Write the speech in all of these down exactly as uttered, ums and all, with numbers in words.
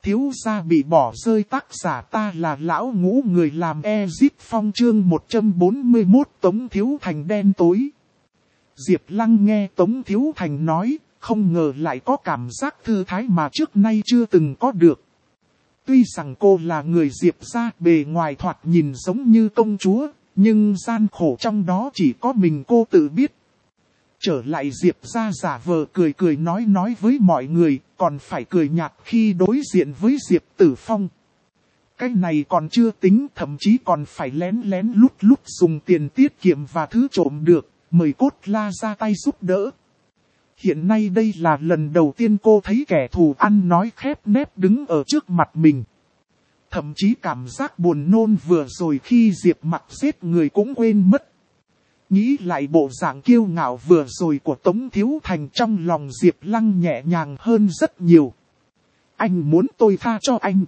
thiếu gia bị bỏ rơi, tác giả ta là lão ngũ, người làm Ezit Phong, chương một trăm bốn mươi mốt Tống Thiếu Thành đen tối. Diệp Lăng nghe Tống Thiếu Thành nói, không ngờ lại có cảm giác thư thái mà trước nay chưa từng có được. Tuy rằng cô là người Diệp gia, bề ngoài thoạt nhìn giống như công chúa, nhưng gian khổ trong đó chỉ có mình cô tự biết. Trở lại Diệp gia giả vờ cười cười nói nói với mọi người, còn phải cười nhạt khi đối diện với Diệp Tử Phong. Cái này còn chưa tính, thậm chí còn phải lén lén lút lút dùng tiền tiết kiệm và thứ trộm được, mời Cốt La ra tay giúp đỡ. Hiện nay đây là lần đầu tiên cô thấy kẻ thù ăn nói khép nép đứng ở trước mặt mình. Thậm chí cảm giác buồn nôn vừa rồi khi Diệp Mặc giết người cũng quên mất. Nghĩ lại bộ dạng kiêu ngạo vừa rồi của Tống Thiếu Thành, trong lòng Diệp Lăng nhẹ nhàng hơn rất nhiều. Anh muốn tôi tha cho anh?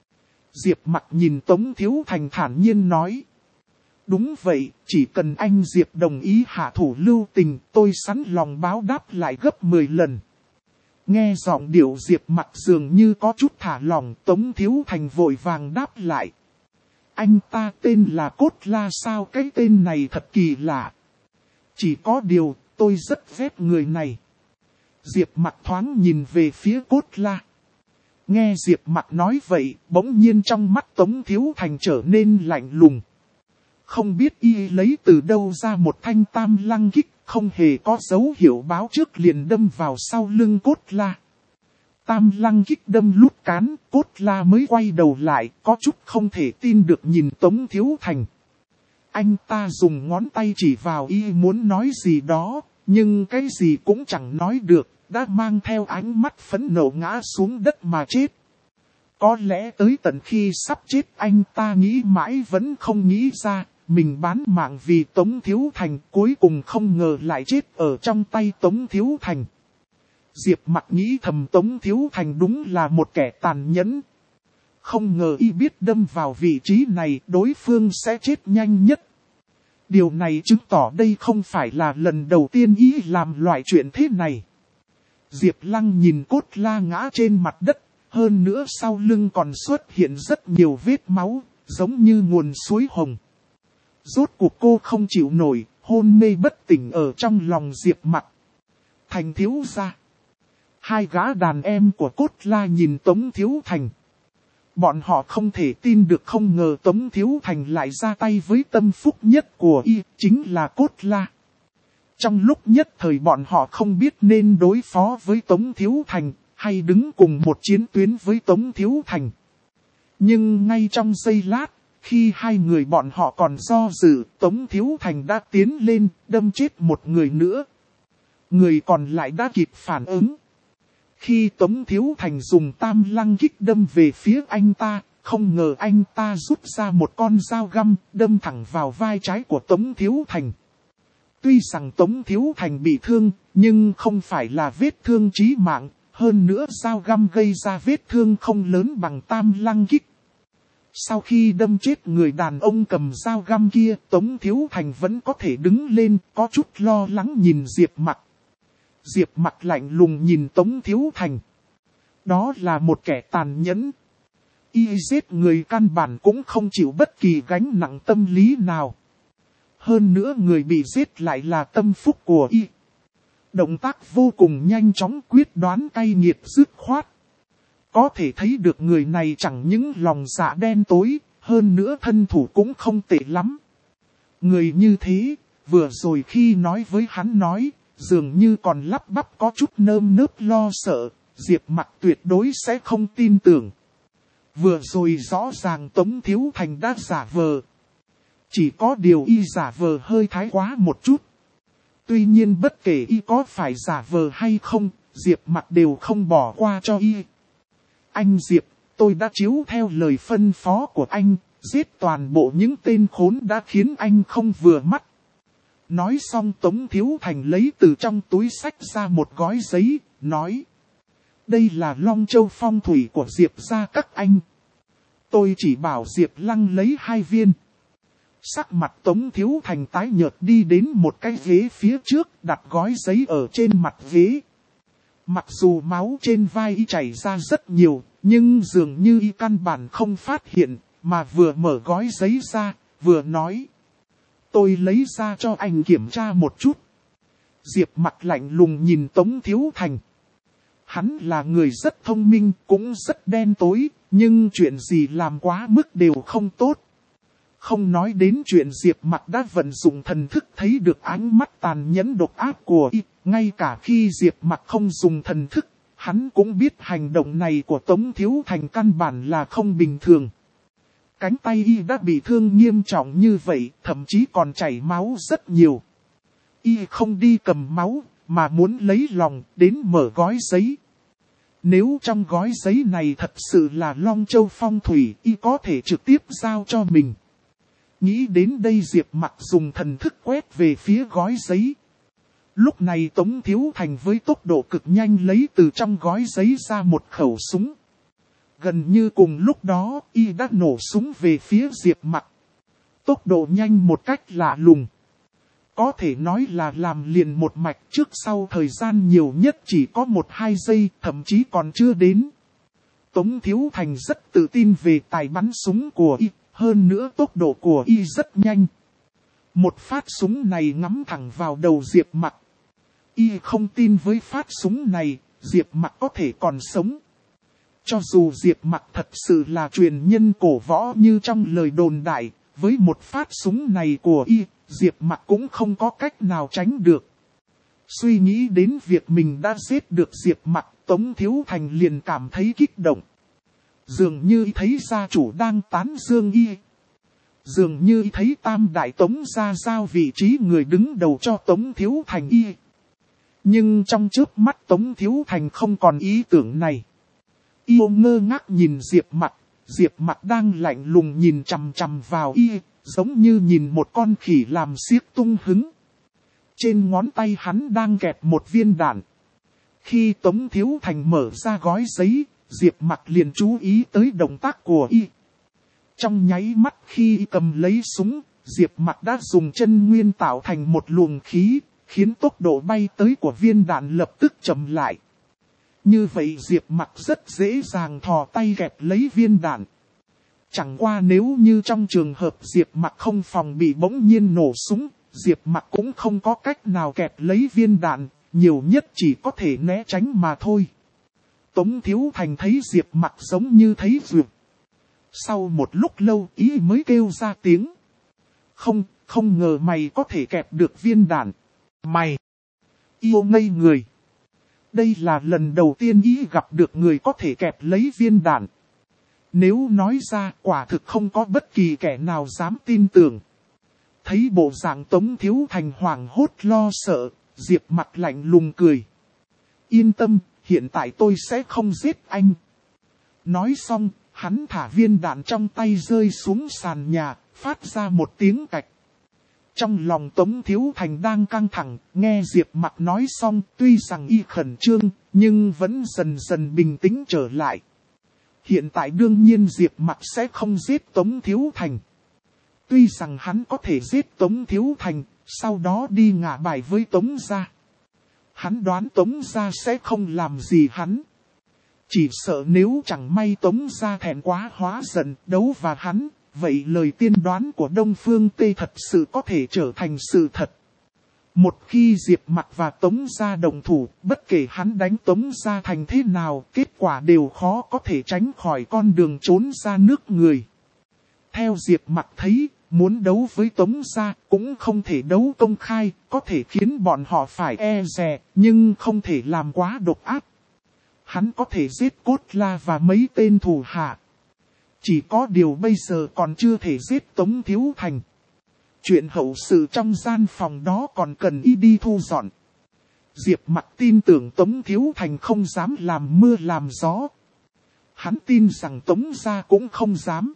Diệp Mặc nhìn Tống Thiếu Thành thản nhiên nói. Đúng vậy, chỉ cần anh Diệp đồng ý hạ thủ lưu tình, tôi sẵn lòng báo đáp lại gấp mười lần. Nghe giọng điệu Diệp Mặc dường như có chút thả lòng, Tống Thiếu Thành vội vàng đáp lại. Anh ta tên là Cốt La sao? Cái tên này thật kỳ lạ. Chỉ có điều, tôi rất ghét người này. Diệp Mặc thoáng nhìn về phía Cốt La. Nghe Diệp Mặc nói vậy, bỗng nhiên trong mắt Tống Thiếu Thành trở nên lạnh lùng. Không biết y lấy từ đâu ra một thanh tam lăng kích, không hề có dấu hiệu báo trước liền đâm vào sau lưng Cốt La. Tam lăng kích đâm lút cán, Cốt La mới quay đầu lại, có chút không thể tin được nhìn Tống Thiếu Thành. Anh ta dùng ngón tay chỉ vào y muốn nói gì đó, nhưng cái gì cũng chẳng nói được, đã mang theo ánh mắt phẫn nộ ngã xuống đất mà chết. Có lẽ tới tận khi sắp chết anh ta nghĩ mãi vẫn không nghĩ ra, mình bán mạng vì Tống Thiếu Thành, cuối cùng không ngờ lại chết ở trong tay Tống Thiếu Thành. Diệp Mặc nghĩ thầm Tống Thiếu Thành đúng là một kẻ tàn nhẫn. Không ngờ y biết đâm vào vị trí này đối phương sẽ chết nhanh nhất. Điều này chứng tỏ đây không phải là lần đầu tiên y làm loại chuyện thế này. Diệp Lăng nhìn Cốt La ngã trên mặt đất, hơn nữa sau lưng còn xuất hiện rất nhiều vết máu, giống như nguồn suối hồng. Rốt cuộc cô không chịu nổi, hôn mê bất tỉnh ở trong lòng Diệp Mặc. Thành thiếu gia. Hai gã đàn em của Cốt La nhìn Tống Thiếu Thành. Bọn họ không thể tin được, không ngờ Tống Thiếu Thành lại ra tay với tâm phúc nhất của y, chính là Cốt La. Trong lúc nhất thời bọn họ không biết nên đối phó với Tống Thiếu Thành, hay đứng cùng một chiến tuyến với Tống Thiếu Thành. Nhưng ngay trong giây lát, khi hai người bọn họ còn do dự, Tống Thiếu Thành đã tiến lên, đâm chết một người nữa. Người còn lại đã kịp phản ứng. Khi Tống Thiếu Thành dùng tam lăng kích đâm về phía anh ta, không ngờ anh ta rút ra một con dao găm, đâm thẳng vào vai trái của Tống Thiếu Thành. Tuy rằng Tống Thiếu Thành bị thương, nhưng không phải là vết thương chí mạng, hơn nữa dao găm gây ra vết thương không lớn bằng tam lăng kích. Sau khi đâm chết người đàn ông cầm dao găm kia, Tống Thiếu Thành vẫn có thể đứng lên, có chút lo lắng nhìn Diệp Mặc. Diệp Mặc lạnh lùng nhìn Tống Thiếu Thành. Đó là một kẻ tàn nhẫn. Y giết người căn bản cũng không chịu bất kỳ gánh nặng tâm lý nào. Hơn nữa người bị giết lại là tâm phúc của y. Động tác vô cùng nhanh chóng, quyết đoán cay nghiệt dứt khoát. Có thể thấy được người này chẳng những lòng dạ đen tối, hơn nữa thân thủ cũng không tệ lắm. Người như thế, vừa rồi khi nói với hắn nói, dường như còn lắp bắp có chút nơm nớp lo sợ, Diệp Mặc tuyệt đối sẽ không tin tưởng. Vừa rồi rõ ràng Tống Thiếu Thành đã giả vờ. Chỉ có điều y giả vờ hơi thái quá một chút. Tuy nhiên bất kể y có phải giả vờ hay không, Diệp Mặc đều không bỏ qua cho y. Anh Diệp, tôi đã chiếu theo lời phân phó của anh, giết toàn bộ những tên khốn đã khiến anh không vừa mắt. Nói xong Tống Thiếu Thành lấy từ trong túi xách ra một gói giấy, nói. Đây là Long Châu phong thủy của Diệp gia các anh. Tôi chỉ bảo Diệp Lăng lấy hai viên. Sắc mặt Tống Thiếu Thành tái nhợt đi đến một cái ghế phía trước, đặt gói giấy ở trên mặt ghế. Mặc dù máu trên vai y chảy ra rất nhiều, nhưng dường như y căn bản không phát hiện, mà vừa mở gói giấy ra, vừa nói. Tôi lấy ra cho anh kiểm tra một chút. Diệp Mặc lạnh lùng nhìn Tống Thiếu Thành. Hắn là người rất thông minh, cũng rất đen tối, nhưng chuyện gì làm quá mức đều không tốt. Không nói đến chuyện Diệp Mặc đã vận dụng thần thức thấy được ánh mắt tàn nhẫn độc ác của y, ngay cả khi Diệp Mặc không dùng thần thức, hắn cũng biết hành động này của Tống Thiếu Thành căn bản là không bình thường. Cánh tay y đã bị thương nghiêm trọng như vậy, thậm chí còn chảy máu rất nhiều. Y không đi cầm máu, mà muốn lấy lòng đến mở gói giấy. Nếu trong gói giấy này thật sự là Long Châu phong thủy, y có thể trực tiếp giao cho mình. Nghĩ đến đây Diệp Mặc dùng thần thức quét về phía gói giấy. Lúc này Tống Thiếu Thành với tốc độ cực nhanh lấy từ trong gói giấy ra một khẩu súng. Gần như cùng lúc đó, y đã nổ súng về phía Diệp Mặc. Tốc độ nhanh một cách lạ lùng. Có thể nói là làm liền một mạch, trước sau thời gian nhiều nhất chỉ có một hai giây, thậm chí còn chưa đến. Tống Thiếu Thành rất tự tin về tài bắn súng của y, hơn nữa tốc độ của y rất nhanh. Một phát súng này ngắm thẳng vào đầu Diệp Mặc. Y không tin với phát súng này, Diệp Mặc có thể còn sống. Cho dù Diệp Mặc thật sự là truyền nhân cổ võ như trong lời đồn đại, với một phát súng này của y, Diệp Mặc cũng không có cách nào tránh được. Suy nghĩ đến việc mình đã giết được Diệp Mặc, Tống Thiếu Thành liền cảm thấy kích động. Dường như thấy gia chủ đang tán dương y. Dường như thấy tam đại Tống gia giao vị trí người đứng đầu cho Tống Thiếu Thành y. Nhưng trong chớp mắt Tống Thiếu Thành không còn ý tưởng này. Y ngơ ngác nhìn Diệp Mặc, Diệp Mặc đang lạnh lùng nhìn chằm chằm vào y, giống như nhìn một con khỉ làm xiếc tung hứng. Trên ngón tay hắn đang kẹp một viên đạn. Khi Tống Thiếu Thành mở ra gói giấy, Diệp Mặc liền chú ý tới động tác của y. Trong nháy mắt khi y cầm lấy súng, Diệp Mặc đã dùng chân nguyên tạo thành một luồng khí, khiến tốc độ bay tới của viên đạn lập tức chậm lại. Như vậy Diệp Mặc rất dễ dàng thò tay kẹp lấy viên đạn. Chẳng qua nếu như trong trường hợp Diệp Mặc không phòng bị bỗng nhiên nổ súng, Diệp Mặc cũng không có cách nào kẹp lấy viên đạn, nhiều nhất chỉ có thể né tránh mà thôi. Tống Thiếu Thành thấy Diệp Mặc giống như thấy vượt. Sau một lúc lâu ý mới kêu ra tiếng. Không, không ngờ mày có thể kẹp được viên đạn. Mày! Yêu ngây người. Đây là lần đầu tiên ý gặp được người có thể kẹp lấy viên đạn. Nếu nói ra quả thực không có bất kỳ kẻ nào dám tin tưởng. Thấy bộ dạng Tống Thiếu Thành hoảng hốt lo sợ, Diệp Mặc lạnh lùng cười. Yên tâm, hiện tại tôi sẽ không giết anh. Nói xong, hắn thả viên đạn trong tay rơi xuống sàn nhà, phát ra một tiếng cạch. Trong lòng Tống Thiếu Thành đang căng thẳng, nghe Diệp Mặc nói xong, tuy rằng y khẩn trương, nhưng vẫn dần dần bình tĩnh trở lại. Hiện tại đương nhiên Diệp Mặc sẽ không giết Tống Thiếu Thành. Tuy rằng hắn có thể giết Tống Thiếu Thành, sau đó đi ngả bài với Tống gia. Hắn đoán Tống gia sẽ không làm gì hắn. Chỉ sợ nếu chẳng may Tống gia thẹn quá hóa giận đấu và hắn, vậy lời tiên đoán của Đông Phương Tê thật sự có thể trở thành sự thật. Một khi Diệp Mặc và Tống gia đồng thủ, bất kể hắn đánh Tống gia thành thế nào, kết quả đều khó có thể tránh khỏi con đường trốn ra nước người. Theo Diệp Mặc thấy, muốn đấu với Tống gia cũng không thể đấu công khai, có thể khiến bọn họ phải e dè, nhưng không thể làm quá độc ác. Hắn có thể giết Cốt La và mấy tên thủ hạ. Chỉ có điều bây giờ còn chưa thể giết Tống Thiếu Thành. Chuyện hậu sự trong gian phòng đó còn cần y đi thu dọn. Diệp Mặc tin tưởng Tống Thiếu Thành không dám làm mưa làm gió. Hắn tin rằng Tống gia cũng không dám.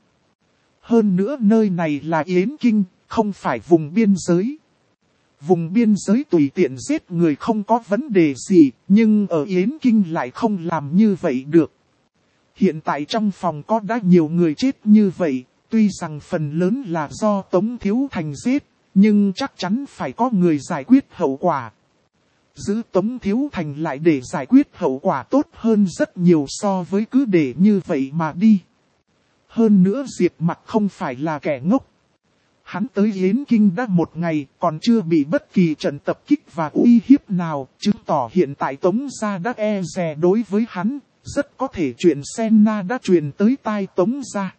Hơn nữa nơi này là Yến Kinh, không phải vùng biên giới. Vùng biên giới tùy tiện giết người không có vấn đề gì, nhưng ở Yến Kinh lại không làm như vậy được. Hiện tại trong phòng có đã nhiều người chết như vậy, tuy rằng phần lớn là do Tống Thiếu Thành giết, nhưng chắc chắn phải có người giải quyết hậu quả. Giữ Tống Thiếu Thành lại để giải quyết hậu quả tốt hơn rất nhiều so với cứ để như vậy mà đi. Hơn nữa Diệp Mặc không phải là kẻ ngốc. Hắn tới Yến Kinh đã một ngày, còn chưa bị bất kỳ trận tập kích và uy hiếp nào, chứng tỏ hiện tại Tống gia đã e dè đối với hắn, rất có thể chuyện Senna đã truyền tới tai Tống gia.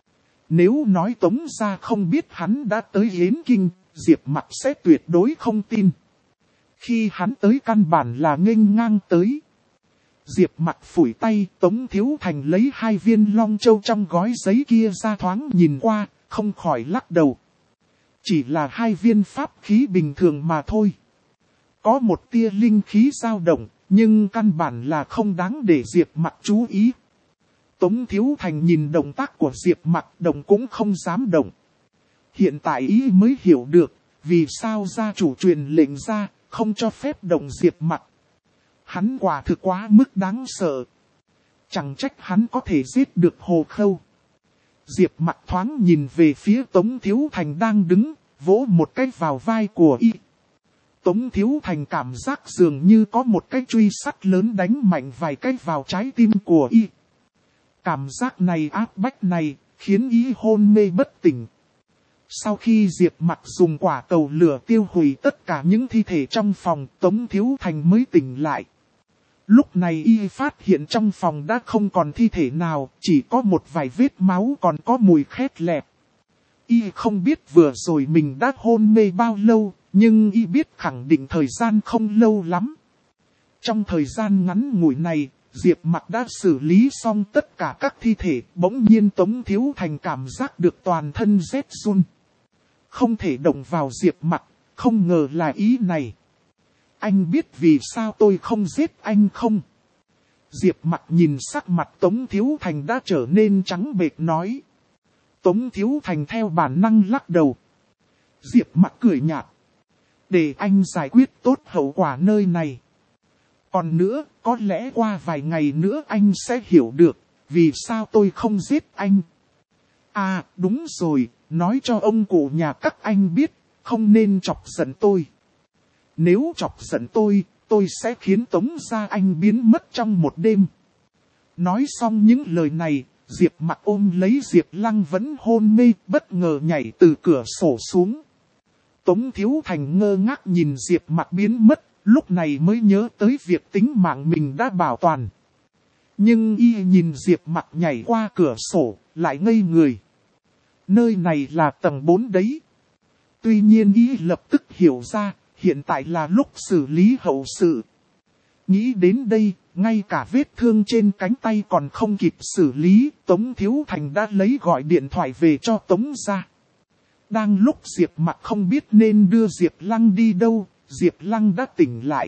Nếu nói Tống gia không biết hắn đã tới Yến Kinh, Diệp Mặc sẽ tuyệt đối không tin. Khi hắn tới căn bản là nghênh ngang tới. Diệp Mặc phủi tay, Tống Thiếu Thành lấy hai viên long châu trong gói giấy kia ra thoáng nhìn qua, không khỏi lắc đầu. Chỉ là hai viên pháp khí bình thường mà thôi. Có một tia linh khí dao động, nhưng căn bản là không đáng để Diệp Mặc chú ý. Tống Thiếu Thành nhìn động tác của Diệp Mặc, động cũng không dám động. Hiện tại ý mới hiểu được, vì sao gia chủ truyền lệnh ra, không cho phép động Diệp Mặc. Hắn quả thực quá mức đáng sợ. Chẳng trách hắn có thể giết được Hồ Khâu. Diệp Mặc thoáng nhìn về phía Tống Thiếu Thành đang đứng, vỗ một cái vào vai của y. Tống Thiếu Thành cảm giác dường như có một cái truy sắt lớn đánh mạnh vài cái vào trái tim của y. Cảm giác này áp bách này, khiến y hôn mê bất tỉnh. Sau khi Diệp Mặc dùng quả cầu lửa tiêu hủy tất cả những thi thể trong phòng, Tống Thiếu Thành mới tỉnh lại. Lúc này y phát hiện trong phòng đã không còn thi thể nào, chỉ có một vài vết máu còn có mùi khét lẹt. Y không biết vừa rồi mình đã hôn mê bao lâu, nhưng y biết khẳng định thời gian không lâu lắm. Trong thời gian ngắn ngủi này, Diệp Mặc đã xử lý xong tất cả các thi thể, bỗng nhiên Tống Thiếu Thành cảm giác được toàn thân rét run. Không thể động vào Diệp Mặc, không ngờ là ý này. Anh biết vì sao tôi không giết anh không? Diệp Mặc nhìn sắc mặt Tống Thiếu Thành đã trở nên trắng bệch nói. Tống Thiếu Thành theo bản năng lắc đầu. Diệp Mặc cười nhạt. Để anh giải quyết tốt hậu quả nơi này. Còn nữa, có lẽ qua vài ngày nữa anh sẽ hiểu được, vì sao tôi không giết anh. À, đúng rồi, nói cho ông cụ nhà các anh biết, không nên chọc giận tôi. Nếu chọc giận tôi, tôi sẽ khiến Tống gia anh biến mất trong một đêm. Nói xong những lời này, Diệp Mặc ôm lấy Diệp Lăng vẫn hôn mê, bất ngờ nhảy từ cửa sổ xuống. Tống Thiếu Thành ngơ ngác nhìn Diệp Mặc biến mất, lúc này mới nhớ tới việc tính mạng mình đã bảo toàn. Nhưng y nhìn Diệp Mặc nhảy qua cửa sổ, lại ngây người. Nơi này là tầng bốn đấy. Tuy nhiên y lập tức hiểu ra, hiện tại là lúc xử lý hậu sự. Nghĩ đến đây, ngay cả vết thương trên cánh tay còn không kịp xử lý, Tống Thiếu Thành đã lấy gọi điện thoại về cho Tống gia. Đang lúc Diệp Mặc không biết nên đưa Diệp Lăng đi đâu, Diệp Lăng đã tỉnh lại.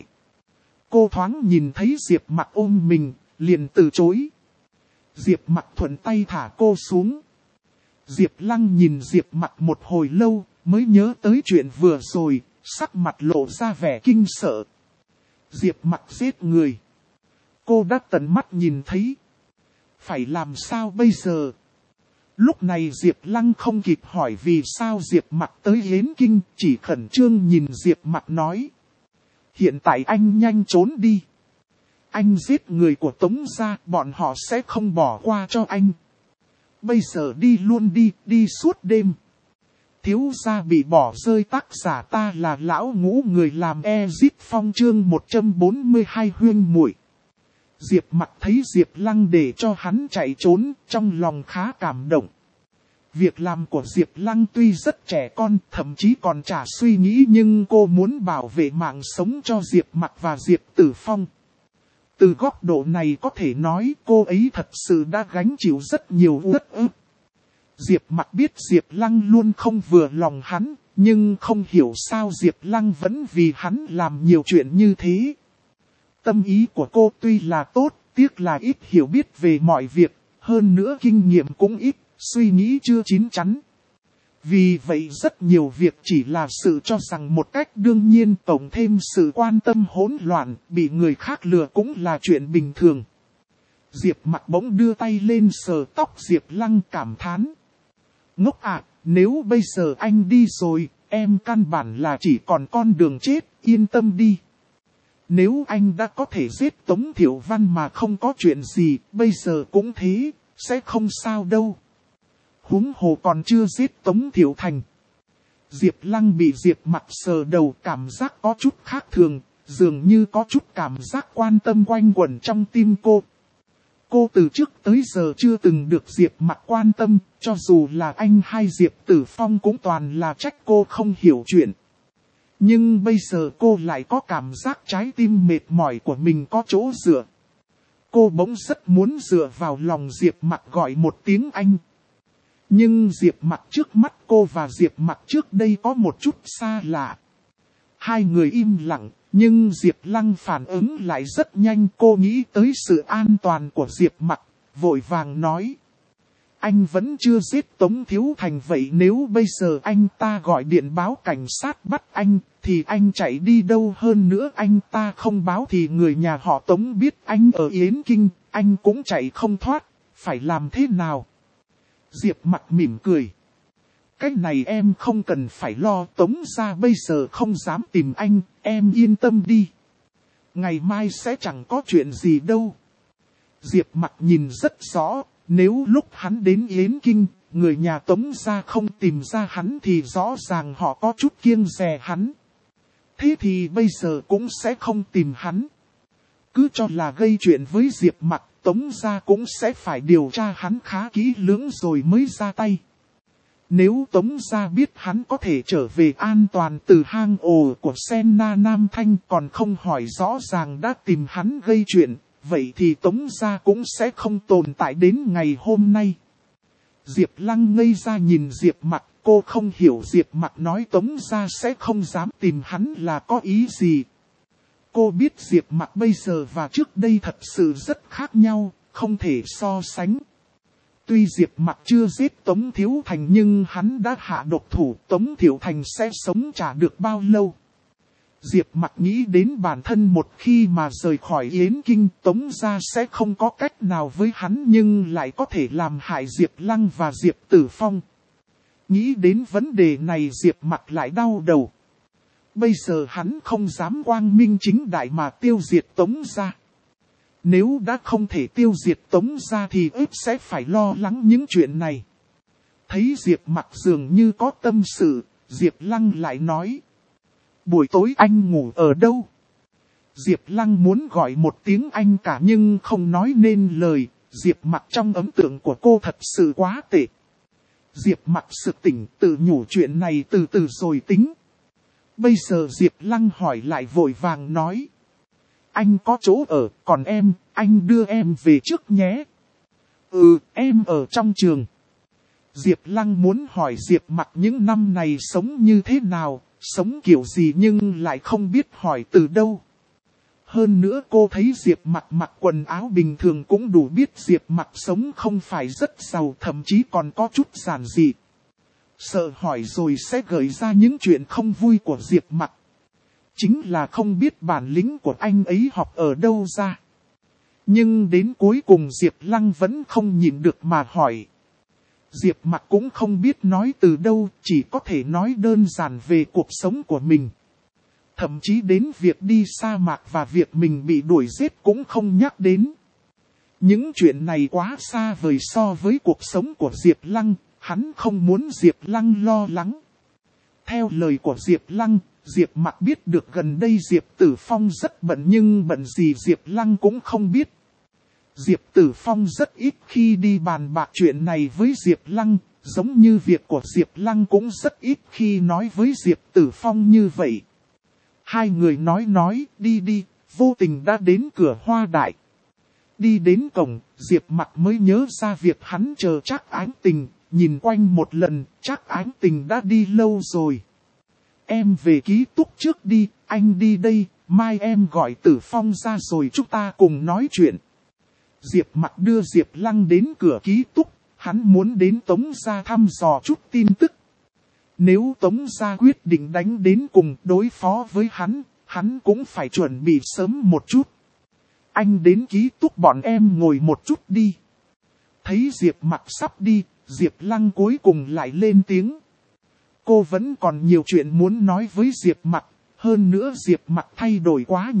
Cô thoáng nhìn thấy Diệp Mặc ôm mình, liền từ chối. Diệp Mặc thuận tay thả cô xuống. Diệp Lăng nhìn Diệp Mặc một hồi lâu, mới nhớ tới chuyện vừa rồi, sắc mặt lộ ra vẻ kinh sợ. Diệp Mặc giết người. Cô đã tận mắt nhìn thấy. Phải làm sao bây giờ? Lúc này Diệp Lăng không kịp hỏi vì sao Diệp Mặc tới Yến Kinh, chỉ khẩn trương nhìn Diệp Mặc nói. Hiện tại anh nhanh trốn đi. Anh giết người của Tống gia, bọn họ sẽ không bỏ qua cho anh. Bây giờ đi luôn đi, đi suốt đêm. Thiếu gia bị bỏ rơi, tác giả ta là lão ngũ, người làm Ezit Phong chương một trăm bốn mươi hai huyên muội. Diệp Mặc thấy Diệp Lăng để cho hắn chạy trốn, trong lòng khá cảm động. Việc làm của Diệp Lăng tuy rất trẻ con, thậm chí còn chả suy nghĩ, nhưng cô muốn bảo vệ mạng sống cho Diệp Mặc và Diệp Tử Phong. Từ góc độ này có thể nói cô ấy thật sự đã gánh chịu rất nhiều uất ức. Diệp Mặc biết Diệp Lăng luôn không vừa lòng hắn, nhưng không hiểu sao Diệp Lăng vẫn vì hắn làm nhiều chuyện như thế. Tâm ý của cô tuy là tốt, tiếc là ít hiểu biết về mọi việc, hơn nữa kinh nghiệm cũng ít, suy nghĩ chưa chín chắn. Vì vậy rất nhiều việc chỉ là sự cho rằng một cách đương nhiên, tổng thêm sự quan tâm hỗn loạn, bị người khác lừa cũng là chuyện bình thường. Diệp Mặc bỗng đưa tay lên sờ tóc Diệp Lăng, cảm thán. Ngốc ạ, nếu bây giờ anh đi rồi, em căn bản là chỉ còn con đường chết, yên tâm đi. Nếu anh đã có thể giết Tống Thiệu Văn mà không có chuyện gì, bây giờ cũng thế, sẽ không sao đâu. Huống hồ còn chưa giết Tống Thiệu Thành. Diệp Lăng bị Diệp Mặc sờ đầu, cảm giác có chút khác thường, dường như có chút cảm giác quan tâm quanh quẩn trong tim cô. Cô từ trước tới giờ chưa từng được Diệp Mặc quan tâm, cho dù là anh hay Diệp Tử Phong cũng toàn là trách cô không hiểu chuyện. Nhưng bây giờ cô lại có cảm giác trái tim mệt mỏi của mình có chỗ dựa. Cô bỗng rất muốn dựa vào lòng Diệp Mặc gọi một tiếng anh. Nhưng Diệp Mặc trước mắt cô và Diệp Mặc trước đây có một chút xa lạ. Hai người im lặng, nhưng Diệp Lăng phản ứng lại rất nhanh. Cô nghĩ tới sự an toàn của Diệp Mặc, vội vàng nói. Anh vẫn chưa giết Tống Thiếu Thành, vậy nếu bây giờ anh ta gọi điện báo cảnh sát bắt anh, thì anh chạy đi đâu? Hơn nữa anh ta không báo thì người nhà họ Tống biết anh ở Yến Kinh, anh cũng chạy không thoát, phải làm thế nào? Diệp Mặc mỉm cười. Cái này em không cần phải lo, Tống gia bây giờ không dám tìm anh, em yên tâm đi. Ngày mai sẽ chẳng có chuyện gì đâu. Diệp Mặc nhìn rất rõ, nếu lúc hắn đến Yến Kinh, người nhà Tống gia không tìm ra hắn thì rõ ràng họ có chút kiêng dè hắn. Thế thì bây giờ cũng sẽ không tìm hắn. Cứ cho là gây chuyện với Diệp Mặc, Tống gia cũng sẽ phải điều tra hắn khá kỹ lưỡng rồi mới ra tay. Nếu Tống gia biết hắn có thể trở về an toàn từ hang ổ của Senna Nam Thanh còn không hỏi rõ ràng đã tìm hắn gây chuyện, vậy thì Tống gia cũng sẽ không tồn tại đến ngày hôm nay. Diệp Lăng ngây ra nhìn Diệp Mặc, cô không hiểu Diệp Mặc nói Tống gia sẽ không dám tìm hắn là có ý gì. Cô biết Diệp Mặc bây giờ và trước đây thật sự rất khác nhau, không thể so sánh. Tuy Diệp Mặc chưa giết Tống Thiếu Thành nhưng hắn đã hạ độc thủ, Tống Thiệu Thành sẽ sống chả được bao lâu. Diệp Mặc nghĩ đến bản thân một khi mà rời khỏi Yến Kinh, Tống gia sẽ không có cách nào với hắn nhưng lại có thể làm hại Diệp Lăng và Diệp Tử Phong. Nghĩ đến vấn đề này Diệp Mặc lại đau đầu. Bây giờ hắn không dám quang minh chính đại mà tiêu diệt Tống gia. Nếu đã không thể tiêu diệt Tống gia thì ếp sẽ phải lo lắng những chuyện này. Thấy Diệp Mặc dường như có tâm sự, Diệp Lăng lại nói. Buổi tối anh ngủ ở đâu? Diệp Lăng muốn gọi một tiếng anh cả nhưng không nói nên lời. Diệp Mặc trong ấn tượng của cô thật sự quá tệ. Diệp Mặc sực tỉnh, tự nhủ chuyện này từ từ rồi tính. Bây giờ Diệp Lăng hỏi lại vội vàng nói. Anh có chỗ ở, còn em, anh đưa em về trước nhé. Ừ, em ở trong trường. Diệp Lăng muốn hỏi Diệp Mặc những năm này sống như thế nào, sống kiểu gì nhưng lại không biết hỏi từ đâu. Hơn nữa cô thấy Diệp Mặc mặc quần áo bình thường cũng đủ biết Diệp Mặc sống không phải rất giàu, thậm chí còn có chút giản dị. Sợ hỏi rồi sẽ gợi ra những chuyện không vui của Diệp Mặc. Chính là không biết bản lĩnh của anh ấy học ở đâu ra. Nhưng đến cuối cùng Diệp Lăng vẫn không nhịn được mà hỏi. Diệp Mặc cũng không biết nói từ đâu, chỉ có thể nói đơn giản về cuộc sống của mình. Thậm chí đến việc đi sa mạc và việc mình bị đuổi giết cũng không nhắc đến. Những chuyện này quá xa vời so với cuộc sống của Diệp Lăng, hắn không muốn Diệp Lăng lo lắng. Theo lời của Diệp Lăng, Diệp Mặc biết được gần đây Diệp Tử Phong rất bận nhưng bận gì Diệp Lăng cũng không biết. Diệp Tử Phong rất ít khi đi bàn bạc chuyện này với Diệp Lăng, giống như việc của Diệp Lăng cũng rất ít khi nói với Diệp Tử Phong như vậy. Hai người nói nói, đi đi, vô tình đã đến cửa Hoa Đại. Đi đến cổng, Diệp Mặc mới nhớ ra việc hắn chờ Trác Ái Tình, nhìn quanh một lần, Trác Ái Tình đã đi lâu rồi. Em về ký túc trước đi, anh đi đây, mai em gọi Tử Phong ra rồi chúng ta cùng nói chuyện. Diệp Mặc đưa Diệp Lăng đến cửa ký túc, hắn muốn đến Tống gia thăm dò chút tin tức. Nếu Tống gia quyết định đánh đến cùng đối phó với hắn, hắn cũng phải chuẩn bị sớm một chút. Anh đến ký túc bọn em ngồi một chút đi. Thấy Diệp Mặc sắp đi, Diệp Lăng cuối cùng lại lên tiếng. Cô vẫn còn nhiều chuyện muốn nói với Diệp Mặc, hơn nữa Diệp Mặc thay đổi quá nhiều,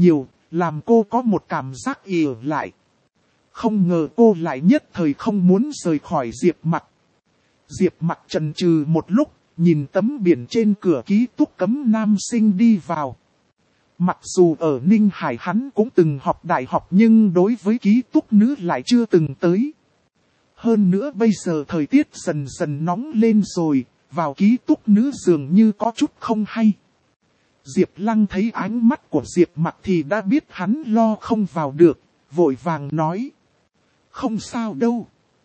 làm cô có một cảm giác ỉa lại. Không ngờ cô lại nhất thời không muốn rời khỏi Diệp Mặc. Diệp Mặc chần chừ một lúc, nhìn tấm biển trên cửa ký túc cấm nam sinh đi vào. Mặc dù ở Ninh Hải hắn cũng từng học đại học nhưng đối với ký túc nữ lại chưa từng tới. Hơn nữa bây giờ thời tiết dần dần nóng lên rồi, vào ký túc nữ dường như có chút không hay. Diệp Lăng thấy ánh mắt của Diệp Mặc thì đã biết hắn lo không vào được, vội vàng nói. Không sao đâu.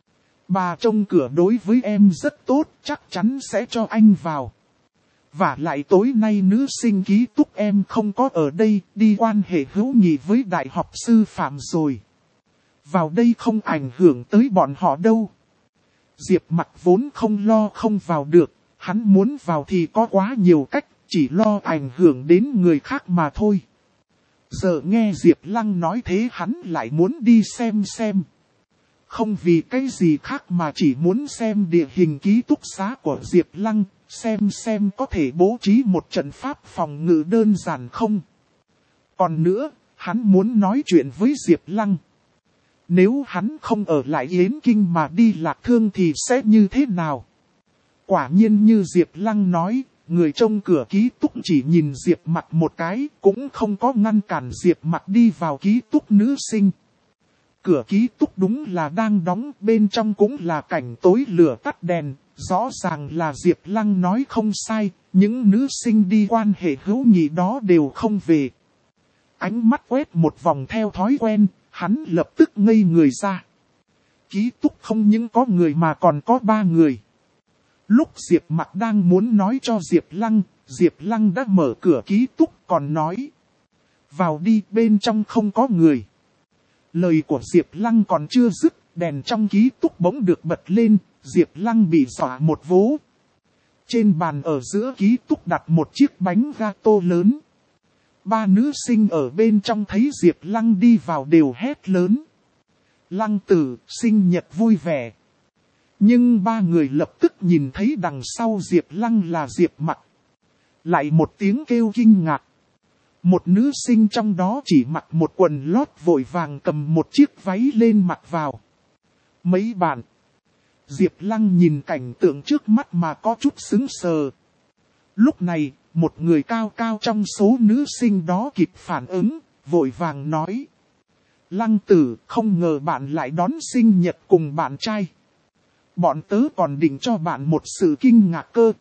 Bà trông cửa đối với em rất tốt, chắc chắn sẽ cho anh vào. Và lại tối nay nữ sinh ký túc em không có ở đây, đi quan hệ hữu nghị với đại học sư phạm rồi. Vào đây không ảnh hưởng tới bọn họ đâu. Diệp Mặc vốn không lo không vào được, hắn muốn vào thì có quá nhiều cách, chỉ lo ảnh hưởng đến người khác mà thôi. Giờ nghe Diệp Lăng nói thế hắn lại muốn đi xem xem. Không vì cái gì khác mà chỉ muốn xem địa hình ký túc xá của Diệp Lăng, xem xem có thể bố trí một trận pháp phòng ngự đơn giản không. Còn nữa, hắn muốn nói chuyện với Diệp Lăng. Nếu hắn không ở lại Yến Kinh mà đi Lạc Thương thì sẽ như thế nào? Quả nhiên như Diệp Lăng nói, người trông cửa ký túc chỉ nhìn Diệp Mặc một cái, cũng không có ngăn cản Diệp Mặc đi vào ký túc nữ sinh. Cửa ký túc đúng là đang đóng, bên trong cũng là cảnh tối lửa tắt đèn, rõ ràng là Diệp Lăng nói không sai, những nữ sinh đi quan hệ hữu nghị đó đều không về. Ánh mắt quét một vòng theo thói quen, hắn lập tức ngây người ra. Ký túc không những có người mà còn có ba người. Lúc Diệp Mặc đang muốn nói cho Diệp Lăng, Diệp Lăng đã mở cửa ký túc còn nói. Vào đi, bên trong không có người. Lời của Diệp Lăng còn chưa dứt, đèn trong ký túc bỗng được bật lên, Diệp Lăng bị dọa một vố. Trên bàn ở giữa ký túc đặt một chiếc bánh gato lớn. Ba nữ sinh ở bên trong thấy Diệp Lăng đi vào đều hét lớn. Lăng tử, sinh nhật vui vẻ. Nhưng ba người lập tức nhìn thấy đằng sau Diệp Lăng là Diệp Mặc. Lại một tiếng kêu kinh ngạc. Một nữ sinh trong đó chỉ mặc một quần lót vội vàng cầm một chiếc váy lên mặc vào. Mấy bạn. Diệp Lăng nhìn cảnh tượng trước mắt mà có chút sững sờ. Lúc này, một người cao cao trong số nữ sinh đó kịp phản ứng, vội vàng nói. Lăng tử, không ngờ bạn lại đón sinh nhật cùng bạn trai. Bọn tớ còn định cho bạn một sự kinh ngạc cơ.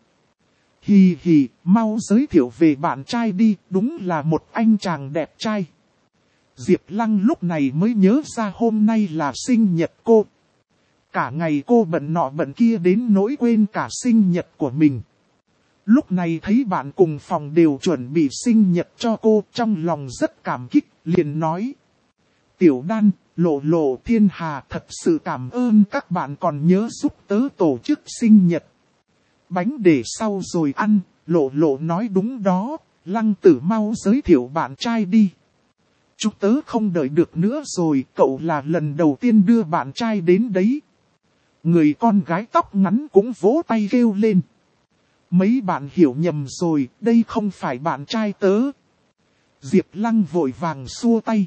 Hì hì, mau giới thiệu về bạn trai đi, đúng là một anh chàng đẹp trai. Diệp Lăng lúc này mới nhớ ra hôm nay là sinh nhật cô. Cả ngày cô bận nọ bận kia đến nỗi quên cả sinh nhật của mình. Lúc này thấy bạn cùng phòng đều chuẩn bị sinh nhật cho cô, trong lòng rất cảm kích, liền nói. Tiểu Đan, Lộ Lộ, Thiên Hà, thật sự cảm ơn các bạn còn nhớ giúp tớ tổ chức sinh nhật. Bánh để sau rồi ăn, Lộ Lộ nói đúng đó, Lăng tử mau giới thiệu bạn trai đi. Chúng tớ không đợi được nữa rồi, cậu là lần đầu tiên đưa bạn trai đến đấy. Người con gái tóc ngắn cũng vỗ tay kêu lên. Mấy bạn hiểu nhầm rồi, đây không phải bạn trai tớ. Diệp Lăng vội vàng xua tay.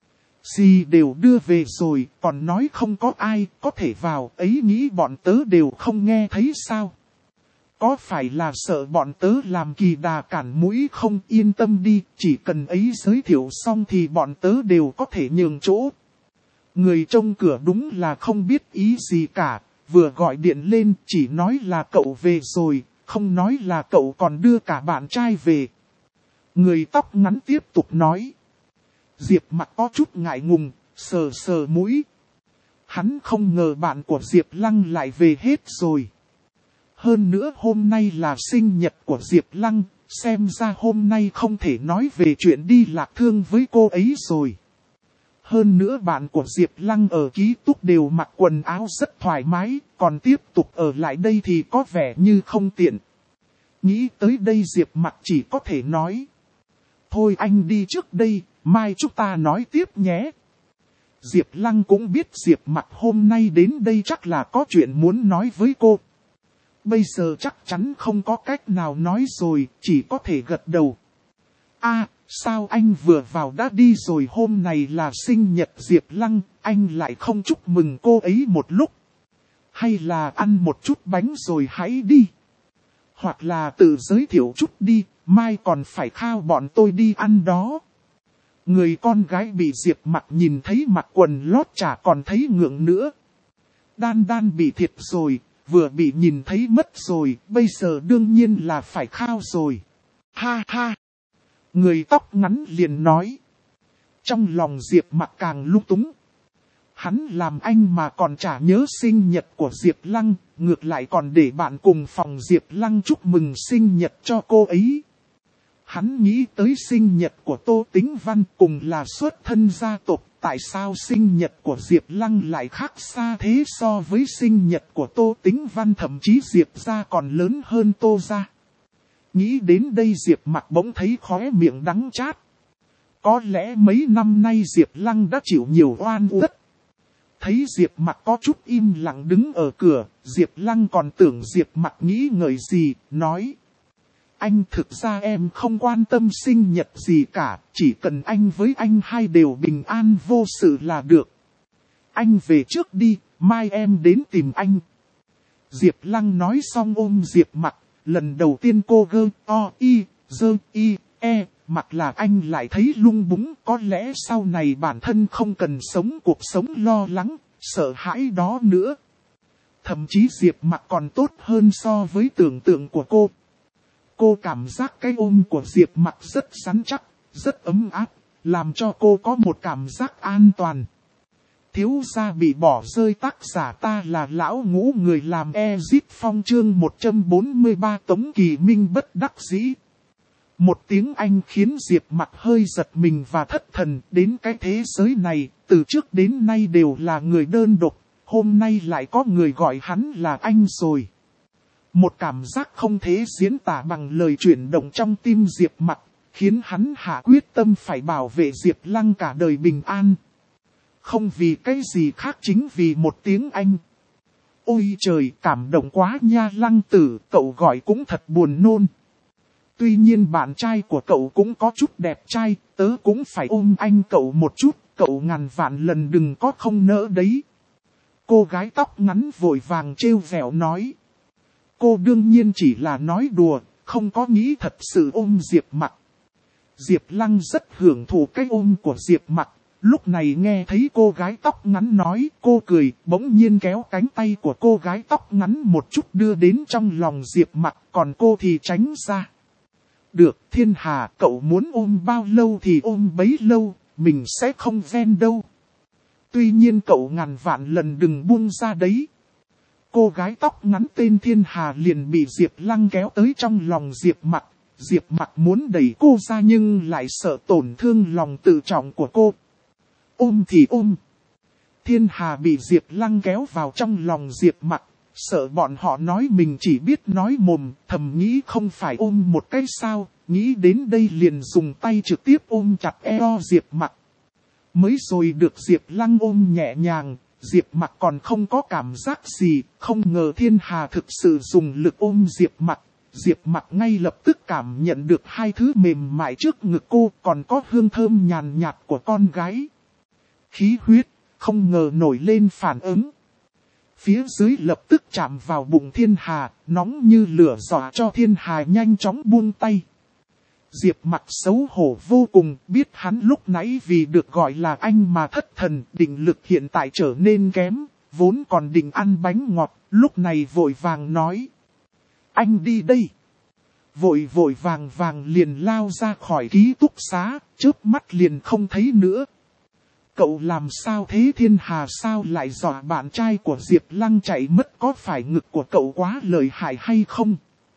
Gì đều đưa về rồi, còn nói không có ai có thể vào, ấy nghĩ bọn tớ đều không nghe thấy sao. Có phải là sợ bọn tớ làm kỳ đà cản mũi không? Yên tâm đi, chỉ cần ấy giới thiệu xong thì bọn tớ đều có thể nhường chỗ. Người trông cửa đúng là không biết ý gì cả, vừa gọi điện lên chỉ nói là cậu về rồi, không nói là cậu còn đưa cả bạn trai về. Người tóc ngắn tiếp tục nói. Diệp Mặc có chút ngại ngùng, sờ sờ mũi. Hắn không ngờ bạn của Diệp Lăng lại về hết rồi. Hơn nữa hôm nay là sinh nhật của Diệp Lăng, xem ra hôm nay không thể nói về chuyện đi Lạc Thương với cô ấy rồi. Hơn nữa bạn của Diệp Lăng ở ký túc đều mặc quần áo rất thoải mái, còn tiếp tục ở lại đây thì có vẻ như không tiện. Nghĩ tới đây Diệp Mặc chỉ có thể nói. Thôi anh đi trước đây, mai chúng ta nói tiếp nhé. Diệp Lăng cũng biết Diệp Mặc hôm nay đến đây chắc là có chuyện muốn nói với cô. Bây giờ chắc chắn không có cách nào nói rồi, chỉ có thể gật đầu. À, Sao anh vừa vào đã đi rồi, hôm này là sinh nhật Diệp Lăng, anh lại không chúc mừng cô ấy một lúc. Hay là ăn một chút bánh rồi hãy đi. Hoặc là tự giới thiệu chút đi, mai còn phải khao bọn tôi đi ăn đó. Người con gái bị Diệp Mặc nhìn thấy mặc quần lót chả còn thấy ngượng nữa. Đan Đan bị thiệt rồi, vừa bị nhìn thấy mất rồi, bây giờ đương nhiên là phải khao rồi. Ha ha! Người tóc ngắn liền nói. Trong lòng Diệp Mặc càng lung túng. Hắn làm anh mà còn chả nhớ sinh nhật của Diệp Lăng, ngược lại còn để bạn cùng phòng Diệp Lăng chúc mừng sinh nhật cho cô ấy. Hắn nghĩ tới sinh nhật của Tô Tĩnh Văn cùng là xuất thân gia tộc, tại sao sinh nhật của Diệp Lăng lại khác xa thế so với sinh nhật của Tô Tĩnh Văn, thậm chí Diệp gia còn lớn hơn Tô gia. Nghĩ đến đây Diệp Mặc bỗng thấy khóe miệng đắng chát. Có lẽ mấy năm nay Diệp Lăng đã chịu nhiều oan uất. Thấy Diệp Mặc có chút im lặng đứng ở cửa, Diệp Lăng còn tưởng Diệp Mặc nghĩ ngợi gì, nói. Anh thực ra em không quan tâm sinh nhật gì cả, chỉ cần anh với anh hai đều bình an vô sự là được. Anh về trước đi, mai em đến tìm anh. Diệp Lăng nói xong ôm Diệp Mặc, lần đầu tiên cô gơ, o, y, dơ, y, e, mặc là anh lại thấy lung búng, có lẽ sau này bản thân không cần sống cuộc sống lo lắng, sợ hãi đó nữa. Thậm chí Diệp Mặc còn tốt hơn so với tưởng tượng của cô. Cô cảm giác cái ôm của Diệp Mặc rất rắn chắc, rất ấm áp, làm cho cô có một cảm giác an toàn. Thiếu gia bị bỏ rơi, tác giả ta là lão ngũ, người làm Exit Phong chương một trăm bốn mươi ba Tống Kỳ Minh bất đắc dĩ. Một tiếng Anh khiến Diệp Mặc hơi giật mình và thất thần, đến cái thế giới này, từ trước đến nay đều là người đơn độc, hôm nay lại có người gọi hắn là anh rồi. Một cảm giác không thể diễn tả bằng lời chuyển động trong tim Diệp Mặc, khiến hắn hạ quyết tâm phải bảo vệ Diệp Lăng cả đời bình an. Không vì cái gì khác, chính vì một tiếng Anh. Ôi trời, cảm động quá nha Lăng tử, cậu gọi cũng thật buồn nôn. Tuy nhiên bạn trai của cậu cũng có chút đẹp trai, tớ cũng phải ôm anh cậu một chút, cậu ngàn vạn lần đừng có không nỡ đấy. Cô gái tóc ngắn vội vàng trêu vẻo nói. Cô đương nhiên chỉ là nói đùa, không có nghĩ thật sự ôm Diệp Mặc. Diệp Lăng rất hưởng thụ cái ôm của Diệp Mặc. Lúc này nghe thấy cô gái tóc ngắn nói, cô cười, bỗng nhiên kéo cánh tay của cô gái tóc ngắn một chút đưa đến trong lòng Diệp Mặc, còn cô thì tránh ra. Được, Thiên Hà, cậu muốn ôm bao lâu thì ôm bấy lâu, mình sẽ không ven đâu. Tuy nhiên cậu ngàn vạn lần đừng buông ra đấy. Cô gái tóc ngắn tên Thiên Hà liền bị Diệp Lăng kéo tới trong lòng Diệp Mặc. Diệp Mặc muốn đẩy cô ra nhưng lại sợ tổn thương lòng tự trọng của cô. Ôm thì ôm. Thiên Hà bị Diệp Lăng kéo vào trong lòng Diệp Mặc, sợ bọn họ nói mình chỉ biết nói mồm, thầm nghĩ không phải ôm một cái sao, nghĩ đến đây liền dùng tay trực tiếp ôm chặt eo Diệp Mặc. Mới rồi được Diệp Lăng ôm nhẹ nhàng, Diệp Mặc còn không có cảm giác gì, không ngờ Thiên Hà thực sự dùng lực ôm Diệp Mặc. Diệp Mặc ngay lập tức cảm nhận được hai thứ mềm mại trước ngực cô, còn có hương thơm nhàn nhạt của con gái. Khí huyết, không ngờ nổi lên phản ứng. Phía dưới lập tức chạm vào bụng Thiên Hà, nóng như lửa dọa cho Thiên Hà nhanh chóng buông tay. Diệp Mặc xấu hổ vô cùng, biết hắn lúc nãy vì được gọi là anh mà thất thần, định lực hiện tại trở nên kém, vốn còn định ăn bánh ngọt, lúc này vội vàng nói. Anh đi đây. Vội vội vàng vàng liền lao ra khỏi ký túc xá, chớp mắt liền không thấy nữa. Cậu làm sao thế? Thiên Hà sao lại dọa bạn trai của Diệp Lăng chạy mất, có phải ngực của cậu quá lợi hại hay không?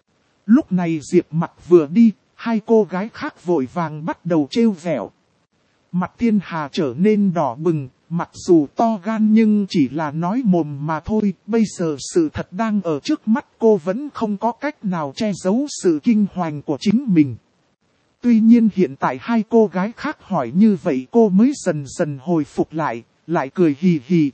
Lúc này Diệp Mặc vừa đi, hai cô gái khác vội vàng bắt đầu trêu vẻo. Mặt Thiên Hà trở nên đỏ bừng, mặc dù to gan nhưng chỉ là nói mồm mà thôi, bây giờ sự thật đang ở trước mắt, cô vẫn không có cách nào che giấu sự kinh hoàng của chính mình. Tuy nhiên hiện tại hai cô gái khác hỏi như vậy cô mới dần dần hồi phục lại, lại cười hì hì.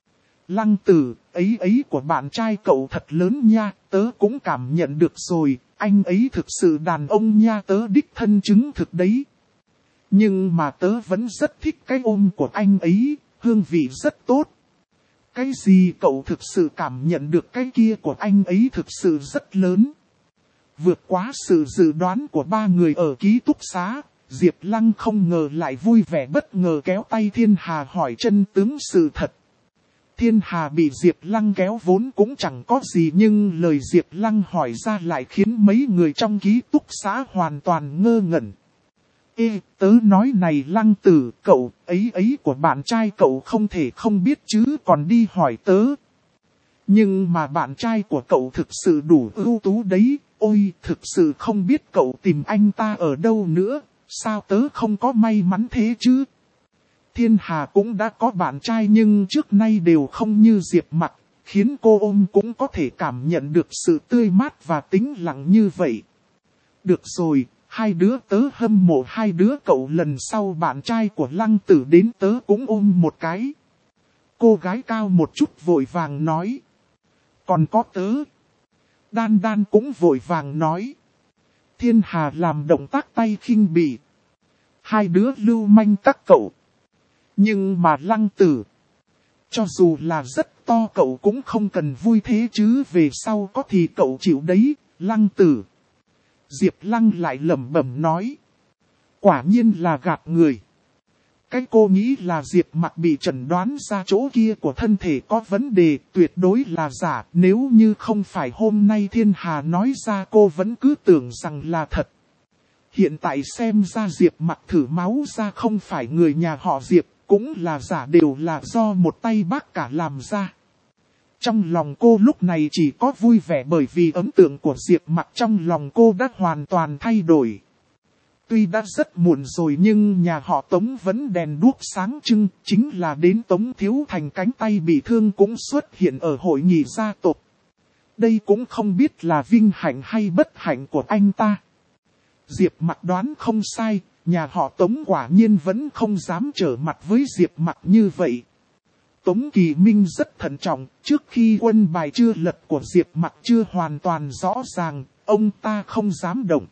Lăng tử, ấy ấy của bạn trai cậu thật lớn nha, tớ cũng cảm nhận được rồi, anh ấy thực sự đàn ông nha, tớ đích thân chứng thực đấy. Nhưng mà tớ vẫn rất thích cái ôm của anh ấy, hương vị rất tốt. Cái gì cậu thực sự cảm nhận được cái kia của anh ấy thực sự rất lớn. Vượt quá sự dự đoán của ba người ở ký túc xá, Diệp Lăng không ngờ lại vui vẻ bất ngờ kéo tay Thiên Hà hỏi chân tướng sự thật. Thiên Hà bị Diệp Lăng kéo vốn cũng chẳng có gì, nhưng lời Diệp Lăng hỏi ra lại khiến mấy người trong ký túc xá hoàn toàn ngơ ngẩn. Ê, tớ nói này Lăng tử, cậu ấy ấy của bạn trai cậu không thể không biết chứ còn đi hỏi tớ. Nhưng mà bạn trai của cậu thực sự đủ ưu tú đấy, ôi thực sự không biết cậu tìm anh ta ở đâu nữa, sao tớ không có may mắn thế chứ. Thiên Hà cũng đã có bạn trai nhưng trước nay đều không như Diệp Mặc, khiến cô ôm cũng có thể cảm nhận được sự tươi mát và tĩnh lặng như vậy. Được rồi, hai đứa tớ hâm mộ hai đứa cậu, lần sau bạn trai của Lăng tử đến tớ cũng ôm một cái. Cô gái cao một chút vội vàng nói. Còn có tớ. Đan Đan cũng vội vàng nói. Thiên Hà làm động tác tay khinh bỉ. Hai đứa lưu manh các cậu. Nhưng mà Lăng tử, cho dù là rất to cậu cũng không cần vui thế chứ, về sau có thì cậu chịu đấy, Lăng tử. Diệp Lăng lại lẩm bẩm nói. Quả nhiên là gạt người. Cái cô nghĩ là Diệp Mặc bị chẩn đoán ra chỗ kia của thân thể có vấn đề, tuyệt đối là giả. Nếu như không phải hôm nay Thiên Hà nói ra, cô vẫn cứ tưởng rằng là thật. Hiện tại xem ra Diệp Mặc thử máu ra không phải người nhà họ Diệp, cũng là giả, đều là do một tay bác cả làm ra. Trong lòng cô lúc này chỉ có vui vẻ bởi vì ấn tượng của Diệp Mặc trong lòng cô đã hoàn toàn thay đổi. Tuy đã rất muộn rồi nhưng nhà họ Tống vẫn đèn đuốc sáng trưng, chính là đến Tống Thiếu Thành cánh tay bị thương cũng xuất hiện ở hội nghị gia tộc. Đây cũng không biết là vinh hạnh hay bất hạnh của anh ta. Diệp Mặc đoán không sai, nhà họ Tống quả nhiên vẫn không dám trở mặt với Diệp Mặc như vậy. Tống Kỳ Minh rất thận trọng, trước khi quân bài chưa lật của Diệp Mặc chưa hoàn toàn rõ ràng, ông ta không dám động.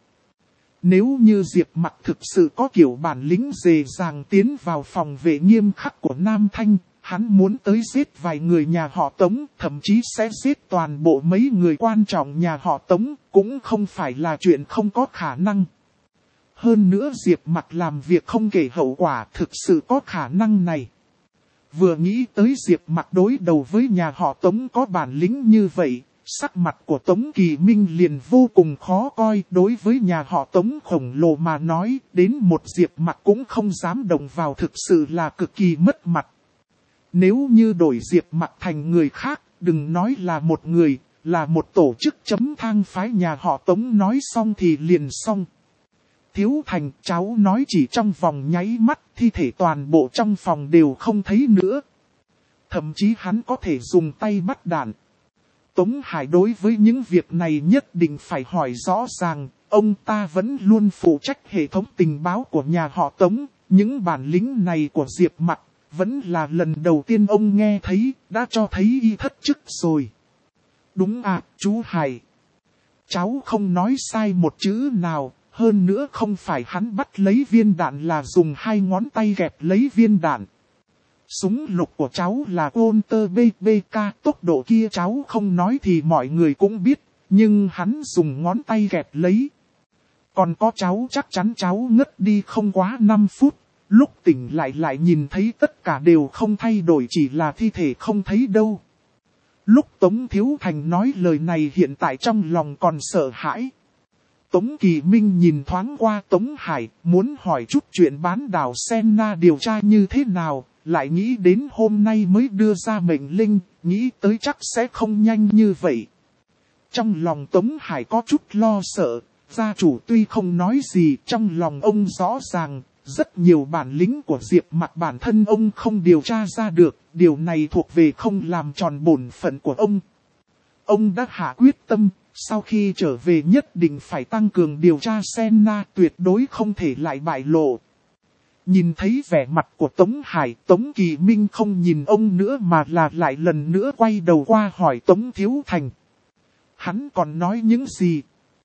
Nếu như Diệp Mặc thực sự có kiểu bản lĩnh dề dàng tiến vào phòng vệ nghiêm khắc của Nam Thanh, hắn muốn tới giết vài người nhà họ Tống, thậm chí sẽ giết toàn bộ mấy người quan trọng nhà họ Tống, cũng không phải là chuyện không có khả năng. Hơn nữa Diệp Mặc làm việc không kể hậu quả, thực sự có khả năng này. Vừa nghĩ tới Diệp Mặc đối đầu với nhà họ Tống có bản lĩnh như vậy, sắc mặt của Tống Kỳ Minh liền vô cùng khó coi. Đối với nhà họ Tống khổng lồ mà nói, đến một Diệp Mặc cũng không dám động vào, thực sự là cực kỳ mất mặt. Nếu như đổi Diệp Mặc thành người khác, đừng nói là một người, là một tổ chức chấm thang phái nhà họ Tống nói xong thì liền xong. Thiếu Thành, cháu nói chỉ trong vòng nháy mắt, thi thể toàn bộ trong phòng đều không thấy nữa. Thậm chí hắn có thể dùng tay bắt đạn. Tống Hải đối với những việc này nhất định phải hỏi rõ ràng, ông ta vẫn luôn phụ trách hệ thống tình báo của nhà họ Tống. Những bản lĩnh này của Diệp Mặc, vẫn là lần đầu tiên ông nghe thấy, đã cho thấy y thất chức rồi. Đúng à, chú Hải. Cháu không nói sai một chữ nào. Hơn nữa không phải hắn bắt lấy viên đạn là dùng hai ngón tay kẹp lấy viên đạn. Súng lục của cháu là Walter bê bê ca, tốc độ kia cháu không nói thì mọi người cũng biết, nhưng hắn dùng ngón tay kẹp lấy. Còn có cháu chắc chắn cháu ngất đi không quá năm phút, lúc tỉnh lại lại nhìn thấy tất cả đều không thay đổi, chỉ là thi thể không thấy đâu. Lúc Tống Thiếu Thành nói lời này hiện tại trong lòng còn sợ hãi. Tống Kỳ Minh nhìn thoáng qua Tống Hải, muốn hỏi chút chuyện bán đảo Senna điều tra như thế nào, lại nghĩ đến hôm nay mới đưa ra mệnh lệnh, nghĩ tới chắc sẽ không nhanh như vậy. Trong lòng Tống Hải có chút lo sợ, gia chủ tuy không nói gì, trong lòng ông rõ ràng, rất nhiều bản lĩnh của Diệp Mặc bản thân ông không điều tra ra được, điều này thuộc về không làm tròn bổn phận của ông. Ông đã hạ quyết tâm, sau khi trở về nhất định phải tăng cường điều tra Senna, tuyệt đối không thể lại bại lộ. Nhìn thấy vẻ mặt của Tống Hải, Tống Kỳ Minh không nhìn ông nữa mà là lại lần nữa quay đầu qua hỏi Tống Thiếu Thành. Hắn còn nói những gì?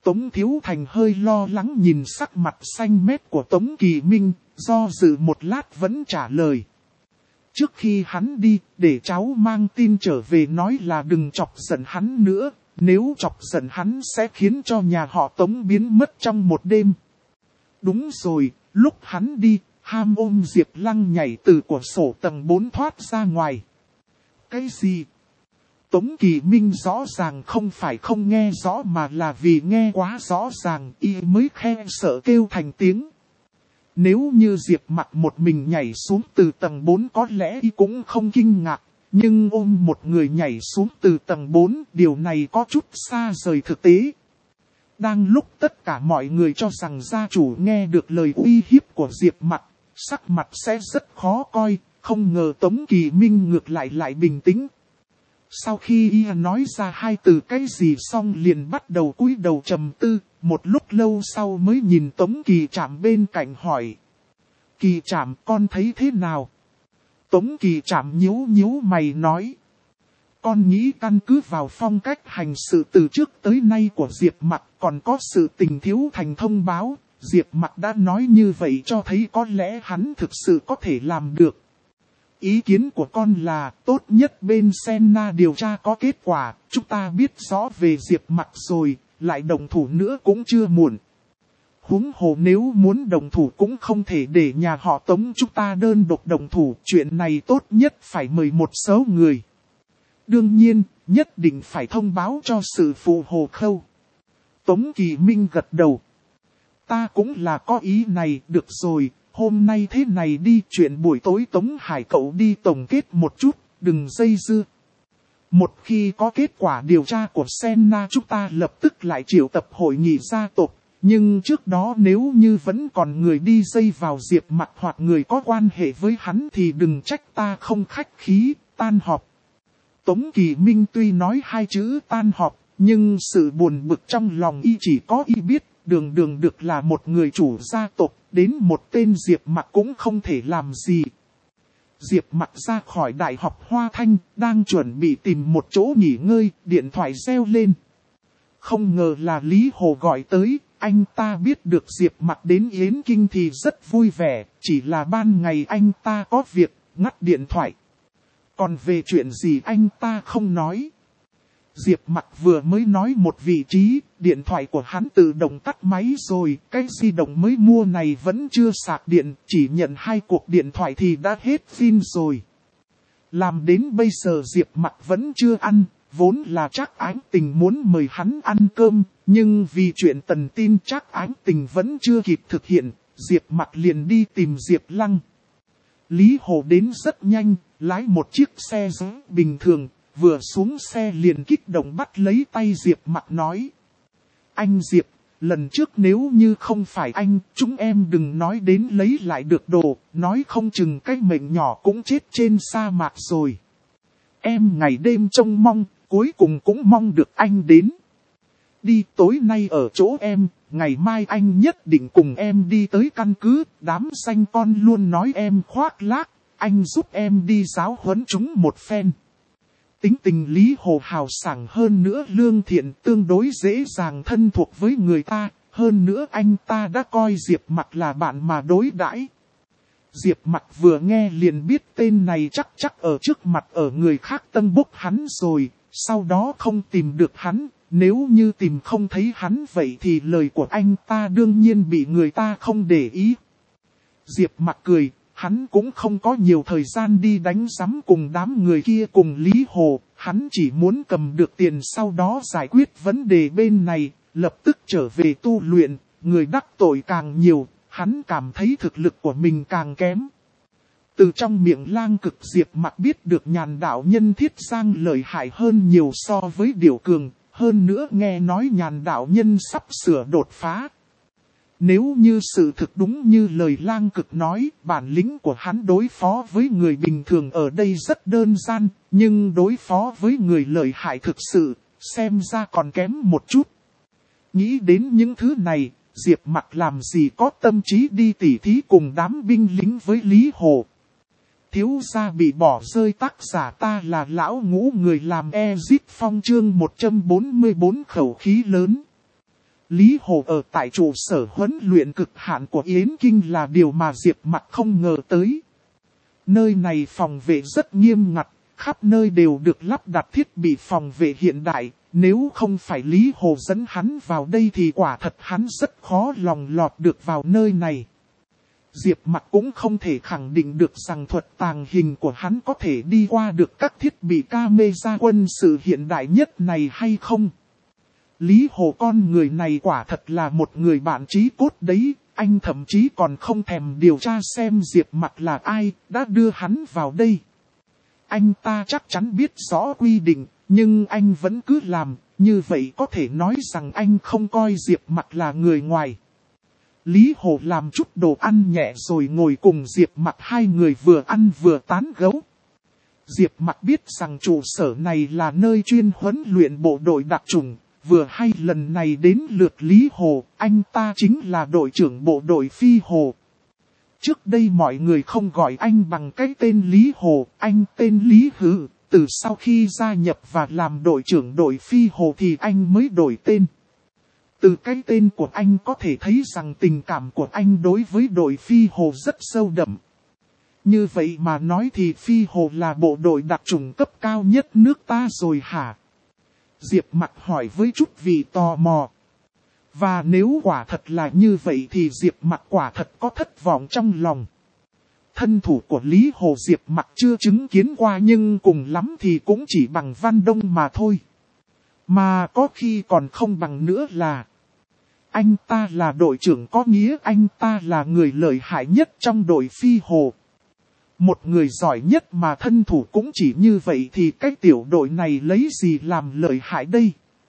Tống Thiếu Thành hơi lo lắng nhìn sắc mặt xanh mét của Tống Kỳ Minh, do dự một lát vẫn trả lời. Trước khi hắn đi, để cháu mang tin trở về nói là đừng chọc giận hắn nữa, nếu chọc giận hắn sẽ khiến cho nhà họ Tống biến mất trong một đêm. Đúng rồi, lúc hắn đi, ham ôm Diệp Lăng nhảy từ của sổ tầng bốn thoát ra ngoài. Cái gì? Tống Kỳ Minh rõ ràng không phải không nghe rõ mà là vì nghe quá rõ ràng y mới khe sợ kêu thành tiếng. Nếu như Diệp Mặc một mình nhảy xuống từ tầng bốn có lẽ y cũng không kinh ngạc, nhưng ôm một người nhảy xuống từ tầng bốn điều này có chút xa rời thực tế. Đang lúc tất cả mọi người cho rằng gia chủ nghe được lời uy hiếp của Diệp Mặc, sắc mặt sẽ rất khó coi, không ngờ Tống Kỳ Minh ngược lại lại bình tĩnh. Sau khi y nói ra hai từ cái gì xong liền bắt đầu cúi đầu trầm tư, một lúc lâu sau mới nhìn Tống Kỳ Trạm bên cạnh hỏi. Kỳ Trạm con thấy thế nào? Tống Kỳ Trạm nhíu nhíu mày nói. Con nghĩ căn cứ vào phong cách hành sự từ trước tới nay của Diệp Mặc còn có sự tình Thiếu Thành thông báo, Diệp Mặc đã nói như vậy cho thấy có lẽ hắn thực sự có thể làm được. Ý kiến của con là tốt nhất bên Senna điều tra có kết quả, chúng ta biết rõ về Diệp Mặc rồi, lại đồng thủ nữa cũng chưa muộn. Huống hồ nếu muốn đồng thủ cũng không thể để nhà họ Tống chúng ta đơn độc đồng thủ, chuyện này tốt nhất phải mời một số người. Đương nhiên, nhất định phải thông báo cho sự phụ hồ khâu. Tống Kỳ Minh gật đầu. Ta cũng là có ý này, được rồi, hôm nay thế này đi, chuyện buổi tối Tống Hải cậu đi tổng kết một chút, đừng dây dưa. Một khi có kết quả điều tra của Senna chúng ta lập tức lại triệu tập hội nghị gia tộc, nhưng trước đó nếu như vẫn còn người đi dây vào Diệp Mặc hoặc người có quan hệ với hắn thì đừng trách ta không khách khí, tan họp. Tống Kỳ Minh tuy nói hai chữ tan họp, nhưng sự buồn bực trong lòng y chỉ có y biết, đường đường được là một người chủ gia tộc, đến một tên Diệp Mặc cũng không thể làm gì. Diệp Mặc ra khỏi Đại học Hoa Thanh, đang chuẩn bị tìm một chỗ nghỉ ngơi, điện thoại reo lên. Không ngờ là Lý Hồ gọi tới, anh ta biết được Diệp Mặc đến Yến Kinh thì rất vui vẻ, chỉ là ban ngày anh ta có việc, ngắt điện thoại. Còn về chuyện gì anh ta không nói. Diệp Mặc vừa mới nói một vị trí, điện thoại của hắn tự động tắt máy rồi, cái di động mới mua này vẫn chưa sạc điện, chỉ nhận hai cuộc điện thoại thì đã hết pin rồi. Làm đến bây giờ Diệp Mặc vẫn chưa ăn, vốn là Trác Ánh Tình muốn mời hắn ăn cơm, nhưng vì chuyện Tần tin Trác Ánh Tình vẫn chưa kịp thực hiện, Diệp Mặc liền đi tìm Diệp Lăng. Lý Hồ đến rất nhanh, lái một chiếc xe giống bình thường, vừa xuống xe liền kích động bắt lấy tay Diệp Mặc nói. Anh Diệp, lần trước nếu như không phải anh, chúng em đừng nói đến lấy lại được đồ, nói không chừng cái mệnh nhỏ cũng chết trên sa mạc rồi. Em ngày đêm trông mong, cuối cùng cũng mong được anh đến. Đi tối nay ở chỗ em, ngày mai anh nhất định cùng em đi tới căn cứ, đám xanh con luôn nói em khoác lác, anh giúp em đi giáo huấn chúng một phen. Tính tình Lý Hồ hào sảng hơn nữa lương thiện tương đối dễ dàng thân thuộc với người ta, hơn nữa anh ta đã coi Diệp Mặc là bạn mà đối đãi. Diệp Mặc vừa nghe liền biết tên này chắc chắc ở trước mặt ở người khác tân bốc hắn rồi, sau đó không tìm được hắn, nếu như tìm không thấy hắn vậy thì lời của anh ta đương nhiên bị người ta không để ý. Diệp Mặc cười. Hắn cũng không có nhiều thời gian đi đánh giấm cùng đám người kia cùng Lý Hồ, hắn chỉ muốn cầm được tiền sau đó giải quyết vấn đề bên này, lập tức trở về tu luyện, người đắc tội càng nhiều, hắn cảm thấy thực lực của mình càng kém. Từ trong miệng Lang Cực Diệp Mặc biết được Nhàn đạo nhân Thiết Giang lợi hại hơn nhiều so với Điểu Cường, hơn nữa nghe nói Nhàn đạo nhân sắp sửa đột phá. Nếu như sự thực đúng như lời Lang Cực nói, bản lĩnh của hắn đối phó với người bình thường ở đây rất đơn giản, nhưng đối phó với người lợi hại thực sự, xem ra còn kém một chút. Nghĩ đến những thứ này, Diệp Mặc làm gì có tâm trí đi tỉ thí cùng đám binh lính với Lý Hồ. Thiếu gia bị bỏ rơi tác giả ta là lão ngũ người làm Exit Phong chương một trăm bốn mươi bốn khẩu khí lớn. Lý Hồ ở tại trụ sở huấn luyện cực hạn của Yến Kinh là điều mà Diệp Mặc không ngờ tới. Nơi này phòng vệ rất nghiêm ngặt, khắp nơi đều được lắp đặt thiết bị phòng vệ hiện đại. Nếu không phải Lý Hồ dẫn hắn vào đây thì quả thật hắn rất khó lòng lọt được vào nơi này. Diệp Mặc cũng không thể khẳng định được rằng thuật tàng hình của hắn có thể đi qua được các thiết bị camera quân sự hiện đại nhất này hay không. Lý Hồ con người này quả thật là một người bạn chí cốt đấy, anh thậm chí còn không thèm điều tra xem Diệp Mặc là ai, đã đưa hắn vào đây. Anh ta chắc chắn biết rõ quy định, nhưng anh vẫn cứ làm, như vậy có thể nói rằng anh không coi Diệp Mặc là người ngoài. Lý Hồ làm chút đồ ăn nhẹ rồi ngồi cùng Diệp Mặc, hai người vừa ăn vừa tán gẫu. Diệp Mặc biết rằng trụ sở này là nơi chuyên huấn luyện bộ đội đặc chủng, vừa hay lần này đến lượt Lý Hồ, anh ta chính là đội trưởng bộ đội Phi Hồ. Trước đây mọi người không gọi anh bằng cái tên Lý Hồ, anh tên Lý Hử, từ sau khi gia nhập và làm đội trưởng đội Phi Hồ thì anh mới đổi tên. Từ cái tên của anh có thể thấy rằng tình cảm của anh đối với đội Phi Hồ rất sâu đậm. Như vậy mà nói thì Phi Hồ là bộ đội đặc chủng cấp cao nhất nước ta rồi hả? Diệp Mặc hỏi với chút vì tò mò. Và nếu quả thật là như vậy thì Diệp Mặc quả thật có thất vọng trong lòng. Thân thủ của Lý Hồ Diệp Mặc chưa chứng kiến qua nhưng cùng lắm thì cũng chỉ bằng Văn Đông mà thôi. Mà có khi còn không bằng nữa là anh ta là đội trưởng, có nghĩa anh ta là người lợi hại nhất trong đội Phi Hồ. Một người giỏi nhất mà thân thủ cũng chỉ như vậy thì cái tiểu đội này lấy gì làm lợi hại đây?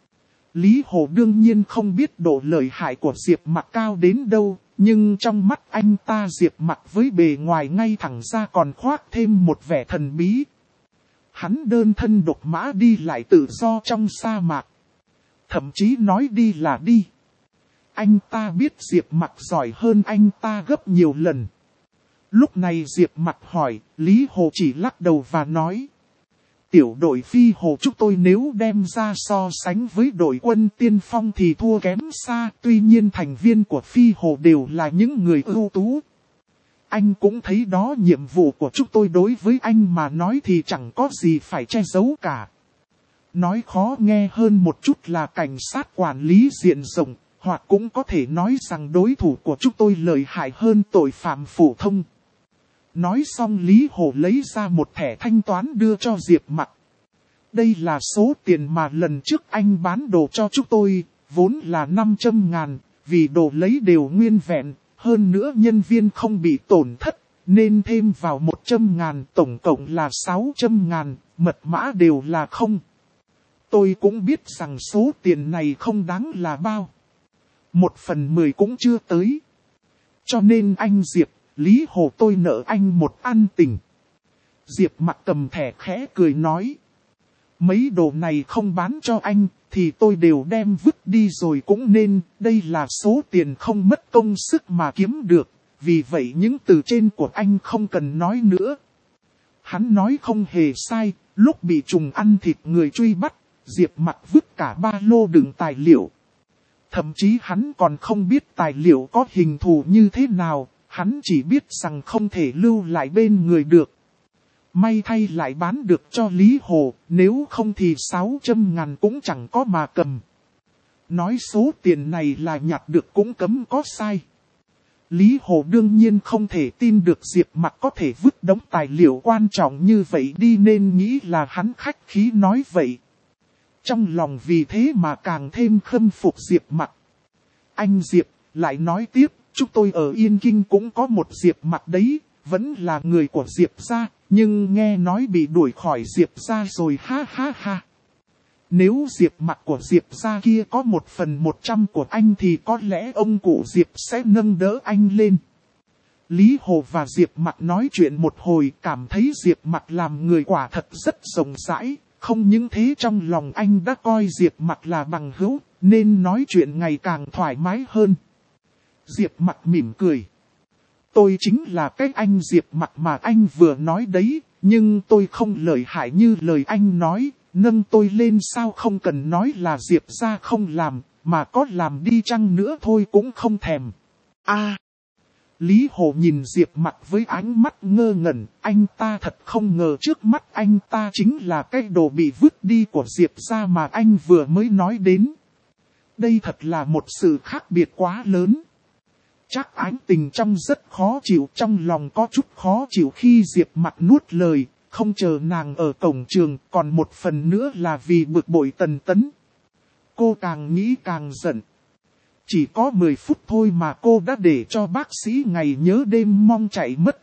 Lý Hồ đương nhiên không biết độ lợi hại của Diệp Mặc cao đến đâu, nhưng trong mắt anh ta Diệp Mặc với bề ngoài ngay thẳng ra còn khoác thêm một vẻ thần bí. Hắn đơn thân độc mã đi lại tự do trong sa mạc. Thậm chí nói đi là đi. Anh ta biết Diệp Mặc giỏi hơn anh ta gấp nhiều lần. Lúc này Diệp Mặc hỏi, Lý Hồ chỉ lắc đầu và nói. Tiểu đội Phi Hồ chúng tôi nếu đem ra so sánh với đội quân tiên phong thì thua kém xa. Tuy nhiên thành viên của Phi Hồ đều là những người ưu tú. Anh cũng thấy đó, nhiệm vụ của chúng tôi đối với anh mà nói thì chẳng có gì phải che giấu cả. Nói khó nghe hơn một chút là cảnh sát quản lý diện rộng, hoặc cũng có thể nói rằng đối thủ của chúng tôi lợi hại hơn tội phạm phổ thông. Nói xong Lý Hồ lấy ra một thẻ thanh toán đưa cho Diệp Mặc. Đây là số tiền mà lần trước anh bán đồ cho chúng tôi, vốn là năm trăm ngàn, vì đồ lấy đều nguyên vẹn, hơn nữa nhân viên không bị tổn thất, nên thêm vào một trăm ngàn, tổng cộng là sáu trăm ngàn, mật mã đều là không. Tôi cũng biết rằng số tiền này không đáng là bao. Một phần mười cũng chưa tới. Cho nên anh Diệp, Lý Hồ tôi nợ anh một ân tình. Diệp Mặc cầm thẻ khẽ cười nói. Mấy đồ này không bán cho anh, thì tôi đều đem vứt đi rồi cũng nên, đây là số tiền không mất công sức mà kiếm được, vì vậy những từ trên của anh không cần nói nữa. Hắn nói không hề sai, lúc bị trùng ăn thịt người truy bắt, Diệp Mặc vứt cả ba lô đựng tài liệu. Thậm chí hắn còn không biết tài liệu có hình thù như thế nào, hắn chỉ biết rằng không thể lưu lại bên người được. May thay lại bán được cho Lý Hồ, nếu không thì sáu trăm ngàn cũng chẳng có mà cầm. Nói số tiền này là nhặt được cũng cấm có sai. Lý Hồ đương nhiên không thể tin được Diệp Mặc có thể vứt đống tài liệu quan trọng như vậy đi nên nghĩ là hắn khách khí nói vậy. Trong lòng vì thế mà càng thêm khâm phục Diệp Mặc. Anh Diệp lại nói tiếp, chúng tôi ở Yên Kinh cũng có một Diệp Mặc đấy, vẫn là người của Diệp gia, nhưng nghe nói bị đuổi khỏi Diệp gia rồi ha ha ha. Nếu Diệp Mặc của Diệp gia kia có một phần một trăm của anh thì có lẽ ông cụ Diệp sẽ nâng đỡ anh lên. Lý Hồ và Diệp Mặc nói chuyện một hồi, cảm thấy Diệp Mặc làm người quả thật rất rộng rãi. Không những thế trong lòng anh đã coi Diệp Mặc là bằng hữu, nên nói chuyện ngày càng thoải mái hơn. Diệp Mặc mỉm cười. Tôi chính là cái anh Diệp Mặc mà anh vừa nói đấy, nhưng tôi không lợi hại như lời anh nói, nâng tôi lên sao không cần nói là Diệp gia không làm, mà có làm đi chăng nữa thôi cũng không thèm. A. Lý Hồ nhìn Diệp Mặc với ánh mắt ngơ ngẩn, anh ta thật không ngờ trước mắt anh ta chính là cái đồ bị vứt đi của Diệp gia mà anh vừa mới nói đến. Đây thật là một sự khác biệt quá lớn. Chắc Ánh Tình trong rất khó chịu, trong lòng có chút khó chịu khi Diệp Mặc nuốt lời, không chờ nàng ở cổng trường, còn một phần nữa là vì bực bội Tần Tấn. Cô càng nghĩ càng giận. Chỉ có mười phút thôi mà cô đã để cho bác sĩ ngày nhớ đêm mong chạy mất.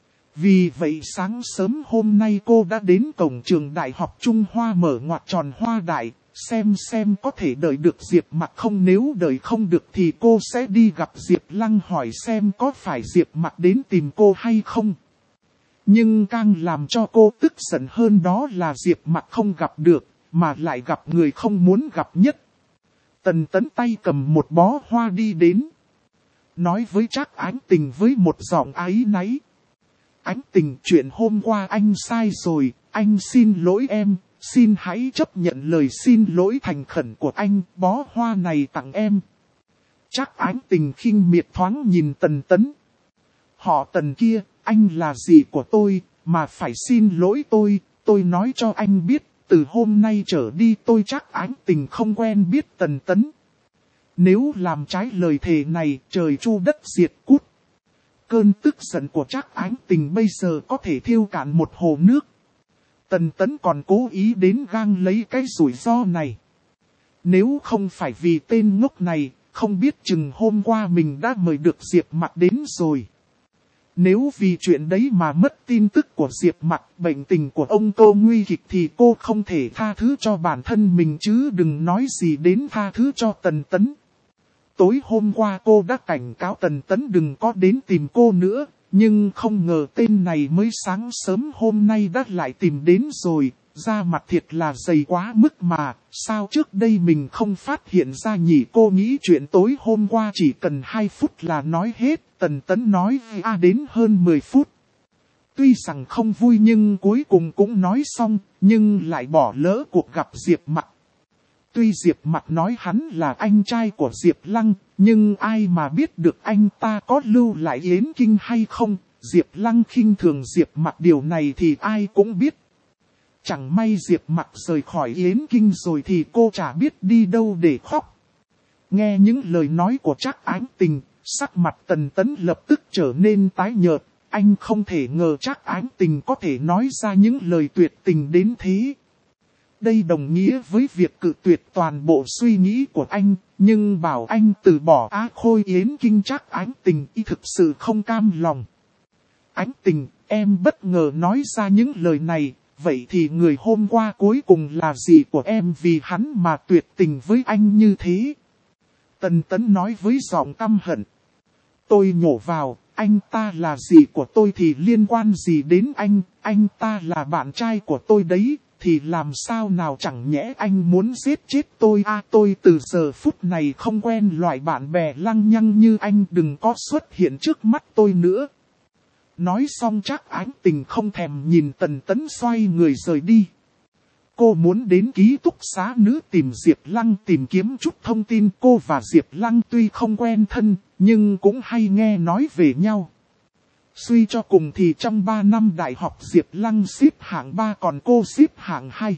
Vì vậy sáng sớm hôm nay cô đã đến cổng trường Đại học Trung Hoa mở ngoặc tròn hoa đại, xem xem có thể đợi được Diệp Mặc không, nếu đợi không được thì cô sẽ đi gặp Diệp Lăng hỏi xem có phải Diệp Mặc đến tìm cô hay không. Nhưng càng làm cho cô tức giận hơn đó là Diệp Mặc không gặp được, mà lại gặp người không muốn gặp nhất. Tần Tấn tay cầm một bó hoa đi đến. Nói với Trác Ánh Tình với một giọng áy náy. Ánh Tình, chuyện hôm qua anh sai rồi, anh xin lỗi em, xin hãy chấp nhận lời xin lỗi thành khẩn của anh, bó hoa này tặng em. Trác Ánh Tình khinh miệt thoáng nhìn Tần Tấn. Họ Tần kia, anh là gì của tôi, mà phải xin lỗi tôi, tôi nói cho anh biết. Từ hôm nay trở đi tôi Trác Ánh Tình không quen biết Tần Tấn. Nếu làm trái lời thề này, trời chu đất diệt cút. Cơn tức giận của Trác Ánh Tình bây giờ có thể thiêu cạn một hồ nước. Tần Tấn còn cố ý đến gang lấy cái rủi ro này. Nếu không phải vì tên ngốc này, không biết chừng hôm qua mình đã mời được Diệp Mặc đến rồi. Nếu vì chuyện đấy mà mất tin tức của Diệp Mặc, bệnh tình của ông cô nguy kịch thì cô không thể tha thứ cho bản thân mình chứ đừng nói gì đến tha thứ cho Tần Tấn. Tối hôm qua cô đã cảnh cáo Tần Tấn đừng có đến tìm cô nữa, nhưng không ngờ tên này mới sáng sớm hôm nay đã lại tìm đến rồi, da mặt thiệt là dày quá mức mà, sao trước đây mình không phát hiện ra nhỉ? Cô nghĩ chuyện tối hôm qua chỉ cần hai phút là nói hết, Tần Tấn nói a đến hơn mười phút. Tuy rằng không vui nhưng cuối cùng cũng nói xong, nhưng lại bỏ lỡ cuộc gặp Diệp Mặc. Tuy Diệp Mặc nói hắn là anh trai của Diệp Lăng, nhưng ai mà biết được anh ta có lưu lại Yến Kinh hay không, Diệp Lăng khinh thường Diệp Mặc điều này thì ai cũng biết. Chẳng may Diệp Mặc rời khỏi Yến Kinh rồi thì cô chả biết đi đâu để khóc. Nghe những lời nói của Trác Ánh Tình, sắc mặt Tần Tấn lập tức trở nên tái nhợt. Anh không thể ngờ Trác Ánh Tình có thể nói ra những lời tuyệt tình đến thế. Đây đồng nghĩa với việc cự tuyệt toàn bộ suy nghĩ của anh, nhưng bảo anh từ bỏ Á Khôi Yến Kinh Trác Ánh Tình y thực sự không cam lòng. Ánh Tình, em bất ngờ nói ra những lời này, vậy thì người hôm qua cuối cùng là gì của em vì hắn mà tuyệt tình với anh như thế? Tần Tấn nói với giọng căm hận. Tôi nhổ vào, anh ta là gì của tôi thì liên quan gì đến anh, anh ta là bạn trai của tôi đấy. Thì làm sao nào chẳng nhẽ anh muốn giết chết tôi à, tôi từ giờ phút này không quen loại bạn bè lăng nhăng như anh, đừng có xuất hiện trước mắt tôi nữa. Nói xong Trác Ánh Tình không thèm nhìn Tần Tấn xoay người rời đi. Cô muốn đến ký túc xá nữ tìm Diệp Lăng tìm kiếm chút thông tin. Cô và Diệp Lăng tuy không quen thân, nhưng cũng hay nghe nói về nhau. Suy cho cùng thì trong ba năm đại học Diệp Lăng xếp hạng ba còn cô xếp hạng hai.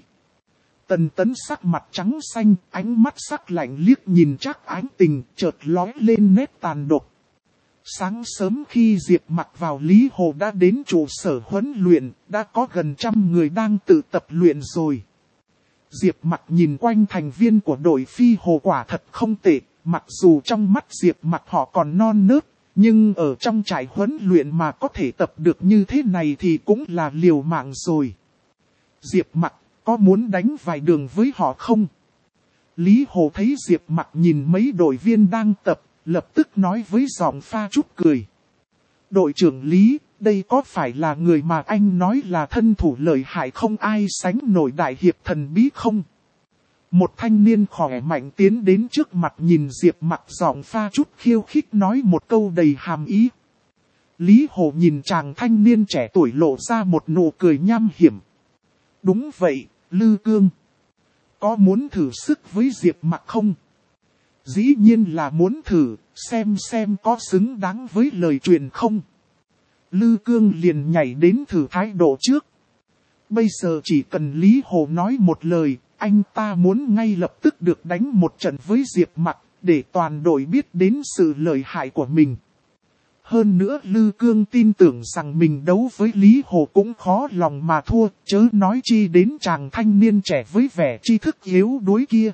Tần Tấn sắc mặt trắng xanh, ánh mắt sắc lạnh liếc nhìn Trác Ánh Tình, chợt lóe lên nét tàn độc. Sáng sớm khi Diệp Mặc vào Lý Hồ đã đến trụ sở huấn luyện, đã có gần trăm người đang tự tập luyện rồi. Diệp Mặc nhìn quanh thành viên của đội phi hồ quả thật không tệ, mặc dù trong mắt Diệp Mặc họ còn non nớt. Nhưng ở trong trại huấn luyện mà có thể tập được như thế này thì cũng là liều mạng rồi. Diệp Mặc, có muốn đánh vài đường với họ không? Lý Hồ thấy Diệp Mặc nhìn mấy đội viên đang tập, lập tức nói với giọng pha chút cười. Đội trưởng Lý, đây có phải là người mà anh nói là thân thủ lợi hại không ai sánh nổi đại hiệp thần bí không? Một thanh niên khỏe mạnh tiến đến trước mặt nhìn Diệp Mặc giọng pha chút khiêu khích nói một câu đầy hàm ý. Lý Hồ nhìn chàng thanh niên trẻ tuổi lộ ra một nụ cười nham hiểm. Đúng vậy, Lư Cương. Có muốn thử sức với Diệp Mặc không? Dĩ nhiên là muốn thử, xem xem có xứng đáng với lời truyền không. Lư Cương liền nhảy đến thử thái độ trước. Bây giờ chỉ cần Lý Hồ nói một lời, anh ta muốn ngay lập tức được đánh một trận với Diệp Mặc, để toàn đội biết đến sự lợi hại của mình. Hơn nữa Lư Cương tin tưởng rằng mình đấu với Lý Hồ cũng khó lòng mà thua, chớ nói chi đến chàng thanh niên trẻ với vẻ tri thức yếu đuối kia.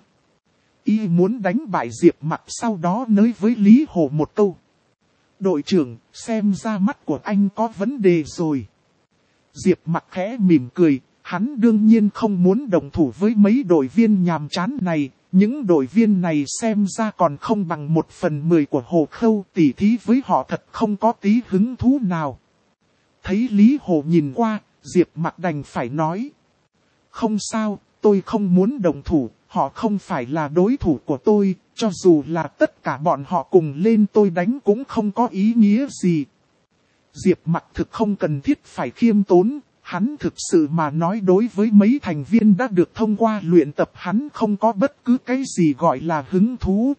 Y muốn đánh bại Diệp Mặc, sau đó nói với Lý Hồ một câu. Đội trưởng, xem ra mắt của anh có vấn đề rồi. Diệp Mặc khẽ mỉm cười, hắn đương nhiên không muốn đồng thủ với mấy đội viên nhàm chán này. Những đội viên này xem ra còn không bằng một phần mười của Hồ Khâu, tỉ thí với họ thật không có tí hứng thú nào. Thấy Lý Hồ nhìn qua, Diệp Mặc đành phải nói. Không sao, tôi không muốn đồng thủ, họ không phải là đối thủ của tôi, cho dù là tất cả bọn họ cùng lên tôi đánh cũng không có ý nghĩa gì. Diệp Mặc thực không cần thiết phải khiêm tốn. Hắn thực sự mà nói đối với mấy thành viên đã được thông qua luyện tập hắn không có bất cứ cái gì gọi là hứng thú.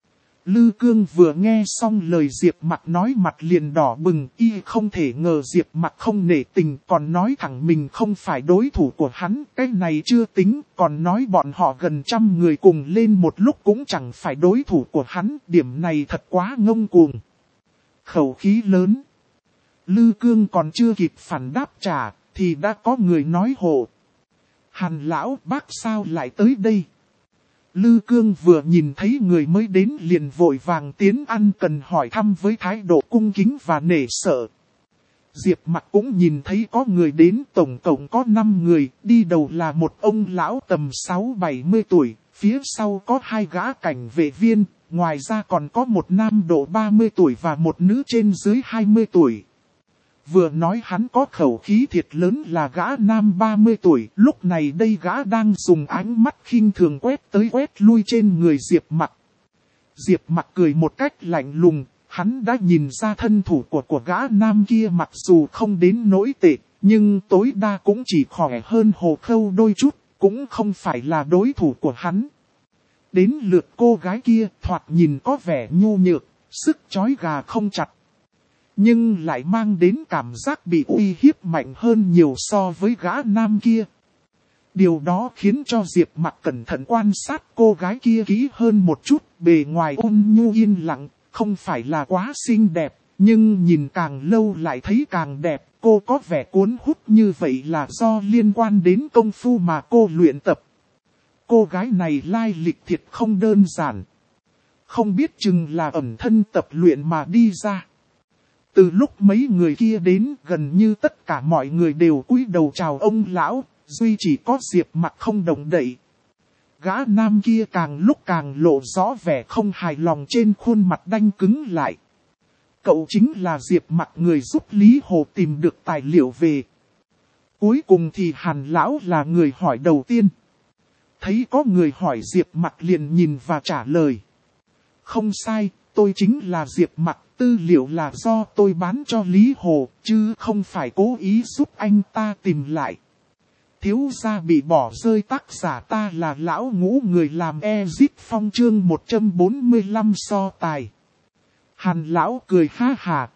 Lư Cương vừa nghe xong lời Diệp Mặc nói mặt liền đỏ bừng, y không thể ngờ Diệp Mặc không nể tình, còn nói thẳng mình không phải đối thủ của hắn, cái này chưa tính, còn nói bọn họ gần trăm người cùng lên một lúc cũng chẳng phải đối thủ của hắn, điểm này thật quá ngông cuồng. Khẩu khí lớn. Lư Cương còn chưa kịp phản đáp trả, thì đã có người nói hộ. Hàn lão, bác sao lại tới đây? Lư Cương vừa nhìn thấy người mới đến liền vội vàng tiến ăn cần hỏi thăm với thái độ cung kính và nể sợ. Diệp Mặc cũng nhìn thấy có người đến, tổng cộng có năm người, đi đầu là một ông lão tầm sáu bảy mươi tuổi, phía sau có hai gã cảnh vệ viên, ngoài ra còn có một nam độ ba mươi tuổi và một nữ trên dưới hai mươi tuổi. Vừa nói hắn có khẩu khí thiệt lớn là gã nam ba mươi tuổi, lúc này đây gã đang dùng ánh mắt khinh thường quét tới quét lui trên người Diệp Mặc. Diệp Mặc cười một cách lạnh lùng, hắn đã nhìn ra thân thủ của của gã nam kia mặc dù không đến nỗi tệ, nhưng tối đa cũng chỉ khỏe hơn Hồ Khâu đôi chút, cũng không phải là đối thủ của hắn. Đến lượt cô gái kia thoạt nhìn có vẻ nhu nhược, sức chói gà không chặt. Nhưng lại mang đến cảm giác bị uy hiếp mạnh hơn nhiều so với gã nam kia. Điều đó khiến cho Diệp Mặc cẩn thận quan sát cô gái kia kỹ hơn một chút, bề ngoài ôn nhu yên lặng, không phải là quá xinh đẹp, nhưng nhìn càng lâu lại thấy càng đẹp. Cô có vẻ cuốn hút như vậy là do liên quan đến công phu mà cô luyện tập. Cô gái này lai lịch thiệt không đơn giản. Không biết chừng là ẩn thân tập luyện mà đi ra. Từ lúc mấy người kia đến, gần như tất cả mọi người đều cúi đầu chào ông lão, duy chỉ có Diệp Mặc không động đậy. Gã nam kia càng lúc càng lộ rõ vẻ không hài lòng trên khuôn mặt đanh cứng lại. Cậu chính là Diệp Mặc, người giúp Lý Hồ tìm được tài liệu về. Cuối cùng thì Hàn lão là người hỏi đầu tiên. Thấy có người hỏi Diệp Mặc liền nhìn và trả lời. Không sai, tôi chính là Diệp Mặc. Tư liệu là do tôi bán cho Lý Hồ, chứ không phải cố ý giúp anh ta tìm lại. Thiếu gia bị bỏ rơi, tác giả ta là lão ngũ, người làm Exit Phong chương một trăm bốn mươi lăm so tài. Hàn lão cười ha hà.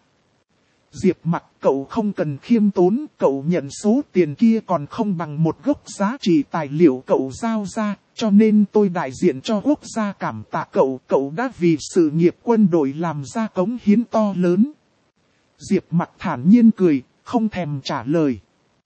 Diệp Mặc, cậu không cần khiêm tốn, cậu nhận số tiền kia còn không bằng một gốc giá trị tài liệu cậu giao ra, cho nên tôi đại diện cho quốc gia cảm tạ cậu, cậu đã vì sự nghiệp quân đội làm ra cống hiến to lớn. Diệp Mặc thản nhiên cười, không thèm trả lời.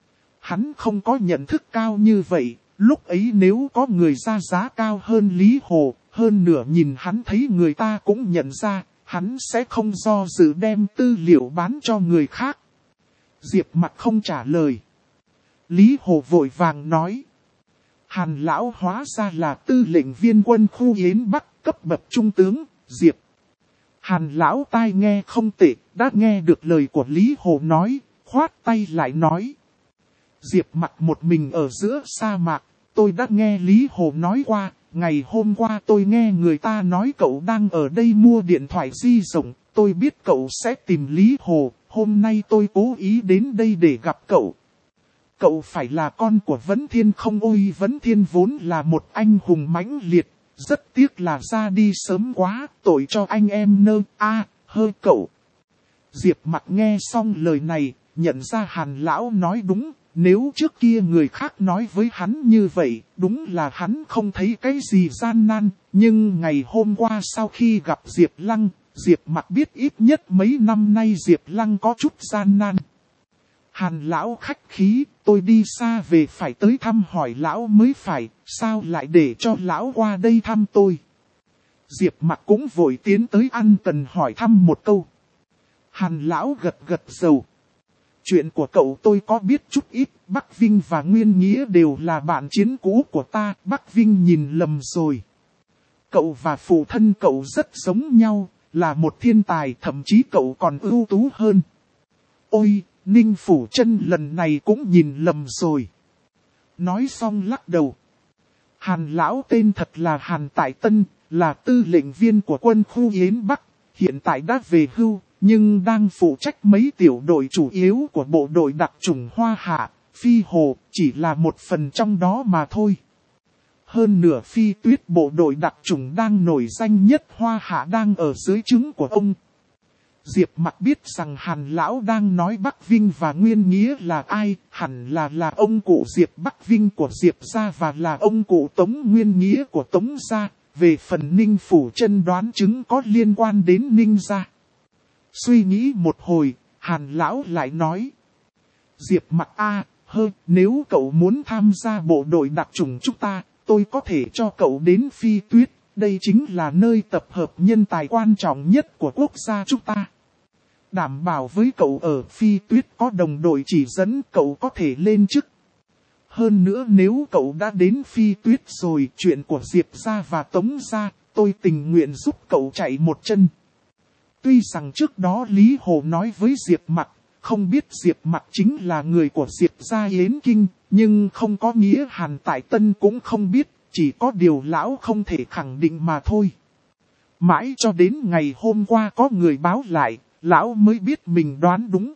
Hắn không có nhận thức cao như vậy, lúc ấy nếu có người ra giá cao hơn Lý Hồ, hơn nửa nhìn hắn thấy người ta cũng nhận ra. Hắn sẽ không do dự đem tư liệu bán cho người khác. Diệp Mặc không trả lời. Lý Hồ vội vàng nói. Hàn lão hóa ra là tư lệnh viên quân khu Yến Bắc, cấp bậc trung tướng, Diệp. Hàn lão tai nghe không tệ, đã nghe được lời của Lý Hồ nói, khoát tay lại nói. Diệp Mặc một mình ở giữa sa mạc, tôi đã nghe Lý Hồ nói qua. Ngày hôm qua tôi nghe người ta nói cậu đang ở đây mua điện thoại di động, tôi biết cậu sẽ tìm Lý Hồ, hôm nay tôi cố ý đến đây để gặp cậu. Cậu phải là con của Vấn Thiên không? Ôi, Vấn Thiên vốn là một anh hùng mãnh liệt, rất tiếc là ra đi sớm quá, tội cho anh em nơ, a à, hơi cậu. Diệp Mặc nghe xong lời này, nhận ra Hàn lão nói đúng, nếu trước kia người khác nói với hắn như vậy, đúng là hắn không thấy cái gì gian nan, nhưng ngày hôm qua sau khi gặp Diệp Lăng, Diệp Mặc biết ít nhất mấy năm nay Diệp Lăng có chút gian nan. Hàn lão khách khí, tôi đi xa về phải tới thăm hỏi lão mới phải, sao lại để cho lão qua đây thăm tôi. Diệp Mặc cũng vội tiến tới ân cần hỏi thăm một câu. Hàn lão gật gật đầu. Chuyện của cậu tôi có biết chút ít, Bắc Vinh và Nguyên Nghĩa đều là bạn chiến cũ của ta, Bắc Vinh nhìn lầm rồi. Cậu và phụ thân cậu rất giống nhau, là một thiên tài, thậm chí cậu còn ưu tú hơn. Ôi, Ninh Phủ Chân lần này cũng nhìn lầm rồi. Nói xong lắc đầu. Hàn lão tên thật là Hàn Tại Tân, là tư lệnh viên của quân khu Yến Bắc, hiện tại đã về hưu, nhưng đang phụ trách mấy tiểu đội chủ yếu của bộ đội đặc chủng Hoa Hạ, Phi Hồ, chỉ là một phần trong đó mà thôi. Hơn nửa Phi Tuyết bộ đội đặc chủng đang nổi danh nhất Hoa Hạ đang ở dưới trướng của ông. Diệp Mặc biết rằng Hàn lão đang nói Bắc Vinh và Nguyên Nghĩa là ai, hẳn là là ông cụ Diệp Bắc Vinh của Diệp gia và là ông cụ Tống Nguyên Nghĩa của Tống gia. Về phần Ninh Phủ Chân đoán chứng có liên quan đến Ninh gia. Suy nghĩ một hồi, Hàn lão lại nói. Diệp Mặc a, hơ, nếu cậu muốn tham gia bộ đội đặc chủng chúng ta, tôi có thể cho cậu đến Phi Tuyết. Đây chính là nơi tập hợp nhân tài quan trọng nhất của quốc gia chúng ta. Đảm bảo với cậu ở Phi Tuyết có đồng đội chỉ dẫn cậu có thể lên chức. Hơn nữa nếu cậu đã đến Phi Tuyết rồi, chuyện của Diệp gia và Tống gia, tôi tình nguyện giúp cậu chạy một chân. Tuy rằng trước đó Lý Hồ nói với Diệp Mặc, không biết Diệp Mặc chính là người của Diệp gia Yến Kinh, nhưng không có nghĩa Hàn Tại Tân cũng không biết, chỉ có điều lão không thể khẳng định mà thôi. Mãi cho đến ngày hôm qua có người báo lại, lão mới biết mình đoán đúng.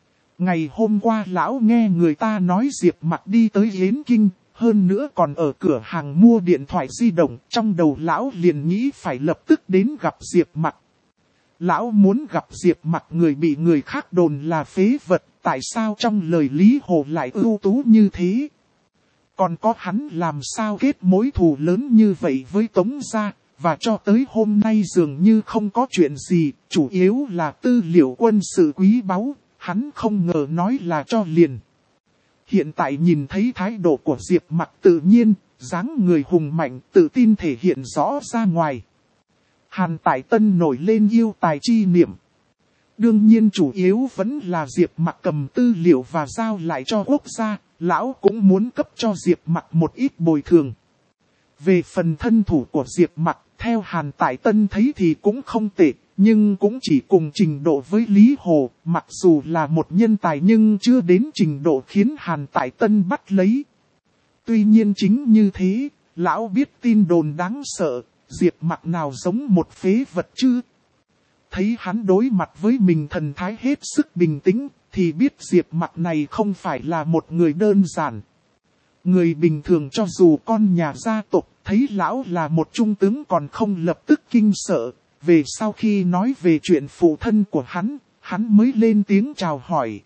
Ngày hôm qua lão nghe người ta nói Diệp Mặc đi tới Yến Kinh, hơn nữa còn ở cửa hàng mua điện thoại di động, trong đầu lão liền nghĩ phải lập tức đến gặp Diệp Mặc. Lão muốn gặp Diệp Mặc người bị người khác đồn là phế vật, tại sao trong lời Lý Hồ lại ưu tú như thế? Còn có hắn làm sao kết mối thù lớn như vậy với Tống gia, và cho tới hôm nay dường như không có chuyện gì, chủ yếu là tư liệu quân sự quý báu, hắn không ngờ nói là cho liền. Hiện tại nhìn thấy thái độ của Diệp Mặc tự nhiên, dáng người hùng mạnh tự tin thể hiện rõ ra ngoài. Hàn Tại Tân nổi lên yêu tài chi niệm. Đương nhiên chủ yếu vẫn là Diệp Mặc cầm tư liệu và giao lại cho quốc gia, lão cũng muốn cấp cho Diệp Mặc một ít bồi thường. Về phần thân thủ của Diệp Mặc, theo Hàn Tại Tân thấy thì cũng không tệ, nhưng cũng chỉ cùng trình độ với Lý Hồ, mặc dù là một nhân tài nhưng chưa đến trình độ khiến Hàn Tại Tân bắt lấy. Tuy nhiên chính như thế, lão biết tin đồn đáng sợ, Diệp Mặc nào giống một phế vật chứ. Thấy hắn đối mặt với mình thần thái hết sức bình tĩnh, thì biết Diệp Mặc này không phải là một người đơn giản. Người bình thường cho dù con nhà gia tộc, thấy lão là một trung tướng còn không lập tức kinh sợ. Về sau khi nói về chuyện phụ thân của hắn, hắn mới lên tiếng chào hỏi.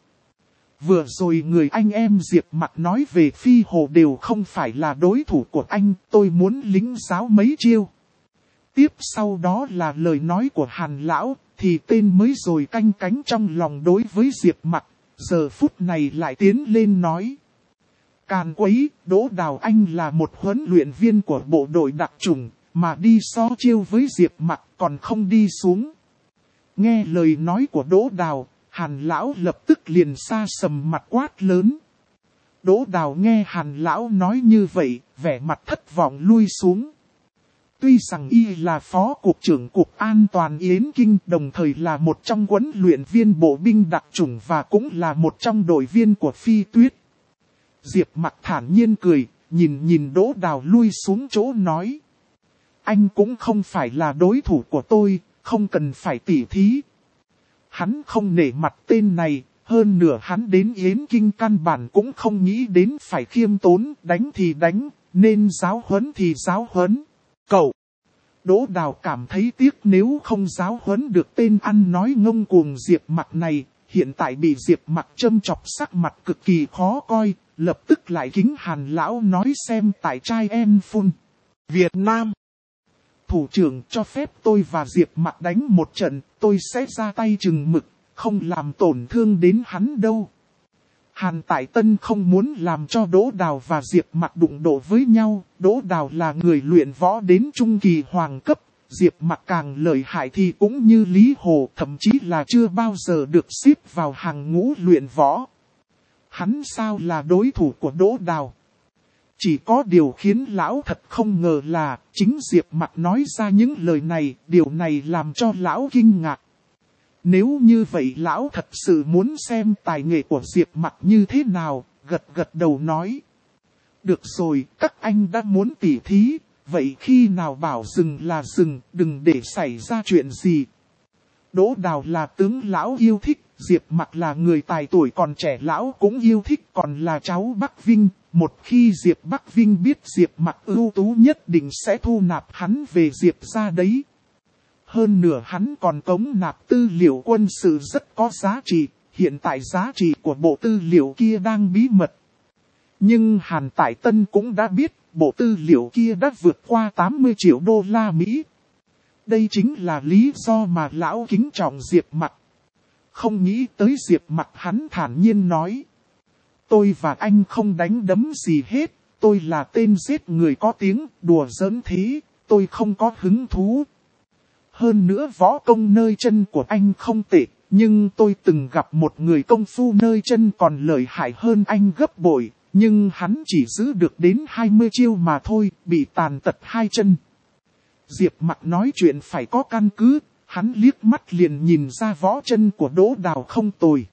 Vừa rồi người anh em Diệp Mặc nói về Phi Hồ đều không phải là đối thủ của anh, tôi muốn lính giáo mấy chiêu. Tiếp sau đó là lời nói của Hàn lão, thì tên mới rồi canh cánh trong lòng đối với Diệp Mặc, giờ phút này lại tiến lên nói. Càn quấy, Đỗ Đào Anh là một huấn luyện viên của bộ đội đặc chủng, mà đi so chiêu với Diệp Mặc còn không đi xuống. Nghe lời nói của Đỗ Đào, Hàn lão lập tức liền xa sầm mặt quát lớn. Đỗ Đào nghe Hàn lão nói như vậy, vẻ mặt thất vọng lui xuống. Tuy rằng y là phó cục trưởng cục an toàn Yến Kinh, đồng thời là một trong huấn luyện viên bộ binh đặc chủng và cũng là một trong đội viên của Phi Tuyết. Diệp Mặc thản nhiên cười, nhìn nhìn Đỗ Đào lui xuống chỗ nói. Anh cũng không phải là đối thủ của tôi, không cần phải tỉ thí. Hắn không nể mặt tên này, hơn nửa hắn đến Yến Kinh căn bản cũng không nghĩ đến phải khiêm tốn, đánh thì đánh, nên giáo huấn thì giáo huấn. Cậu! Đỗ Đào cảm thấy tiếc nếu không giáo huấn được tên ăn nói ngông cuồng Diệp Mặc này, hiện tại bị Diệp Mặc châm chọc sắc mặt cực kỳ khó coi, lập tức lại kính Hàn lão nói xem tại trai em phun. Việt Nam. Thủ trưởng cho phép tôi và Diệp Mặc đánh một trận, tôi sẽ ra tay chừng mực, không làm tổn thương đến hắn đâu. Hàn Tại Tân không muốn làm cho Đỗ Đào và Diệp Mặc đụng độ với nhau. Đỗ Đào là người luyện võ đến trung kỳ hoàng cấp, Diệp Mặc càng lợi hại thì cũng như Lý Hồ, thậm chí là chưa bao giờ được xếp vào hàng ngũ luyện võ. Hắn sao là đối thủ của Đỗ Đào? Chỉ có điều khiến lão thật không ngờ là chính Diệp Mặc nói ra những lời này, điều này làm cho lão kinh ngạc. Nếu như vậy lão thật sự muốn xem tài nghệ của Diệp Mặc như thế nào, gật gật đầu nói. Được rồi, các anh đã muốn tỉ thí, vậy khi nào bảo dừng là dừng, đừng để xảy ra chuyện gì. Đỗ Đào là tướng lão yêu thích, Diệp Mặc là người tài tuổi còn trẻ lão cũng yêu thích, còn là cháu Bắc Vinh. Một khi Diệp Bắc Vinh biết Diệp Mặc ưu tú nhất định sẽ thu nạp hắn về Diệp gia đấy. Hơn nữa hắn còn cống nạp tư liệu quân sự rất có giá trị, hiện tại giá trị của bộ tư liệu kia đang bí mật. Nhưng Hàn Tại Tân cũng đã biết, bộ tư liệu kia đã vượt qua tám mươi triệu đô la Mỹ. Đây chính là lý do mà lão kính trọng Diệp Mặc. Không nghĩ tới Diệp Mặc hắn thản nhiên nói. Tôi và anh không đánh đấm gì hết, tôi là tên giết người có tiếng, đùa giỡn thế, tôi không có hứng thú. Hơn nữa võ công nơi chân của anh không tệ, nhưng tôi từng gặp một người công phu nơi chân còn lợi hại hơn anh gấp bội, nhưng hắn chỉ giữ được đến hai mươi chiêu mà thôi, bị tàn tật hai chân. Diệp Mặc nói chuyện phải có căn cứ, hắn liếc mắt liền nhìn ra võ chân của Đỗ Đào không tồi.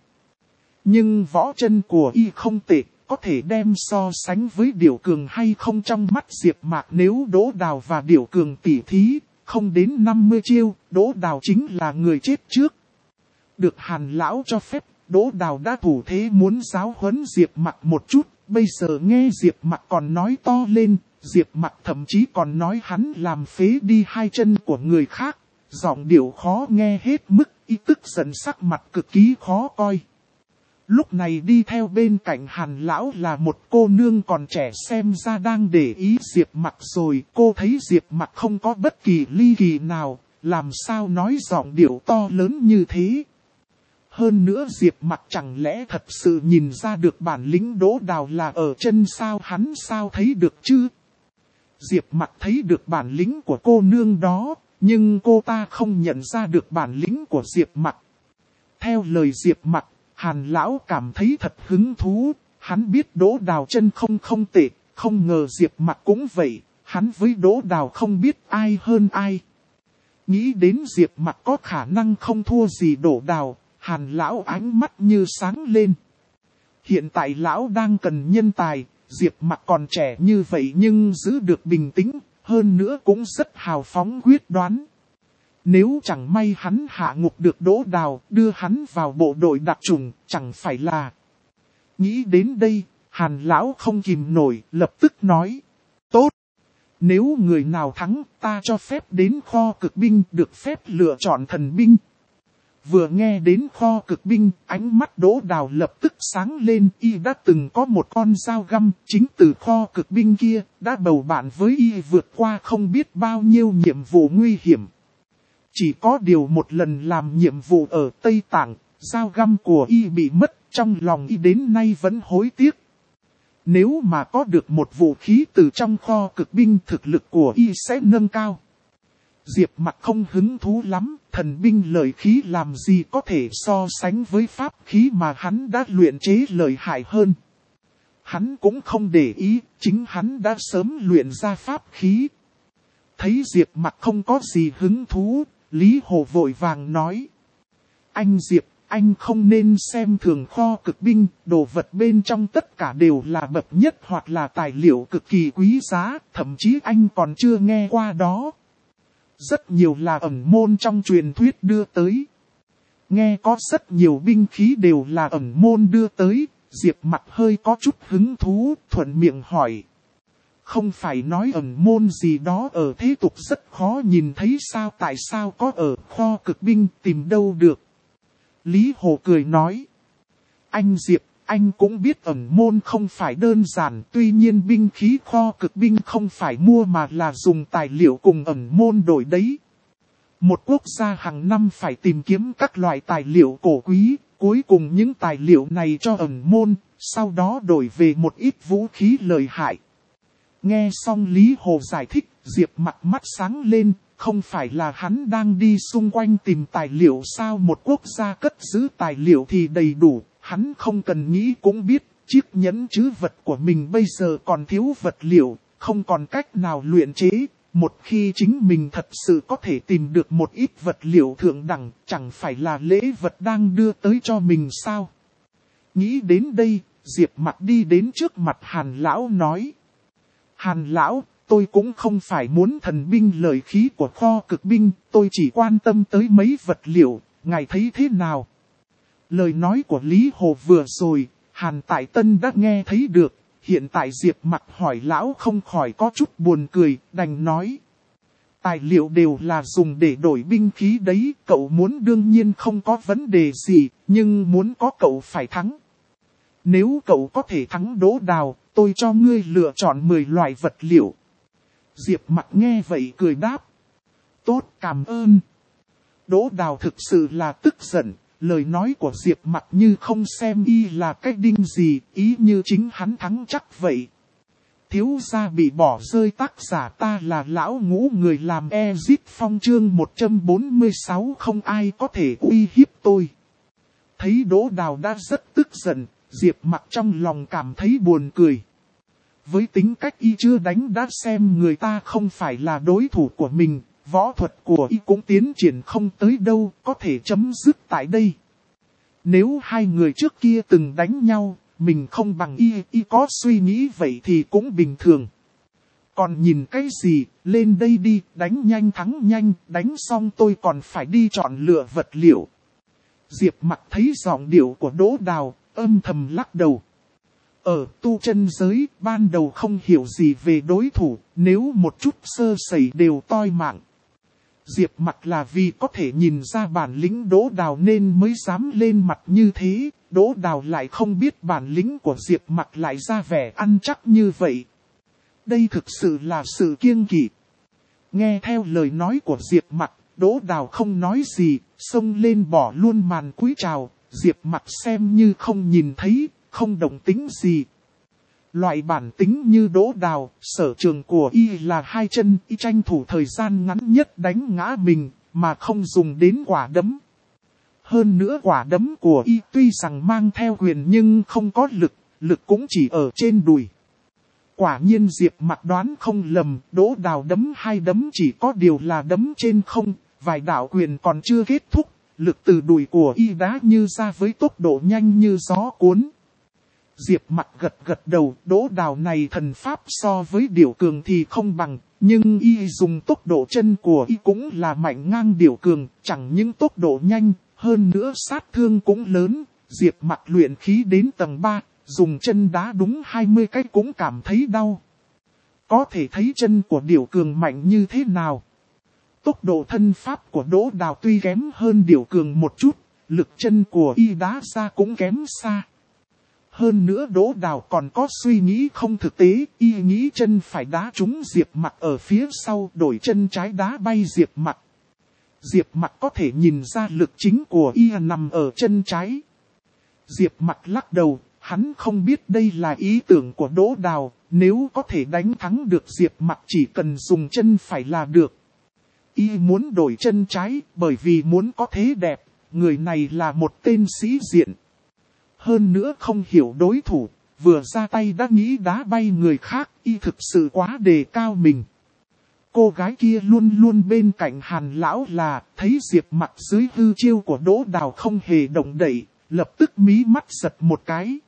Nhưng võ chân của y không tệ, có thể đem so sánh với Điểu Cường hay không trong mắt Diệp Mặc. Nếu Đỗ Đào và Điểu Cường tỉ thí, không đến năm mươi chiêu, Đỗ Đào chính là người chết trước. Được Hàn lão cho phép, Đỗ Đào đã thủ thế muốn giáo huấn Diệp Mặc một chút, bây giờ nghe Diệp Mặc còn nói to lên, Diệp Mặc thậm chí còn nói hắn làm phế đi hai chân của người khác, giọng điệu khó nghe hết mức, y tức giận sắc mặt cực kỳ khó coi. Lúc này đi theo bên cạnh Hàn lão là một cô nương còn trẻ xem ra đang để ý Diệp Mặc rồi. Cô thấy Diệp Mặc không có bất kỳ ly kỳ nào, làm sao nói giọng điệu to lớn như thế. Hơn nữa Diệp Mặc chẳng lẽ thật sự nhìn ra được bản lĩnh Đỗ Đào là ở chân sao, hắn sao thấy được chứ? Diệp Mặc thấy được bản lĩnh của cô nương đó, nhưng cô ta không nhận ra được bản lĩnh của Diệp Mặc. Theo lời Diệp Mặc, Hàn lão cảm thấy thật hứng thú, hắn biết Đỗ Đào chân không không tệ, không ngờ Diệp Mặc cũng vậy, hắn với Đỗ Đào không biết ai hơn ai. Nghĩ đến Diệp Mặc có khả năng không thua gì Đỗ Đào, Hàn lão ánh mắt như sáng lên. Hiện tại lão đang cần nhân tài, Diệp Mặc còn trẻ như vậy nhưng giữ được bình tĩnh, hơn nữa cũng rất hào phóng quyết đoán. Nếu chẳng may hắn hạ ngục được Đỗ Đào, đưa hắn vào bộ đội đặc chủng, chẳng phải là... Nghĩ đến đây, Hàn lão không kìm nổi, lập tức nói. Tốt! Nếu người nào thắng, ta cho phép đến kho cực binh, được phép lựa chọn thần binh. Vừa nghe đến kho cực binh, ánh mắt Đỗ Đào lập tức sáng lên, y đã từng có một con dao găm, chính từ kho cực binh kia, đã bầu bạn với y vượt qua không biết bao nhiêu nhiệm vụ nguy hiểm. Chỉ có điều một lần làm nhiệm vụ ở Tây Tạng, dao găm của y bị mất, trong lòng y đến nay vẫn hối tiếc. Nếu mà có được một vũ khí từ trong kho cực binh, thực lực của y sẽ nâng cao. Diệp Mặc không hứng thú lắm, thần binh lợi khí làm gì có thể so sánh với pháp khí mà hắn đã luyện chế lợi hại hơn. Hắn cũng không để ý, chính hắn đã sớm luyện ra pháp khí. Thấy Diệp Mặc không có gì hứng thú, Lý Hồ vội vàng nói. Anh Diệp, anh không nên xem thường kho cực binh, đồ vật bên trong tất cả đều là bậc nhất hoặc là tài liệu cực kỳ quý giá, thậm chí anh còn chưa nghe qua đó. Rất nhiều là ẩn môn trong truyền thuyết đưa tới. Nghe có rất nhiều binh khí đều là ẩn môn đưa tới, Diệp Mặc hơi có chút hứng thú, thuận miệng hỏi. Không phải nói ẩn môn gì đó ở thế tục rất khó nhìn thấy sao, tại sao có ở kho cực binh tìm đâu được. Lý Hồ cười nói. Anh Diệp, anh cũng biết ẩn môn không phải đơn giản, tuy nhiên binh khí kho cực binh không phải mua mà là dùng tài liệu cùng ẩn môn đổi đấy. Một quốc gia hàng năm phải tìm kiếm các loại tài liệu cổ quý, cuối cùng những tài liệu này cho ẩn môn, sau đó đổi về một ít vũ khí lợi hại. Nghe xong Lý Hồ giải thích, Diệp mặt mắt sáng lên, không phải là hắn đang đi xung quanh tìm tài liệu sao, một quốc gia cất giữ tài liệu thì đầy đủ, hắn không cần nghĩ cũng biết, chiếc nhẫn trữ vật của mình bây giờ còn thiếu vật liệu, không còn cách nào luyện chế. Một khi chính mình thật sự có thể tìm được một ít vật liệu thượng đẳng, chẳng phải là lễ vật đang đưa tới cho mình sao? Nghĩ đến đây, Diệp mặt đi đến trước mặt Hàn Lão nói. Hàn Lão, tôi cũng không phải muốn thần binh lợi khí của kho cực binh, tôi chỉ quan tâm tới mấy vật liệu, ngài thấy thế nào? Lời nói của Lý Hồ vừa rồi, Hàn Tại Tân đã nghe thấy được. Hiện tại Diệp mặt hỏi lão không khỏi có chút buồn cười, đành nói. Tài liệu đều là dùng để đổi binh khí đấy, cậu muốn đương nhiên không có vấn đề gì, nhưng muốn có cậu phải thắng. Nếu cậu có thể thắng Đỗ Đào, tôi cho ngươi lựa chọn mười loại vật liệu. Diệp mặt nghe vậy cười đáp. Tốt, cảm ơn. Đỗ Đào thực sự là tức giận. Lời nói của Diệp mặt như không xem y là cách đinh gì, ý như chính hắn thắng chắc vậy. Thiếu gia bị bỏ rơi, tác giả ta là lão ngũ, người làm Exit Phong chương một trăm bốn mươi sáu, không ai có thể uy hiếp tôi. Thấy Đỗ Đào đã rất tức giận, Diệp mặt trong lòng cảm thấy buồn cười. Với tính cách y chưa đánh đã xem người ta không phải là đối thủ của mình. Võ thuật của y cũng tiến triển không tới đâu, có thể chấm dứt tại đây. Nếu hai người trước kia từng đánh nhau, mình không bằng y, y có suy nghĩ vậy thì cũng bình thường. Còn nhìn cái gì, lên đây đi, đánh nhanh thắng nhanh, đánh xong tôi còn phải đi chọn lựa vật liệu. Diệp mặt thấy giọng điệu của Đỗ Đào, âm thầm lắc đầu. Ở tu chân giới, ban đầu không hiểu gì về đối thủ, nếu một chút sơ sẩy đều toi mạng. Diệp mặt là vì có thể nhìn ra bản lĩnh Đỗ Đào nên mới dám lên mặt như thế, Đỗ Đào lại không biết bản lĩnh của Diệp mặt lại ra vẻ ăn chắc như vậy. Đây thực sự là sự kiêng kỵ. Nghe theo lời nói của Diệp mặt, Đỗ Đào không nói gì, xông lên bỏ luôn màn cúi chào, Diệp mặt xem như không nhìn thấy, không động tính gì. Loại bản tính như Đỗ Đào, sở trường của y là hai chân, y tranh thủ thời gian ngắn nhất đánh ngã mình, mà không dùng đến quả đấm. Hơn nữa quả đấm của y tuy rằng mang theo quyền nhưng không có lực, lực cũng chỉ ở trên đùi. Quả nhiên Diệp mặt đoán không lầm, Đỗ Đào đấm hai đấm chỉ có điều là đấm trên không, vài đạo quyền còn chưa kết thúc, lực từ đùi của y đá như ra với tốc độ nhanh như gió cuốn. Diệp mặt gật gật đầu, Đỗ Đào này thần pháp so với Điểu Cường thì không bằng, nhưng y dùng tốc độ chân của y cũng là mạnh ngang Điểu Cường, chẳng những tốc độ nhanh, hơn nữa sát thương cũng lớn. Diệp mặt luyện khí đến tầng ba, dùng chân đá đúng hai mươi cái cũng cảm thấy đau. Có thể thấy chân của Điểu Cường mạnh như thế nào. Tốc độ thân pháp của Đỗ Đào tuy kém hơn Điểu Cường một chút, lực chân của y đá ra cũng kém xa. Hơn nữa Đỗ Đào còn có suy nghĩ không thực tế, y nghĩ chân phải đá trúng Diệp mặt ở phía sau, đổi chân trái đá bay Diệp mặt. Diệp mặt có thể nhìn ra lực chính của y nằm ở chân trái. Diệp mặt lắc đầu, hắn không biết đây là ý tưởng của Đỗ Đào, nếu có thể đánh thắng được Diệp mặt chỉ cần dùng chân phải là được. Y muốn đổi chân trái bởi vì muốn có thế đẹp, người này là một tên sĩ diện. Hơn nữa không hiểu đối thủ, vừa ra tay đã nghĩ đá bay người khác, y thực sự quá đề cao mình. Cô gái kia luôn luôn bên cạnh Hàn Lão là, thấy Diệp mặt dưới hư chiêu của Đỗ Đào không hề động đậy, lập tức mí mắt giật một cái.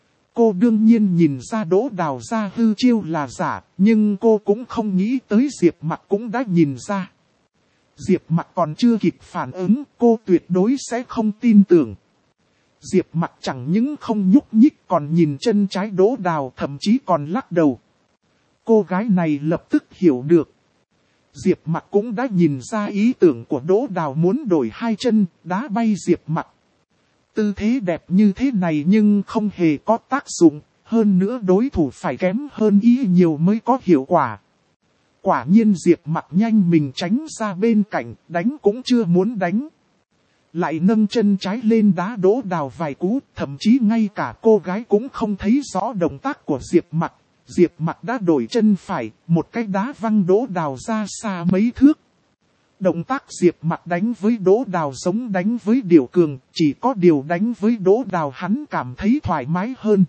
Cô đương nhiên nhìn ra Đỗ Đào ra hư chiêu là giả, nhưng cô cũng không nghĩ tới Diệp mặt cũng đã nhìn ra. Diệp mặt còn chưa kịp phản ứng, cô tuyệt đối sẽ không tin tưởng. Diệp mặt chẳng những không nhúc nhích còn nhìn chân trái Đỗ Đào, thậm chí còn lắc đầu. Cô gái này lập tức hiểu được. Diệp Mặc cũng đã nhìn ra ý tưởng của Đỗ Đào muốn đổi hai chân, đá bay Diệp Mặc. Tư thế đẹp như thế này nhưng không hề có tác dụng, hơn nữa đối thủ phải kém hơn y nhiều mới có hiệu quả. Quả nhiên Diệp Mặc nhanh mình tránh ra bên cạnh, đánh cũng chưa muốn đánh. Lại nâng chân trái lên đá Đỗ Đào vài cú, thậm chí ngay cả cô gái cũng không thấy rõ động tác của Diệp Mặc. Diệp Mặc đã đổi chân phải, một cái đá văng Đỗ Đào ra xa mấy thước. Động tác Diệp Mặc đánh với Đỗ Đào giống đánh với Điểu Cường, chỉ có điều đánh với Đỗ Đào hắn cảm thấy thoải mái hơn.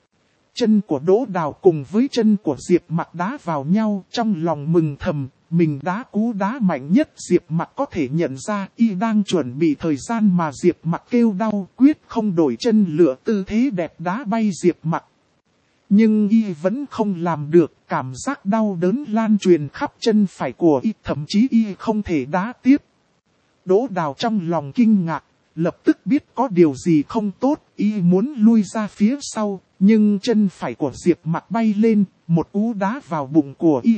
Chân của Đỗ Đào cùng với chân của Diệp Mặc đá vào nhau, trong lòng mừng thầm, mình đá cú đá mạnh nhất Diệp Mặc có thể nhận ra y đang chuẩn bị thời gian mà Diệp Mặc kêu đau, quyết không đổi chân lựa tư thế đẹp đá bay Diệp Mặc. Nhưng y vẫn không làm được, cảm giác đau đớn lan truyền khắp chân phải của y, thậm chí y không thể đá tiếp. Đỗ Đào trong lòng kinh ngạc, lập tức biết có điều gì không tốt, y muốn lui ra phía sau, nhưng chân phải của Diệp Mặc bay lên, một cú đá vào bụng của y.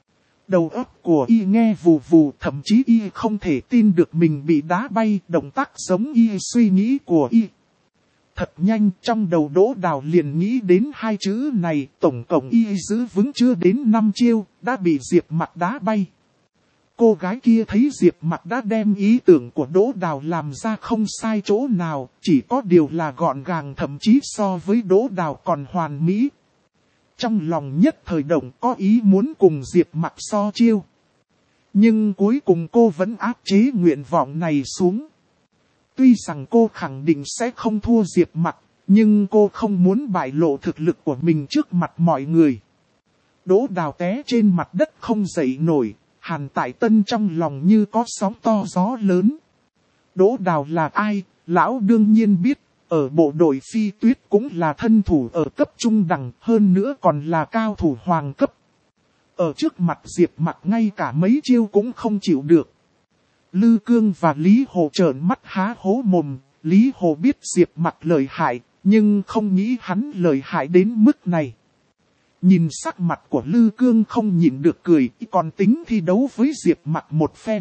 Đầu óc của y nghe vù vù, thậm chí y không thể tin được mình bị đá bay, động tác giống y suy nghĩ của y. Thật nhanh, trong đầu Đỗ Đào liền nghĩ đến hai chữ này, tổng cộng y giữ vững chưa đến năm chiêu, đã bị Diệp Mặc đá bay. Cô gái kia thấy Diệp Mặc đã đem ý tưởng của Đỗ Đào làm ra không sai chỗ nào, chỉ có điều là gọn gàng, thậm chí so với Đỗ Đào còn hoàn mỹ. Trong lòng nhất thời động có ý muốn cùng Diệp Mặc so chiêu. Nhưng cuối cùng cô vẫn áp chế nguyện vọng này xuống. Tuy rằng cô khẳng định sẽ không thua Diệp Mặc, nhưng cô không muốn bại lộ thực lực của mình trước mặt mọi người. Đỗ Đào té trên mặt đất không dậy nổi, Hàn Tại Tân trong lòng như có sóng to gió lớn. Đỗ Đào là ai? Lão đương nhiên biết, ở bộ đội Phi Tuyết cũng là thân thủ ở cấp trung đẳng, hơn nữa còn là cao thủ hoàng cấp. Ở trước mặt Diệp Mặc ngay cả mấy chiêu cũng không chịu được. Lư Cương và Lý Hồ trợn mắt há hố mồm, Lý Hồ biết Diệp Mặc lợi hại, nhưng không nghĩ hắn lợi hại đến mức này. Nhìn sắc mặt của Lư Cương không nhịn được cười, còn tính thi đấu với Diệp Mặc một phen.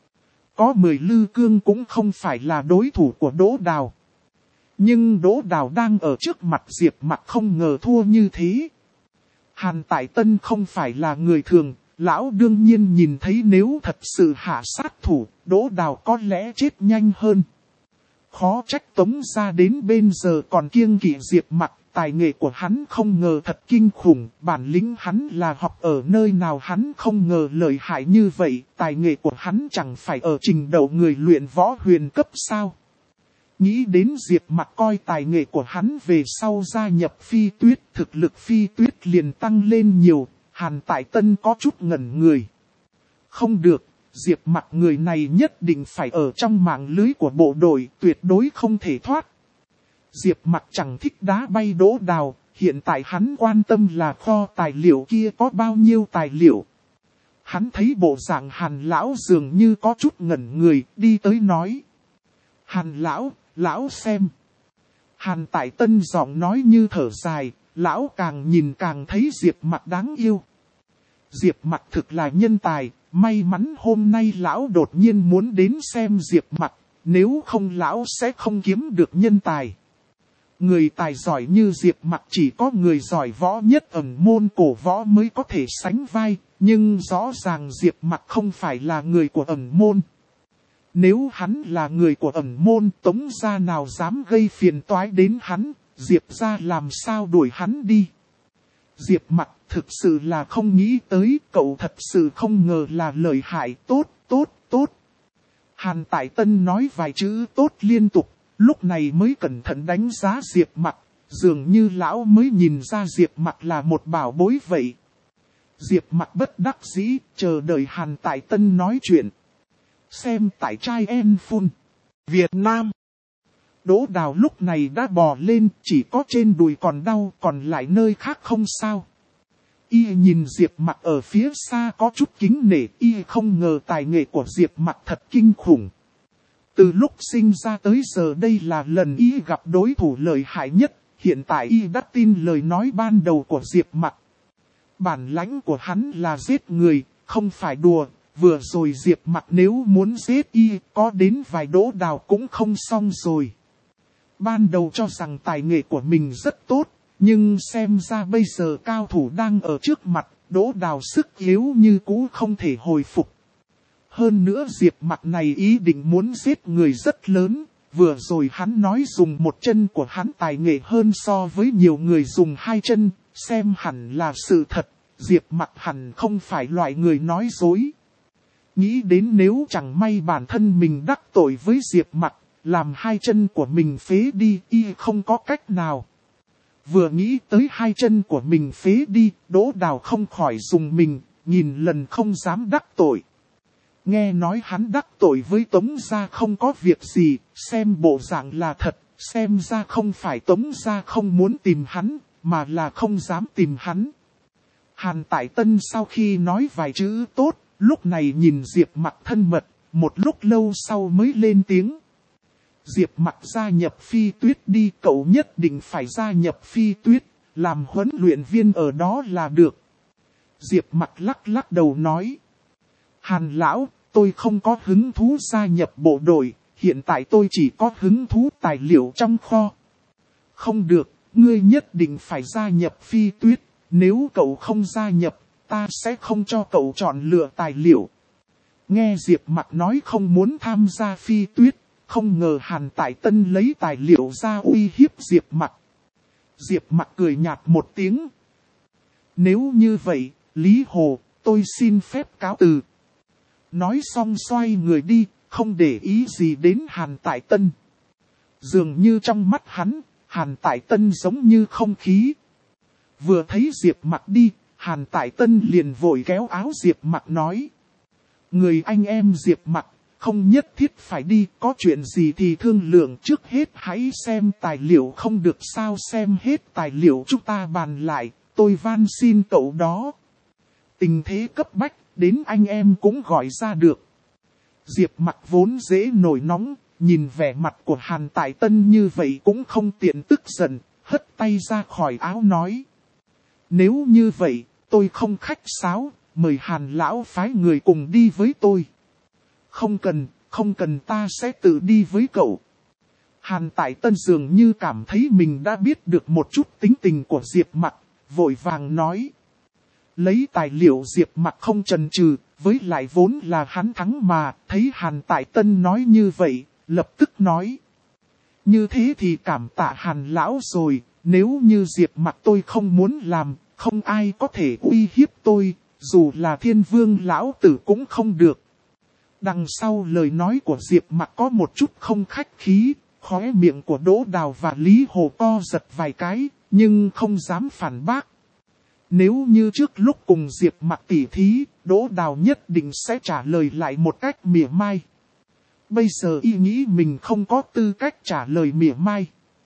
Có mười Lư Cương cũng không phải là đối thủ của Đỗ Đào. Nhưng Đỗ Đào đang ở trước mặt Diệp Mặc không ngờ thua như thế. Hàn Tại Tân không phải là người thường, lão đương nhiên nhìn thấy nếu thật sự hạ sát thủ, Đỗ Đào có lẽ chết nhanh hơn. Khó trách Tống gia đến bên giờ còn kiêng kỵ Diệp Mặc, tài nghệ của hắn không ngờ thật kinh khủng, bản lĩnh hắn là học ở nơi nào hắn không ngờ lợi hại như vậy, tài nghệ của hắn chẳng phải ở trình độ người luyện võ huyền cấp sao. Nghĩ đến Diệp Mặc coi tài nghệ của hắn về sau gia nhập Phi Tuyết, thực lực Phi Tuyết liền tăng lên nhiều, Hàn Tại Tân có chút ngẩn người. Không được, Diệp Mặc người này nhất định phải ở trong mạng lưới của bộ đội, tuyệt đối không thể thoát. Diệp Mặc chẳng thích đá bay Đỗ Đào, hiện tại hắn quan tâm là kho tài liệu kia có bao nhiêu tài liệu. Hắn thấy bộ dạng Hàn lão dường như có chút ngẩn người, đi tới nói. Hàn lão, lão xem. Hàn Tại Tân giọng nói như thở dài, lão càng nhìn càng thấy Diệp Mặc đáng yêu. Diệp Mặc thực là nhân tài, may mắn hôm nay lão đột nhiên muốn đến xem Diệp Mặc, nếu không lão sẽ không kiếm được nhân tài. Người tài giỏi như Diệp Mặc chỉ có người giỏi võ nhất ẩn môn cổ võ mới có thể sánh vai, nhưng rõ ràng Diệp Mặc không phải là người của ẩn môn. Nếu hắn là người của ẩn môn, Tống gia nào dám gây phiền toái đến hắn, Diệp gia làm sao đuổi hắn đi. Diệp Mặc thực sự là không nghĩ tới, cậu thật sự không ngờ là lợi hại, tốt, tốt, tốt. Hàn Tại Tân nói vài chữ tốt liên tục, lúc này mới cẩn thận đánh giá Diệp Mặc, dường như lão mới nhìn ra Diệp Mặc là một bảo bối vậy. Diệp Mặc bất đắc dĩ, chờ đợi Hàn Tại Tân nói chuyện. Xem tại trai em phun. Việt Nam. Đỗ Đào lúc này đã bò lên, chỉ có trên đùi còn đau, còn lại nơi khác không sao. Y nhìn Diệp Mặc ở phía xa có chút kính nể, y không ngờ tài nghệ của Diệp Mặc thật kinh khủng. Từ lúc sinh ra tới giờ đây là lần y gặp đối thủ lợi hại nhất, hiện tại y đã tin lời nói ban đầu của Diệp Mặc. bản lãnh của hắn là giết người, không phải đùa. Vừa rồi Diệp Mặc nếu muốn giết y, có đến vài Đỗ Đào cũng không xong rồi. Ban đầu cho rằng tài nghệ của mình rất tốt, nhưng xem ra bây giờ cao thủ đang ở trước mặt, Đỗ Đào sức yếu như cũ không thể hồi phục. Hơn nữa Diệp Mặc này ý định muốn giết người rất lớn, vừa rồi hắn nói dùng một chân của hắn tài nghệ hơn so với nhiều người dùng hai chân, xem hẳn là sự thật, Diệp Mặc hẳn không phải loại người nói dối. Nghĩ đến nếu chẳng may bản thân mình đắc tội với Diệp Mặc, làm hai chân của mình phế đi, y không có cách nào. Vừa nghĩ tới hai chân của mình phế đi, Đỗ Đào không khỏi dùng mình, nhìn lần không dám đắc tội. Nghe nói hắn đắc tội với Tống Gia không có việc gì, xem bộ dạng là thật, xem ra không phải Tống Gia không muốn tìm hắn, mà là không dám tìm hắn. Hàn Tại Tân sau khi nói vài chữ tốt, lúc này nhìn Diệp Mặc thân mật, một lúc lâu sau mới lên tiếng. Diệp Mặc gia nhập Phi Tuyết đi, cậu nhất định phải gia nhập Phi Tuyết, làm huấn luyện viên ở đó là được. Diệp Mặc lắc lắc đầu nói. Hàn lão, tôi không có hứng thú gia nhập bộ đội, hiện tại tôi chỉ có hứng thú tài liệu trong kho. Không được, ngươi nhất định phải gia nhập Phi Tuyết, nếu cậu không gia nhập, ta sẽ không cho cậu chọn lựa tài liệu. Nghe Diệp Mặc nói không muốn tham gia Phi Tuyết, không ngờ Hàn Tại Tân lấy tài liệu ra uy hiếp Diệp Mặc. Diệp Mặc cười nhạt một tiếng. Nếu như vậy, Lý Hồ, tôi xin phép cáo từ. Nói xong xoay người đi, không để ý gì đến Hàn Tại Tân. Dường như trong mắt hắn, Hàn Tại Tân giống như không khí. Vừa thấy Diệp Mặc đi, Hàn Tại Tân liền vội kéo áo Diệp Mặc nói. Người anh em Diệp Mặc, không nhất thiết phải đi, có chuyện gì thì thương lượng, trước hết hãy xem tài liệu, không được sao xem hết tài liệu chúng ta bàn lại, tôi van xin cậu đó. Tình thế cấp bách, đến anh em cũng gọi ra được. Diệp Mặc vốn dễ nổi nóng, nhìn vẻ mặt của Hàn Tại Tân như vậy cũng không tiện tức giận, hất tay ra khỏi áo nói. Nếu như vậy, tôi không khách sáo, mời Hàn lão phái người cùng đi với tôi. Không cần, không cần, ta sẽ tự đi với cậu. Hàn Tại Tân dường như cảm thấy mình đã biết được một chút tính tình của Diệp Mặc, vội vàng nói. Lấy tài liệu Diệp Mặc không chần chừ, với lại vốn là hắn thắng mà, thấy Hàn Tại Tân nói như vậy, lập tức nói. Như thế thì cảm tạ Hàn lão rồi, nếu như Diệp Mặc tôi không muốn làm, không ai có thể uy hiếp tôi, dù là Thiên Vương lão tử cũng không được. Đằng sau lời nói của Diệp Mặc có một chút không khách khí, khóe miệng của Đỗ Đào và Lý Hồ co giật vài cái, nhưng không dám phản bác. Nếu như trước lúc cùng Diệp Mặc tỉ thí, Đỗ Đào nhất định sẽ trả lời lại một cách mỉa mai. Bây giờ y nghĩ mình không có tư cách trả lời mỉa mai.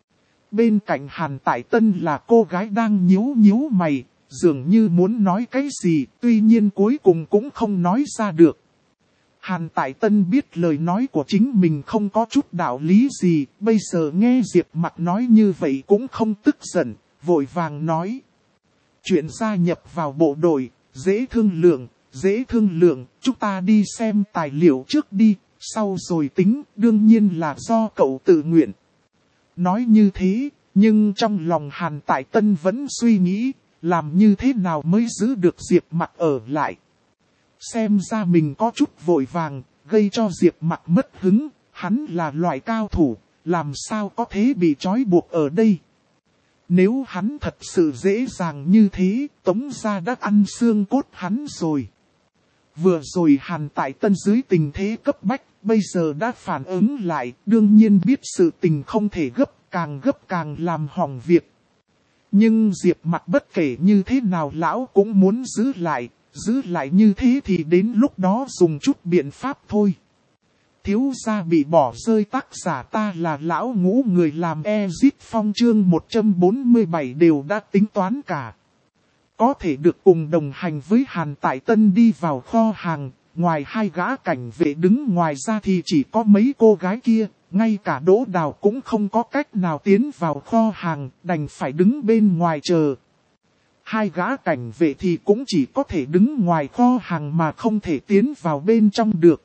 Bên cạnh Hàn Tại Tân là cô gái đang nhíu nhíu mày, dường như muốn nói cái gì, tuy nhiên cuối cùng cũng không nói ra được. Hàn Tại Tân biết lời nói của chính mình không có chút đạo lý gì, bây giờ nghe Diệp Mặc nói như vậy cũng không tức giận, vội vàng nói. Chuyện gia nhập vào bộ đội, dễ thương lượng, dễ thương lượng, chúng ta đi xem tài liệu trước đi, sau rồi tính, đương nhiên là do cậu tự nguyện. Nói như thế, nhưng trong lòng Hàn Tại Tân vẫn suy nghĩ, làm như thế nào mới giữ được Diệp Mặc ở lại. Xem ra mình có chút vội vàng, gây cho Diệp Mặc mất hứng, hắn là loại cao thủ, làm sao có thể bị trói buộc ở đây. Nếu hắn thật sự dễ dàng như thế, Tống gia đã ăn xương cốt hắn rồi. Vừa rồi Hàn Tại Tân dưới tình thế cấp bách, bây giờ đã phản ứng lại, đương nhiên biết sự tình không thể gấp, càng gấp càng làm hỏng việc. Nhưng Diệp Mặc bất kể như thế nào lão cũng muốn giữ lại, giữ lại như thế thì đến lúc đó dùng chút biện pháp thôi. Thiếu gia bị bỏ rơi, tác giả ta là lão ngũ, người làm Exit Phong chương một trăm bốn mươi bảy đều đã tính toán cả. Có thể được cùng đồng hành với Hàn Tại Tân đi vào kho hàng, ngoài hai gã cảnh vệ đứng ngoài ra thì chỉ có mấy cô gái kia, ngay cả Đỗ Đào cũng không có cách nào tiến vào kho hàng, đành phải đứng bên ngoài chờ. Hai gã cảnh vệ thì cũng chỉ có thể đứng ngoài kho hàng mà không thể tiến vào bên trong được.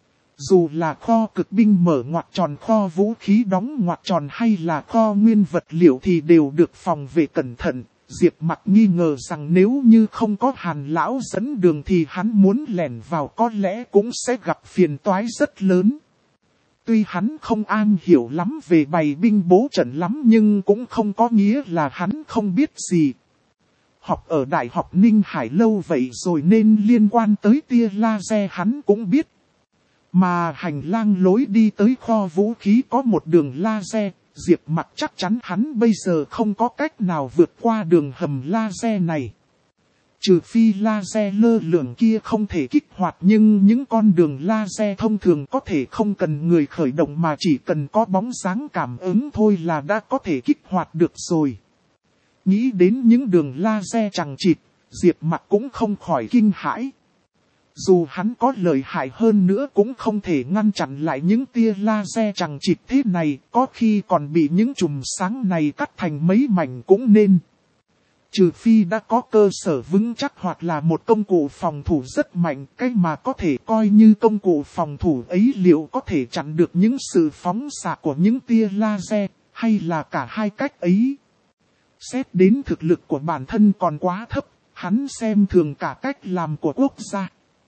Dù là kho cực binh mở ngoặc tròn, kho vũ khí đóng ngoặc tròn hay là kho nguyên vật liệu thì đều được phòng vệ cẩn thận. Diệp Mặc nghi ngờ rằng nếu như không có Hàn lão dẫn đường thì hắn muốn lẻn vào có lẽ cũng sẽ gặp phiền toái rất lớn. Tuy hắn không am hiểu lắm về bày binh bố trận lắm nhưng cũng không có nghĩa là hắn không biết gì. Học ở Đại học Ninh Hải lâu vậy rồi nên liên quan tới tia laser hắn cũng biết. Mà hành lang lối đi tới kho vũ khí có một đường laser, Diệp Mặc chắc chắn hắn bây giờ không có cách nào vượt qua đường hầm laser này. Trừ phi laser lơ lửng kia không thể kích hoạt, nhưng những con đường laser thông thường có thể không cần người khởi động mà chỉ cần có bóng dáng cảm ứng thôi là đã có thể kích hoạt được rồi. Nghĩ đến những đường laser chằng chịt, Diệp Mặc cũng không khỏi kinh hãi. Dù hắn có lợi hại hơn nữa cũng không thể ngăn chặn lại những tia laser chằng chịt thế này, có khi còn bị những chùm sáng này cắt thành mấy mảnh cũng nên. Trừ phi đã có cơ sở vững chắc hoặc là một công cụ phòng thủ rất mạnh, cái mà có thể coi như công cụ phòng thủ ấy liệu có thể chặn được những sự phóng xạ của những tia laser, hay là cả hai cách ấy. Xét đến thực lực của bản thân còn quá thấp, hắn xem thường cả cách làm của quốc gia.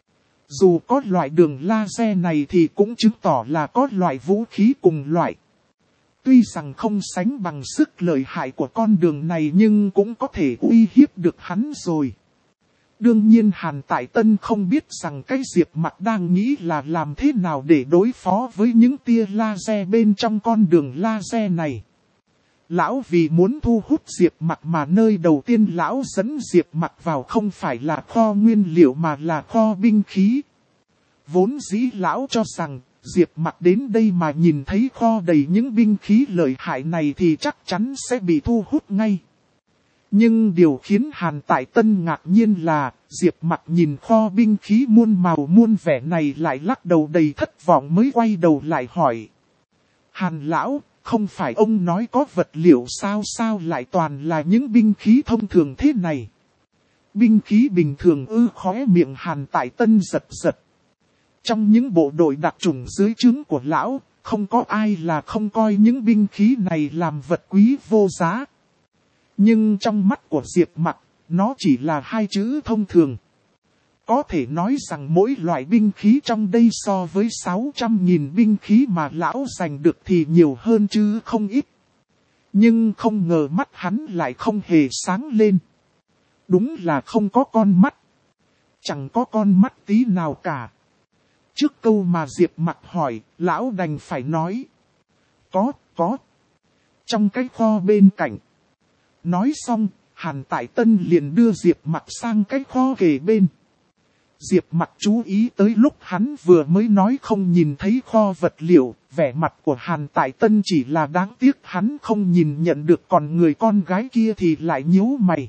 Dù có loại đường laser này thì cũng chứng tỏ là có loại vũ khí cùng loại. Tuy rằng không sánh bằng sức lợi hại của con đường này nhưng cũng có thể uy hiếp được hắn rồi. Đương nhiên Hàn Tại Tân không biết rằng cái Diệp Mặc đang nghĩ là làm thế nào để đối phó với những tia laser bên trong con đường laser này. Lão vì muốn thu hút Diệp Mặc mà nơi đầu tiên lão dẫn Diệp Mặc vào không phải là kho nguyên liệu mà là kho binh khí. Vốn dĩ lão cho rằng Diệp Mặc đến đây mà nhìn thấy kho đầy những binh khí lợi hại này thì chắc chắn sẽ bị thu hút ngay. Nhưng điều khiến Hàn Tại Tân ngạc nhiên là Diệp Mặc nhìn kho binh khí muôn màu muôn vẻ này lại lắc đầu đầy thất vọng mới quay đầu lại hỏi. Hàn lão, không phải ông nói có vật liệu sao sao lại toàn là những binh khí thông thường thế này? Binh khí bình thường ư? Khóe miệng Hàn Tại Tân giật giật. Trong những bộ đội đặc chủng dưới trướng của lão, không có ai là không coi những binh khí này làm vật quý vô giá. Nhưng trong mắt của Diệp Mặc, nó chỉ là hai chữ thông thường. Có thể nói rằng mỗi loại binh khí trong đây so với sáu trăm nghìn binh khí mà lão giành được thì nhiều hơn chứ không ít. Nhưng không ngờ mắt hắn lại không hề sáng lên. Đúng là không có con mắt. Chẳng có con mắt tí nào cả. Trước câu mà Diệp Mặc hỏi, lão đành phải nói. Có, có. Trong cái kho bên cạnh. Nói xong, Hàn Tại Tân liền đưa Diệp Mặc sang cái kho kề bên. Diệp Mặc chú ý tới lúc hắn vừa mới nói không nhìn thấy kho vật liệu, vẻ mặt của Hàn Tại Tân chỉ là đáng tiếc hắn không nhìn nhận được, còn người con gái kia thì lại nhíu mày.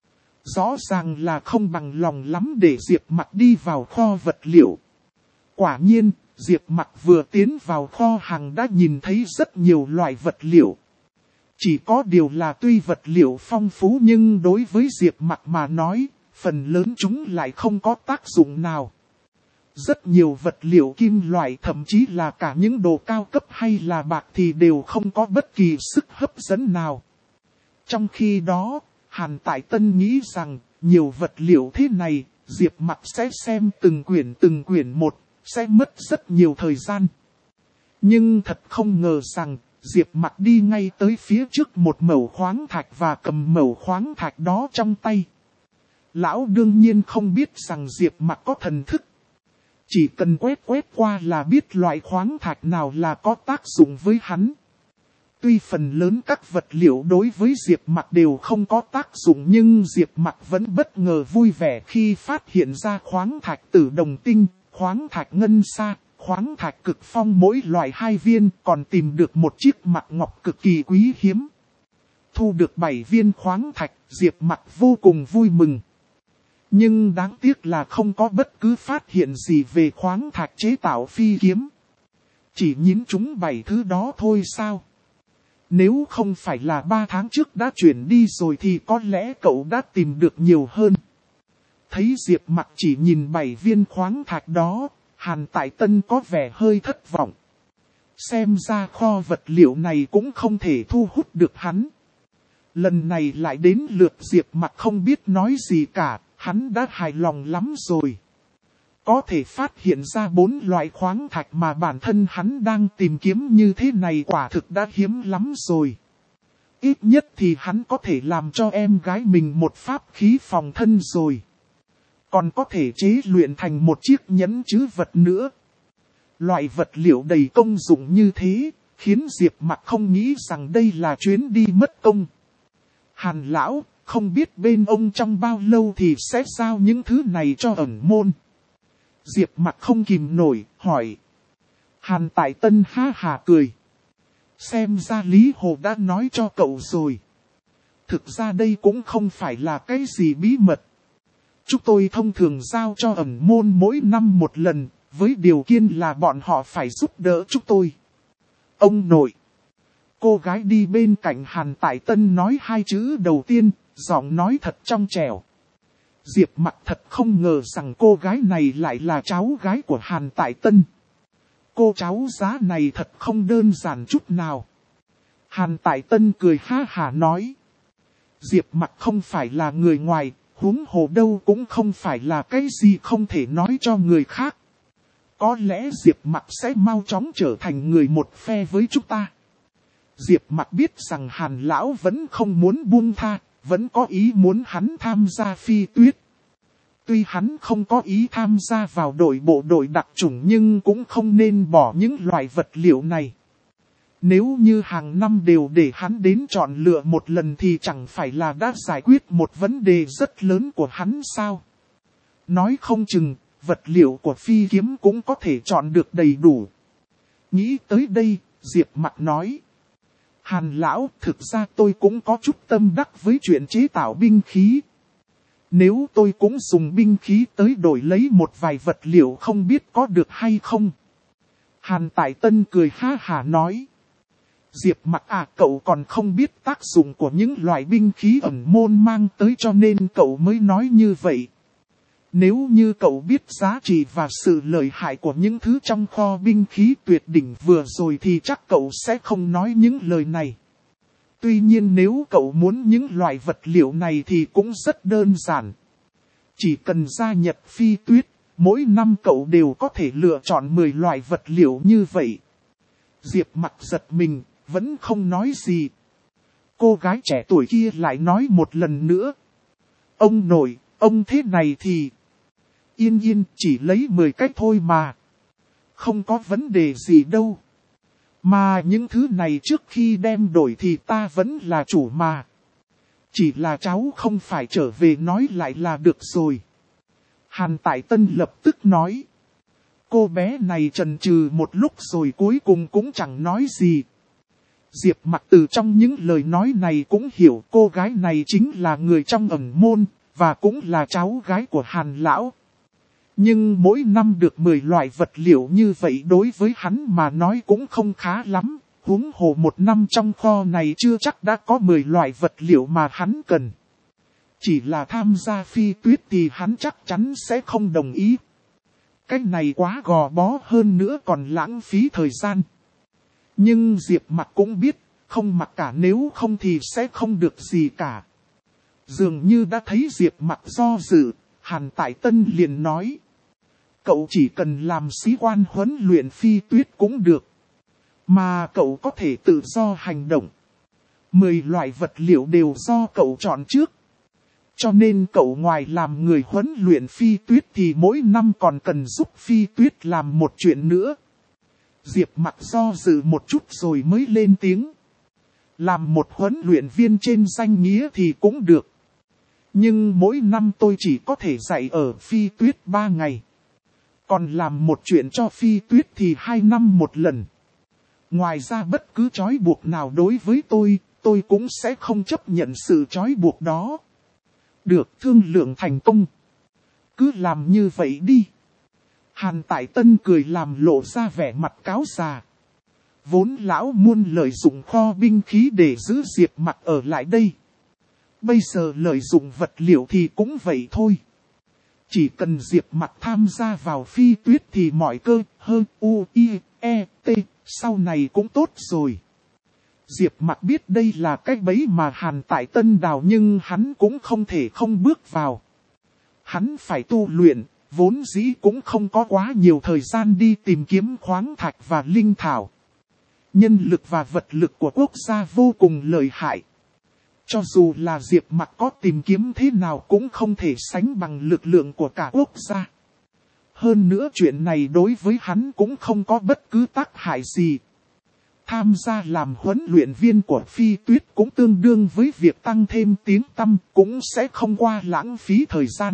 Rõ ràng là không bằng lòng lắm để Diệp Mặc đi vào kho vật liệu. Quả nhiên, Diệp Mặc vừa tiến vào kho hàng đã nhìn thấy rất nhiều loại vật liệu. Chỉ có điều là tuy vật liệu phong phú nhưng đối với Diệp Mặc mà nói, phần lớn chúng lại không có tác dụng nào. Rất nhiều vật liệu kim loại, thậm chí là cả những đồ cao cấp hay là bạc thì đều không có bất kỳ sức hấp dẫn nào. Trong khi đó, Hàn Tại Tân nghĩ rằng, nhiều vật liệu thế này, Diệp Mặc sẽ xem từng quyển từng quyển một, sẽ mất rất nhiều thời gian. Nhưng thật không ngờ rằng, Diệp Mặc đi ngay tới phía trước một mẩu khoáng thạch và cầm mẩu khoáng thạch đó trong tay. Lão đương nhiên không biết rằng Diệp Mặc có thần thức. Chỉ cần quét quét qua là biết loại khoáng thạch nào là có tác dụng với hắn. Tuy phần lớn các vật liệu đối với Diệp Mặc đều không có tác dụng nhưng Diệp Mặc vẫn bất ngờ vui vẻ khi phát hiện ra khoáng thạch tử đồng tinh, khoáng thạch ngân sa, khoáng thạch cực phong mỗi loại hai viên, còn tìm được một chiếc mặt ngọc cực kỳ quý hiếm. Thu được bảy viên khoáng thạch, Diệp Mặc vô cùng vui mừng. Nhưng đáng tiếc là không có bất cứ phát hiện gì về khoáng thạch chế tạo phi kiếm. Chỉ nhín chúng bảy thứ đó thôi sao? Nếu không phải là ba tháng trước đã chuyển đi rồi thì có lẽ cậu đã tìm được nhiều hơn. Thấy Diệp Mặc chỉ nhìn bảy viên khoáng thạch đó, Hàn Tại Tân có vẻ hơi thất vọng. Xem ra kho vật liệu này cũng không thể thu hút được hắn. Lần này lại đến lượt Diệp Mặc không biết nói gì cả, hắn đã hài lòng lắm rồi. Có thể phát hiện ra bốn loại khoáng thạch mà bản thân hắn đang tìm kiếm như thế này quả thực đã hiếm lắm rồi. Ít nhất thì hắn có thể làm cho em gái mình một pháp khí phòng thân rồi. Còn có thể chế luyện thành một chiếc nhẫn trữ vật nữa. Loại vật liệu đầy công dụng như thế, khiến Diệp Mặc không nghĩ rằng đây là chuyến đi mất công. Hàn lão, không biết bên ông trong bao lâu thì sẽ giao những thứ này cho ẩn môn. Diệp Mặc không kìm nổi, hỏi. Hàn Tại Tân ha hà cười. Xem ra Lý Hồ đã nói cho cậu rồi. Thực ra đây cũng không phải là cái gì bí mật. Chúng tôi thông thường giao cho ẩn môn mỗi năm một lần, với điều kiện là bọn họ phải giúp đỡ chúng tôi. Ông nội. Cô gái đi bên cạnh Hàn Tại Tân nói hai chữ đầu tiên, giọng nói thật trong trẻo. Diệp Mặc thật không ngờ rằng cô gái này lại là cháu gái của Hàn Tại Tân. Cô cháu giá này thật không đơn giản chút nào. Hàn Tại Tân cười ha hả nói. Diệp Mặc không phải là người ngoài, huống hồ đâu cũng không phải là cái gì không thể nói cho người khác. Có lẽ Diệp Mặc sẽ mau chóng trở thành người một phe với chúng ta. Diệp Mặc biết rằng Hàn lão vẫn không muốn buông tha, vẫn có ý muốn hắn tham gia Phi Tuyết. Tuy hắn không có ý tham gia vào đội bộ đội đặc chủng nhưng cũng không nên bỏ những loại vật liệu này. Nếu như hàng năm đều để hắn đến chọn lựa một lần thì chẳng phải là đã giải quyết một vấn đề rất lớn của hắn sao? Nói không chừng, vật liệu của phi kiếm cũng có thể chọn được đầy đủ. Nghĩ tới đây, Diệp Mặc nói. Hàn lão, thực ra tôi cũng có chút tâm đắc với chuyện chế tạo binh khí. Nếu tôi cũng dùng binh khí tới đổi lấy một vài vật liệu không biết có được hay không? Hàn Tại Tân cười ha hả nói. Diệp Mặc à, cậu còn không biết tác dụng của những loại binh khí ẩn môn mang tới cho nên cậu mới nói như vậy. Nếu như cậu biết giá trị và sự lợi hại của những thứ trong kho binh khí tuyệt đỉnh vừa rồi thì chắc cậu sẽ không nói những lời này. Tuy nhiên nếu cậu muốn những loại vật liệu này thì cũng rất đơn giản. Chỉ cần gia nhập Phi Tuyết, mỗi năm cậu đều có thể lựa chọn mười loại vật liệu như vậy. Diệp Mặc giật mình, vẫn không nói gì. Cô gái trẻ tuổi kia lại nói một lần nữa. Ông nội, ông thế này thì... Yên yên, chỉ lấy mười cách thôi mà. Không có vấn đề gì đâu. Mà những thứ này trước khi đem đổi thì ta vẫn là chủ mà. Chỉ là cháu không phải trở về nói lại là được rồi. Hàn Tại Tân lập tức nói. Cô bé này chần chừ một lúc rồi cuối cùng cũng chẳng nói gì. Diệp Mặc từ trong những lời nói này cũng hiểu cô gái này chính là người trong ẩn môn, và cũng là cháu gái của Hàn lão. Nhưng mỗi năm được mười loại vật liệu như vậy đối với hắn mà nói cũng không khá lắm, huống hồ một năm trong kho này chưa chắc đã có mười loại vật liệu mà hắn cần. Chỉ là tham gia Phi Tuyết thì hắn chắc chắn sẽ không đồng ý. Cái này quá gò bó, hơn nữa còn lãng phí thời gian. Nhưng Diệp Mặc cũng biết, không mặc cả nếu không thì sẽ không được gì cả. Dường như đã thấy Diệp Mặc do dự, Hàn Tại Tân liền nói. Cậu chỉ cần làm sĩ quan huấn luyện Phi Tuyết cũng được. Mà cậu có thể tự do hành động. Mười loại vật liệu đều do cậu chọn trước. Cho nên cậu ngoài làm người huấn luyện Phi Tuyết thì mỗi năm còn cần giúp Phi Tuyết làm một chuyện nữa. Diệp Mặc do dự một chút rồi mới lên tiếng. Làm một huấn luyện viên trên danh nghĩa thì cũng được. Nhưng mỗi năm tôi chỉ có thể dạy ở Phi Tuyết ba ngày. Còn làm một chuyện cho Phi Tuyết thì hai năm một lần. Ngoài ra bất cứ trói buộc nào đối với tôi, tôi cũng sẽ không chấp nhận sự trói buộc đó. Được, thương lượng thành công. Cứ làm như vậy đi. Hàn Tại Tân cười làm lộ ra vẻ mặt cáo già. Vốn lão muốn lợi dụng kho binh khí để giữ Diệp Mặc ở lại đây. Bây giờ lợi dụng vật liệu thì cũng vậy thôi. Chỉ cần Diệp Mặc tham gia vào Phi Tuyết thì mọi cơ, hơn, u, i, e, t, sau này cũng tốt rồi. Diệp Mặc biết đây là cái bẫy mà Hàn Tại Tân đào nhưng hắn cũng không thể không bước vào. Hắn phải tu luyện, vốn dĩ cũng không có quá nhiều thời gian đi tìm kiếm khoáng thạch và linh thảo. Nhân lực và vật lực của quốc gia vô cùng lợi hại. Cho dù là Diệp Mặc có tìm kiếm thế nào cũng không thể sánh bằng lực lượng của cả quốc gia. Hơn nữa chuyện này đối với hắn cũng không có bất cứ tác hại gì. Tham gia làm huấn luyện viên của Phi Tuyết cũng tương đương với việc tăng thêm tiếng tăm, cũng sẽ không qua lãng phí thời gian.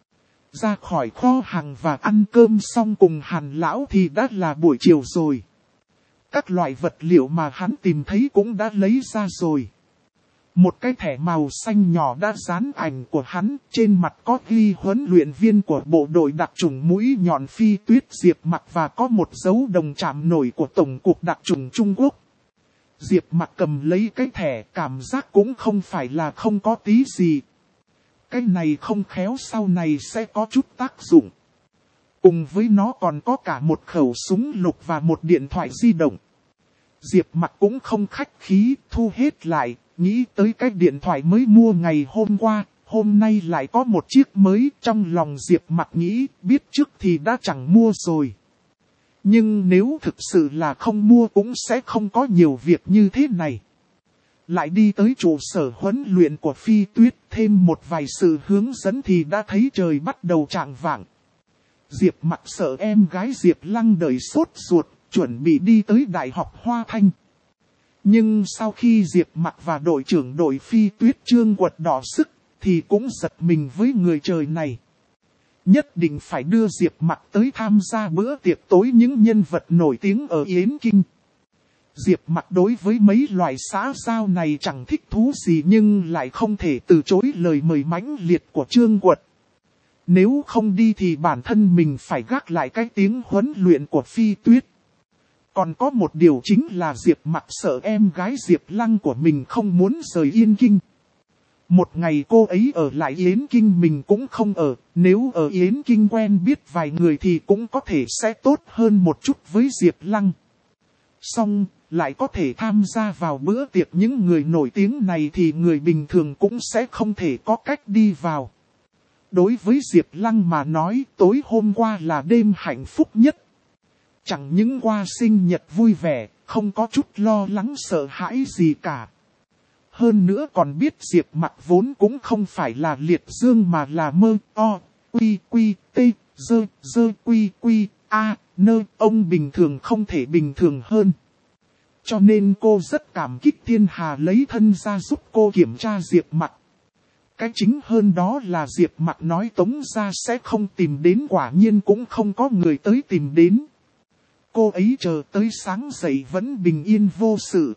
Ra khỏi kho hàng và ăn cơm xong cùng Hàn lão thì đã là buổi chiều rồi. Các loại vật liệu mà hắn tìm thấy cũng đã lấy ra rồi. Một cái thẻ màu xanh nhỏ đã dán ảnh của hắn, trên mặt có ghi huấn luyện viên của bộ đội đặc chủng mũi nhọn Phi Tuyết Diệp Mặc và có một dấu đồng chạm nổi của Tổng cục đặc chủng Trung Quốc. Diệp Mặc cầm lấy cái thẻ, cảm giác cũng không phải là không có tí gì. Cái này không khéo sau này sẽ có chút tác dụng. Cùng với nó còn có cả một khẩu súng lục và một điện thoại di động. Diệp Mặc cũng không khách khí, thu hết lại, nghĩ tới cái điện thoại mới mua ngày hôm qua, hôm nay lại có một chiếc mới. Trong lòng Diệp Mặc nghĩ, biết trước thì đã chẳng mua rồi. Nhưng nếu thực sự là không mua cũng sẽ không có nhiều việc như thế này. Lại đi tới trụ sở huấn luyện của Phi Tuyết, thêm một vài sự hướng dẫn thì đã thấy trời bắt đầu chạng vạng. Diệp Mặc sợ em gái Diệp Lăng đợi sốt ruột, chuẩn bị đi tới Đại học Hoa Thanh. Nhưng sau khi Diệp Mặc và đội trưởng đội Phi Tuyết Trương Quật đỏ sức, thì cũng giật mình với người trời này. Nhất định phải đưa Diệp Mặc tới tham gia bữa tiệc tối những nhân vật nổi tiếng ở Yến Kinh. Diệp Mặc đối với mấy loại xã giao này chẳng thích thú gì nhưng lại không thể từ chối lời mời mãnh liệt của Trương Quật. Nếu không đi thì bản thân mình phải gác lại cái tiếng huấn luyện của Phi Tuyết. Còn có một điều chính là Diệp Mặc sợ em gái Diệp Lăng của mình không muốn rời Yên Kinh. Một ngày cô ấy ở lại Yến Kinh mình cũng không ở, nếu ở Yến Kinh quen biết vài người thì cũng có thể sẽ tốt hơn một chút với Diệp Lăng. Xong, lại có thể tham gia vào bữa tiệc những người nổi tiếng này thì người bình thường cũng sẽ không thể có cách đi vào. Đối với Diệp Lăng mà nói, tối hôm qua là đêm hạnh phúc nhất. Chẳng những qua sinh nhật vui vẻ, không có chút lo lắng sợ hãi gì cả. Hơn nữa còn biết Diệp Mặc vốn cũng không phải là liệt dương mà là mơ, o, quy, quy, t, dơ, dơ, quy, quy, a, nơ, ông bình thường không thể bình thường hơn. Cho nên cô rất cảm kích thiên hà lấy thân ra giúp cô kiểm tra Diệp Mặc. Cái chính hơn đó là Diệp Mặc nói Tống gia sẽ không tìm đến, quả nhiên cũng không có người tới tìm đến. Cô ấy chờ tới sáng dậy vẫn bình yên vô sự.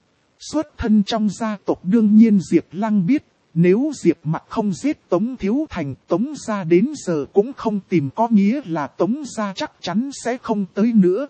Xuất thân trong gia tộc đương nhiên Diệp Lăng biết, nếu Diệp Mặc không giết Tống Thiếu Thành, Tống gia đến giờ cũng không tìm, có nghĩa là Tống gia chắc chắn sẽ không tới nữa.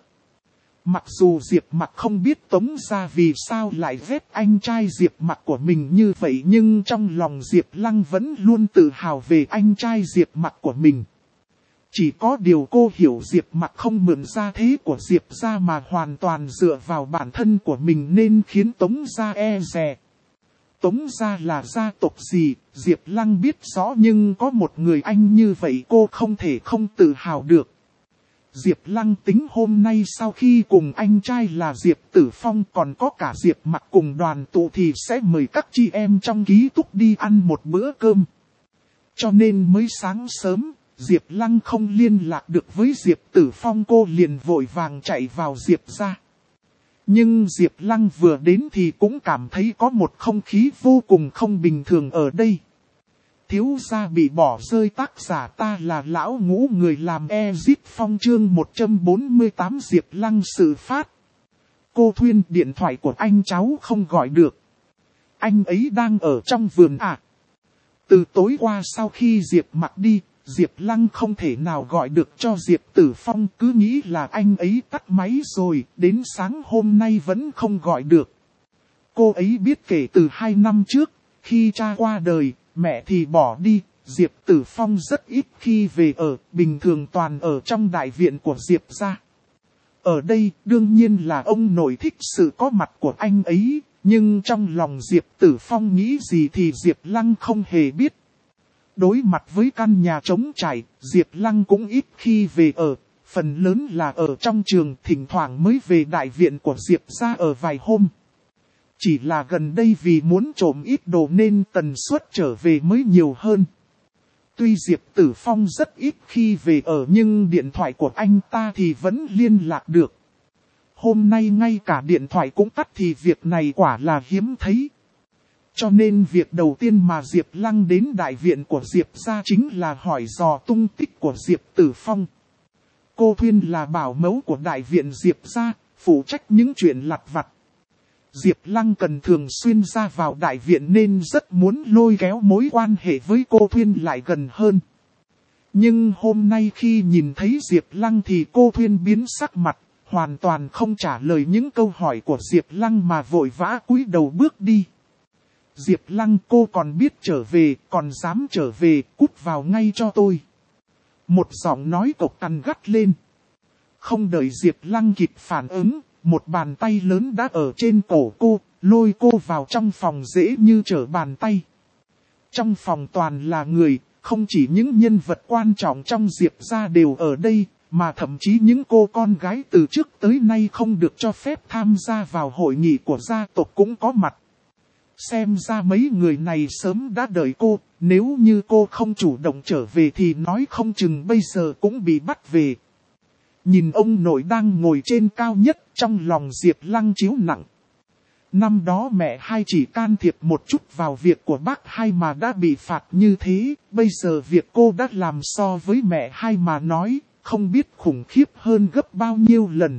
Mặc dù Diệp Mặc không biết Tống gia vì sao lại ghét anh trai Diệp Mặc của mình như vậy, nhưng trong lòng Diệp Lăng vẫn luôn tự hào về anh trai Diệp Mặc của mình. Chỉ có điều cô hiểu Diệp Mặc không mượn gia thế của Diệp gia mà hoàn toàn dựa vào bản thân của mình nên khiến Tống gia e dè. Tống gia là gia tộc gì, Diệp Lăng biết rõ, nhưng có một người anh như vậy cô không thể không tự hào được. Diệp Lăng tính hôm nay sau khi cùng anh trai là Diệp Tử Phong còn có cả Diệp Mặc cùng đoàn tụ thì sẽ mời các chị em trong ký túc đi ăn một bữa cơm. Cho nên mới sáng sớm, Diệp Lăng không liên lạc được với Diệp Tử Phong, cô liền vội vàng chạy vào Diệp gia. Nhưng Diệp Lăng vừa đến thì cũng cảm thấy có một không khí vô cùng không bình thường ở đây. Thiếu gia bị bỏ rơi, tác giả ta là lão ngũ, người làm Ezit Phong, chương một trăm bốn mươi tám Diệp Lăng sự phát. Cô Thuyên, điện thoại của anh cháu không gọi được. Anh ấy đang ở trong vườn à? Từ tối qua sau khi Diệp Mặc đi, Diệp Lăng không thể nào gọi được cho Diệp Tử Phong, cứ nghĩ là anh ấy tắt máy rồi, đến sáng hôm nay vẫn không gọi được. Cô ấy biết kể từ hai năm trước, khi cha qua đời, mẹ thì bỏ đi, Diệp Tử Phong rất ít khi về ở, bình thường toàn ở trong đại viện của Diệp gia. Ở đây, đương nhiên là ông nội thích sự có mặt của anh ấy, nhưng trong lòng Diệp Tử Phong nghĩ gì thì Diệp Lăng không hề biết. Đối mặt với căn nhà trống trải, Diệp Lăng cũng ít khi về ở, phần lớn là ở trong trường, thỉnh thoảng mới về đại viện của Diệp gia ở vài hôm. Chỉ là gần đây vì muốn trộm ít đồ nên tần suất trở về mới nhiều hơn. Tuy Diệp Tử Phong rất ít khi về ở nhưng điện thoại của anh ta thì vẫn liên lạc được. Hôm nay ngay cả điện thoại cũng tắt thì việc này quả là hiếm thấy. Cho nên việc đầu tiên mà Diệp Lăng đến đại viện của Diệp gia chính là hỏi dò tung tích của Diệp Tử Phong. Cô Thuyên là bảo mẫu của đại viện Diệp gia, phụ trách những chuyện lặt vặt. Diệp Lăng cần thường xuyên ra vào đại viện nên rất muốn lôi kéo mối quan hệ với cô Thuyên lại gần hơn. Nhưng hôm nay khi nhìn thấy Diệp Lăng thì cô Thuyên biến sắc mặt, hoàn toàn không trả lời những câu hỏi của Diệp Lăng mà vội vã cúi đầu bước đi. Diệp Lăng, cô còn biết trở về, còn dám trở về, cút vào ngay cho tôi. Một giọng nói cộc cằn gắt lên. Không đợi Diệp Lăng kịp phản ứng, một bàn tay lớn đã ở trên cổ cô, lôi cô vào trong phòng dễ như trở bàn tay. Trong phòng toàn là người, không chỉ những nhân vật quan trọng trong Diệp gia đều ở đây, mà thậm chí những cô con gái từ trước tới nay không được cho phép tham gia vào hội nghị của gia tộc cũng có mặt. Xem ra mấy người này sớm đã đợi cô, nếu như cô không chủ động trở về thì nói không chừng bây giờ cũng bị bắt về. Nhìn ông nội đang ngồi trên cao nhất, trong lòng Diệp Lăng chiếu nặng. Năm đó mẹ hai chỉ can thiệp một chút vào việc của bác hai mà đã bị phạt như thế, bây giờ việc cô đã làm so với mẹ hai mà nói, không biết khủng khiếp hơn gấp bao nhiêu lần.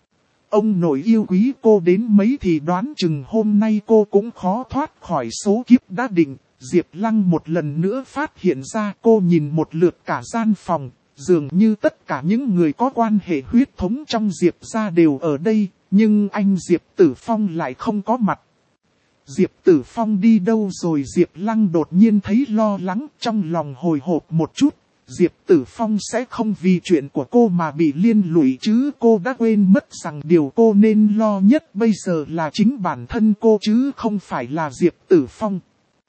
Ông nội yêu quý cô đến mấy thì đoán chừng hôm nay cô cũng khó thoát khỏi số kiếp đã định. Diệp Lăng một lần nữa phát hiện ra, cô nhìn một lượt cả gian phòng, dường như tất cả những người có quan hệ huyết thống trong Diệp gia đều ở đây, nhưng anh Diệp Tử Phong lại không có mặt. Diệp Tử Phong đi đâu rồi? Diệp Lăng đột nhiên thấy lo lắng, trong lòng hồi hộp một chút. Diệp Tử Phong sẽ không vì chuyện của cô mà bị liên lụy chứ, cô đã quên mất rằng điều cô nên lo nhất bây giờ là chính bản thân cô chứ không phải là Diệp Tử Phong.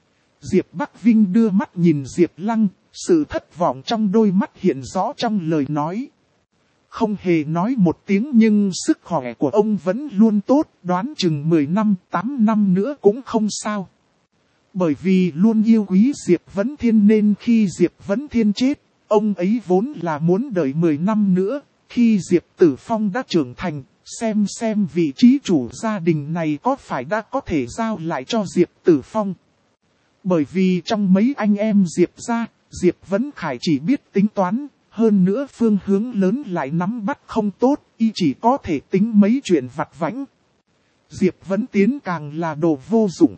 Diệp Bắc Vinh đưa mắt nhìn Diệp Lăng, sự thất vọng trong đôi mắt hiện rõ trong lời nói. Không hề nói một tiếng nhưng sức khỏe của ông vẫn luôn tốt, đoán chừng mười năm, tám năm nữa cũng không sao. Bởi vì luôn yêu quý Diệp Vấn Thiên nên khi Diệp Vấn Thiên chết, ông ấy vốn là muốn đợi mười năm nữa, khi Diệp Tử Phong đã trưởng thành, xem xem vị trí chủ gia đình này có phải đã có thể giao lại cho Diệp Tử Phong. Bởi vì trong mấy anh em Diệp gia, Diệp Vấn Khải chỉ biết tính toán, hơn nữa phương hướng lớn lại nắm bắt không tốt, y chỉ có thể tính mấy chuyện vặt vãnh. Diệp Vấn Tiến càng là đồ vô dụng.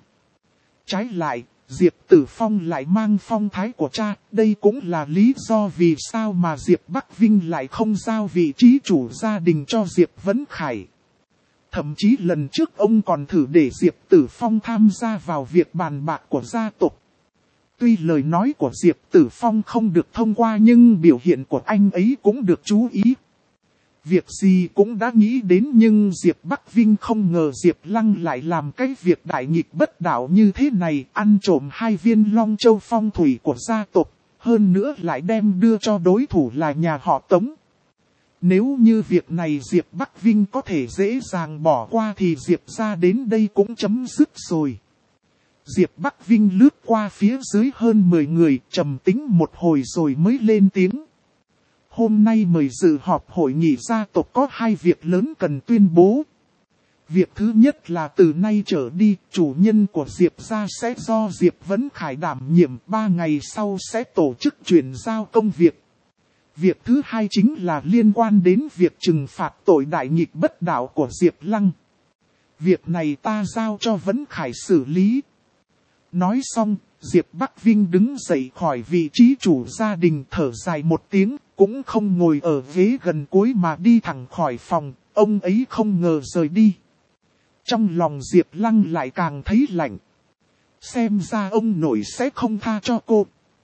Trái lại, Diệp Tử Phong lại mang phong thái của cha, đây cũng là lý do vì sao mà Diệp Bắc Vinh lại không giao vị trí chủ gia đình cho Diệp Vấn Khải. Thậm chí lần trước ông còn thử để Diệp Tử Phong tham gia vào việc bàn bạc của gia tộc. Tuy lời nói của Diệp Tử Phong không được thông qua nhưng biểu hiện của anh ấy cũng được chú ý. Việc gì cũng đã nghĩ đến nhưng Diệp Bắc Vinh không ngờ Diệp Lăng lại làm cái việc đại nghịch bất đạo như thế này, ăn trộm hai viên Long Châu phong thủy của gia tộc, hơn nữa lại đem đưa cho đối thủ là nhà họ Tống. Nếu như việc này Diệp Bắc Vinh có thể dễ dàng bỏ qua thì Diệp gia đến đây cũng chấm dứt rồi. Diệp Bắc Vinh lướt qua phía dưới hơn mười người, trầm tính một hồi rồi mới lên tiếng. Hôm nay mời dự họp hội nghị gia tộc có hai việc lớn cần tuyên bố. Việc thứ nhất là từ nay trở đi, chủ nhân của Diệp gia sẽ do Diệp Vấn Khải đảm nhiệm, ba ngày sau sẽ tổ chức chuyển giao công việc. Việc thứ hai chính là liên quan đến việc trừng phạt tội đại nghịch bất đạo của Diệp Lăng. Việc này ta giao cho Vấn Khải xử lý. Nói xong, Diệp Bắc Vinh đứng dậy khỏi vị trí chủ gia đình thở dài một tiếng, cũng không ngồi ở ghế gần cuối mà đi thẳng khỏi phòng, ông ấy không ngờ rời đi. Trong lòng Diệp Lăng lại càng thấy lạnh. Xem ra ông nội sẽ không tha cho cô.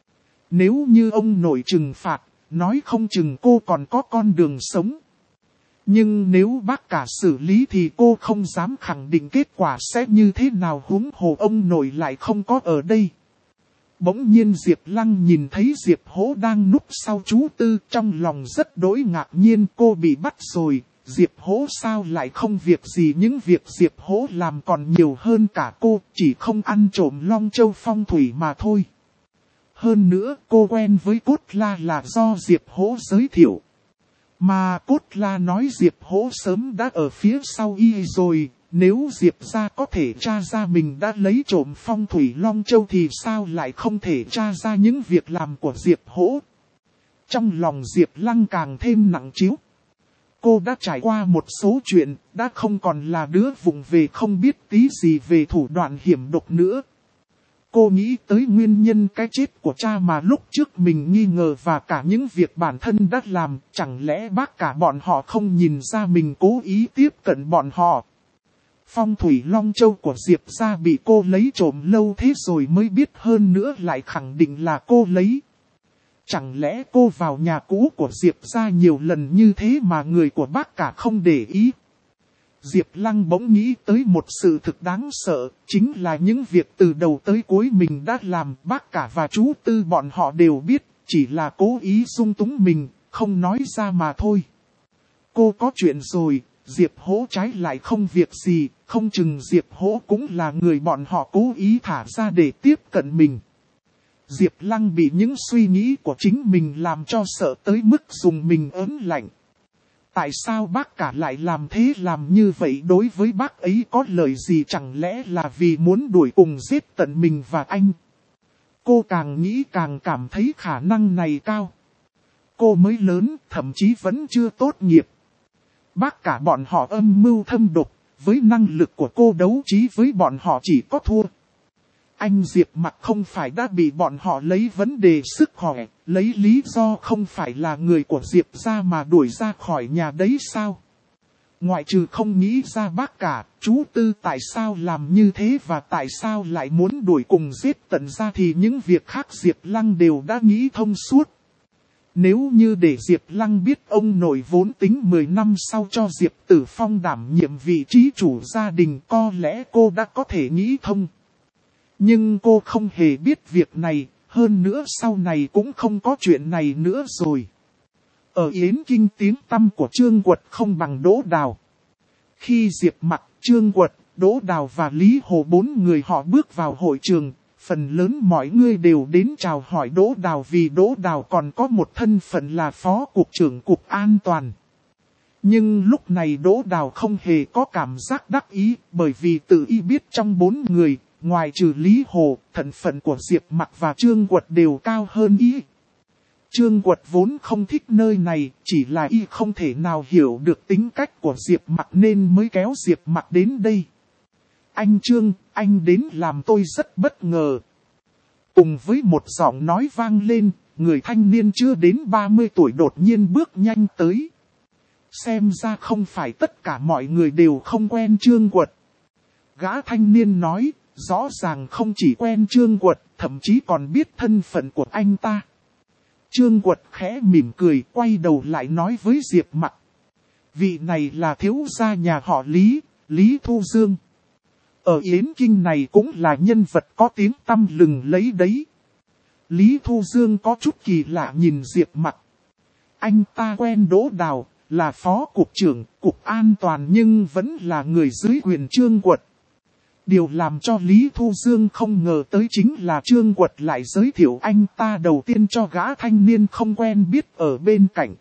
Nếu như ông nội trừng phạt, nói không chừng cô còn có con đường sống. Nhưng nếu bác cả xử lý thì cô không dám khẳng định kết quả sẽ như thế nào, huống hồ ông nội lại không có ở đây. Bỗng nhiên Diệp Lăng nhìn thấy Diệp Hỗ đang núp sau chú Tư, trong lòng rất đỗi ngạc nhiên, cô bị bắt rồi. Diệp Hỗ sao lại không việc gì, những việc Diệp Hỗ làm còn nhiều hơn cả cô, chỉ không ăn trộm Long Châu phong thủy mà thôi. Hơn nữa cô quen với Cốt La là do Diệp Hỗ giới thiệu. Mà Cốt La nói Diệp Hỗ sớm đã ở phía sau y rồi, nếu Diệp gia có thể tra ra mình đã lấy trộm phong thủy Long Châu thì sao lại không thể tra ra những việc làm của Diệp Hỗ. Trong lòng Diệp Lăng càng thêm nặng trĩu. Cô đã trải qua một số chuyện, đã không còn là đứa vụng về không biết tí gì về thủ đoạn hiểm độc nữa. Cô nghĩ tới nguyên nhân cái chết của cha mà lúc trước mình nghi ngờ và cả những việc bản thân đã làm, chẳng lẽ bác cả bọn họ không nhìn ra mình cố ý tiếp cận bọn họ. Phong thủy Long Châu của Diệp gia bị cô lấy trộm lâu thế rồi mới biết, hơn nữa lại khẳng định là cô lấy. Chẳng lẽ cô vào nhà cũ của Diệp gia nhiều lần như thế mà người của bác cả không để ý? Diệp Lăng bỗng nghĩ tới một sự thực đáng sợ, chính là những việc từ đầu tới cuối mình đã làm, bác cả và chú Tư bọn họ đều biết, chỉ là cố ý dung túng mình, không nói ra mà thôi. Cô có chuyện rồi, Diệp Hỗ trái lại không việc gì, không chừng Diệp Hỗ cũng là người bọn họ cố ý thả ra để tiếp cận mình. Diệp Lăng bị những suy nghĩ của chính mình làm cho sợ tới mức dùng mình ớn lạnh. Tại sao bác cả lại làm thế, làm như vậy đối với bác ấy có lợi gì, chẳng lẽ là vì muốn đuổi cùng giết tận mình và anh? Cô càng nghĩ càng cảm thấy khả năng này cao. Cô mới lớn, thậm chí vẫn chưa tốt nghiệp. Bác cả bọn họ âm mưu thâm độc, với năng lực của cô đấu trí với bọn họ chỉ có thua. Anh Diệp Mặc không phải đã bị bọn họ lấy vấn đề sức khỏe, lấy lý do không phải là người của Diệp gia mà đuổi ra khỏi nhà đấy sao? Ngoại trừ không nghĩ ra bác cả, chú Tư tại sao làm như thế và tại sao lại muốn đuổi cùng giết tận ra thì những việc khác Diệp Lăng đều đã nghĩ thông suốt. Nếu như để Diệp Lăng biết ông nội vốn tính mười năm sau cho Diệp Tử Phong đảm nhiệm vị trí chủ gia đình, có lẽ cô đã có thể nghĩ thông. Nhưng cô không hề biết việc này, hơn nữa sau này cũng không có chuyện này nữa rồi. Ở Yến Kinh tiếng tăm của Trương Quật không bằng Đỗ Đào. Khi Diệp Mặc, Trương Quật, Đỗ Đào và Lý Hồ bốn người họ bước vào hội trường, phần lớn mọi người đều đến chào hỏi Đỗ Đào vì Đỗ Đào còn có một thân phận là Phó Cục trưởng Cục An toàn. Nhưng lúc này Đỗ Đào không hề có cảm giác đắc ý, bởi vì tự y biết trong bốn người, ngoài trừ Lý Hồ, thân phận của Diệp Mặc và Trương Quật đều cao hơn y. Trương Quật vốn không thích nơi này, chỉ là y không thể nào hiểu được tính cách của Diệp Mặc nên mới kéo Diệp Mặc đến đây. Anh Trương, anh đến làm tôi rất bất ngờ. Cùng với một giọng nói vang lên, người thanh niên chưa đến ba mươi tuổi đột nhiên bước nhanh tới. Xem ra không phải tất cả mọi người đều không quen Trương Quật. Gã thanh niên nói, rõ ràng không chỉ quen Trương Quật, thậm chí còn biết thân phận của anh ta. Trương Quật khẽ mỉm cười, quay đầu lại nói với Diệp Mặc. Vị này là thiếu gia nhà họ Lý, Lý Thu Dương. Ở Yến Kinh này cũng là nhân vật có tiếng tăm lừng lấy đấy. Lý Thu Dương có chút kỳ lạ nhìn Diệp Mặc. Anh ta quen Đỗ Đào, là phó cục trưởng, cục an toàn nhưng vẫn là người dưới quyền Trương Quật. Điều làm cho Lý Thu Dương không ngờ tới chính là Trương Quật lại giới thiệu anh ta đầu tiên cho gã thanh niên không quen biết ở bên cạnh.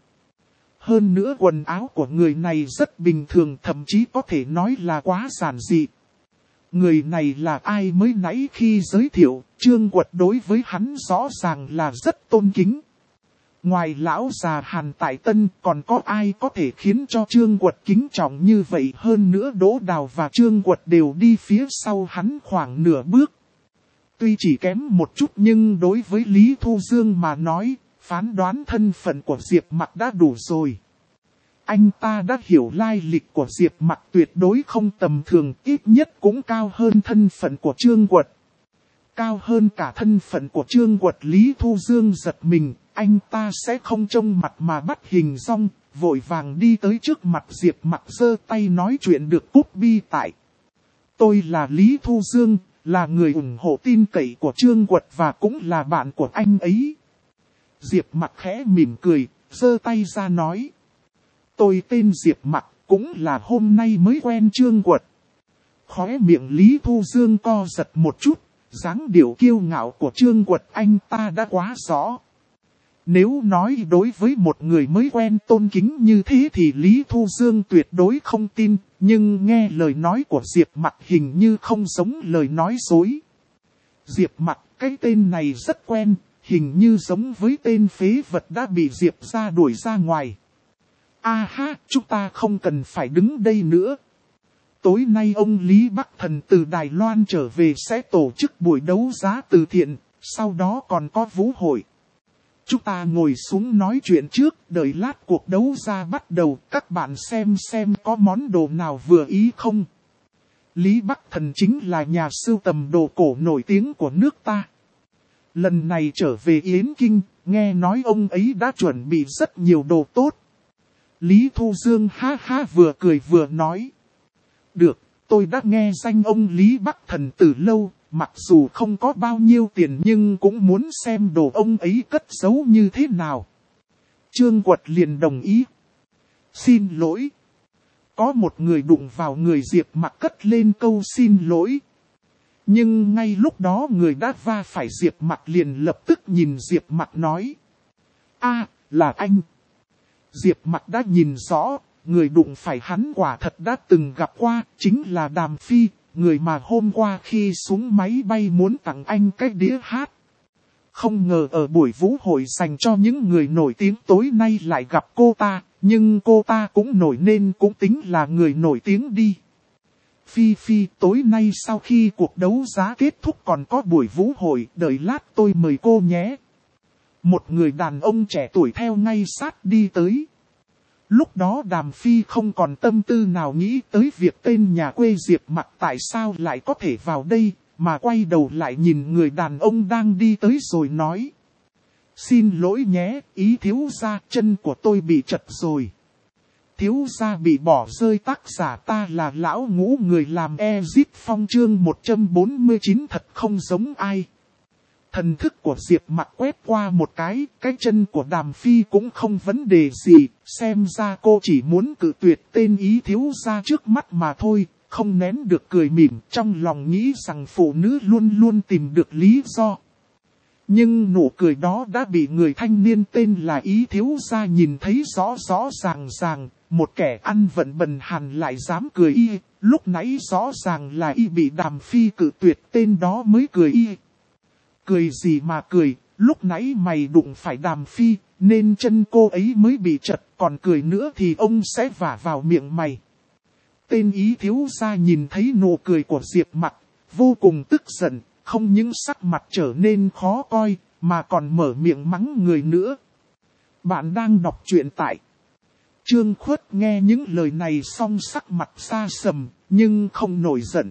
Hơn nữa quần áo của người này rất bình thường, thậm chí có thể nói là quá giản dị. Người này là ai mới nãy khi giới thiệu, Trương Quật đối với hắn rõ ràng là rất tôn kính. Ngoài lão già Hàn Tại Tân còn có ai có thể khiến cho Trương Quật kính trọng như vậy, hơn nữa Đỗ Đào và Trương Quật đều đi phía sau hắn khoảng nửa bước. Tuy chỉ kém một chút nhưng đối với Lý Thu Dương mà nói, phán đoán thân phận của Diệp Mặc đã đủ rồi. Anh ta đã hiểu lai lịch của Diệp Mặc tuyệt đối không tầm thường, ít nhất cũng cao hơn thân phận của Trương Quật. Cao hơn cả thân phận của Trương Quật. Lý Thu Dương giật mình, anh ta sẽ không trông mặt mà bắt hình dong, vội vàng đi tới trước mặt Diệp Mặc giơ tay nói chuyện được cúp bi tại. Tôi là Lý Thu Dương, là người ủng hộ tin cậy của Trương Quật và cũng là bạn của anh ấy. Diệp Mặc khẽ mỉm cười, giơ tay ra nói. Tôi tên Diệp Mặc, cũng là hôm nay mới quen Trương Quật. Khóe miệng Lý Thu Dương co giật một chút, dáng điệu kiêu ngạo của Trương Quật anh ta đã quá rõ. Nếu nói đối với một người mới quen tôn kính như thế thì Lý Thu Dương tuyệt đối không tin, nhưng nghe lời nói của Diệp Mặc hình như không giống lời nói dối. Diệp Mặc, cái tên này rất quen, hình như giống với tên phế vật đã bị Diệp gia đuổi ra ngoài. A ha, chúng ta không cần phải đứng đây nữa. Tối nay ông Lý Bắc Thần từ Đài Loan trở về sẽ tổ chức buổi đấu giá từ thiện, sau đó còn có vũ hội. Chúng ta ngồi xuống nói chuyện trước, đợi lát cuộc đấu giá bắt đầu, các bạn xem xem có món đồ nào vừa ý không. Lý Bắc Thần chính là nhà sưu tầm đồ cổ nổi tiếng của nước ta. Lần này trở về Yến Kinh, nghe nói ông ấy đã chuẩn bị rất nhiều đồ tốt. Lý Thu Dương ha ha vừa cười vừa nói. Được, tôi đã nghe danh ông Lý Bắc Thần từ lâu, mặc dù không có bao nhiêu tiền nhưng cũng muốn xem đồ ông ấy cất giấu như thế nào. Trương Quật liền đồng ý. Xin lỗi. Có một người đụng vào người Diệp Mặc cất lên câu xin lỗi. Nhưng ngay lúc đó người đã va phải Diệp Mặc liền lập tức nhìn Diệp Mặc nói. A, là anh. Diệp Mặc đã nhìn rõ, người đụng phải hắn quả thật đã từng gặp qua, chính là Đàm Phi, người mà hôm qua khi xuống máy bay muốn tặng anh cái đĩa hát. Không ngờ ở buổi vũ hội dành cho những người nổi tiếng tối nay lại gặp cô ta, nhưng cô ta cũng nổi nên cũng tính là người nổi tiếng đi. Phi Phi, tối nay sau khi cuộc đấu giá kết thúc còn có buổi vũ hội, đợi lát tôi mời cô nhé. Một người đàn ông trẻ tuổi theo ngay sát đi tới. Lúc đó Đàm Phi không còn tâm tư nào nghĩ tới việc tên nhà quê Diệp Mặc tại sao lại có thể vào đây, mà quay đầu lại nhìn người đàn ông đang đi tới rồi nói. Xin lỗi nhé, ý thiếu gia, chân của tôi bị trật rồi. Thiếu gia bị bỏ rơi, tác giả ta là lão ngũ, người làm Ezip Phong chương một trăm bốn mươi chín thật không giống ai. Thần thức của Diệp Mặc quét qua một cái, cái chân của Đàm Phi cũng không vấn đề gì, xem ra cô chỉ muốn cự tuyệt tên ý thiếu gia trước mắt mà thôi, không nén được cười mỉm, trong lòng nghĩ rằng phụ nữ luôn luôn tìm được lý do. Nhưng nụ cười đó đã bị người thanh niên tên là ý thiếu gia nhìn thấy rõ rõ ràng ràng, một kẻ ăn vận bần hàn lại dám cười y, lúc nãy rõ ràng là y bị Đàm Phi cự tuyệt tên đó mới cười y. Cười gì mà cười, lúc nãy mày đụng phải Đàm Phi, nên chân cô ấy mới bị trật, còn cười nữa thì ông sẽ vả vào miệng mày. Tên ý thiếu gia nhìn thấy nụ cười của Diệp Mặc, vô cùng tức giận, không những sắc mặt trở nên khó coi, mà còn mở miệng mắng người nữa. Bạn đang đọc truyện tại Trương Khuất nghe những lời này xong sắc mặt xa sầm, nhưng không nổi giận.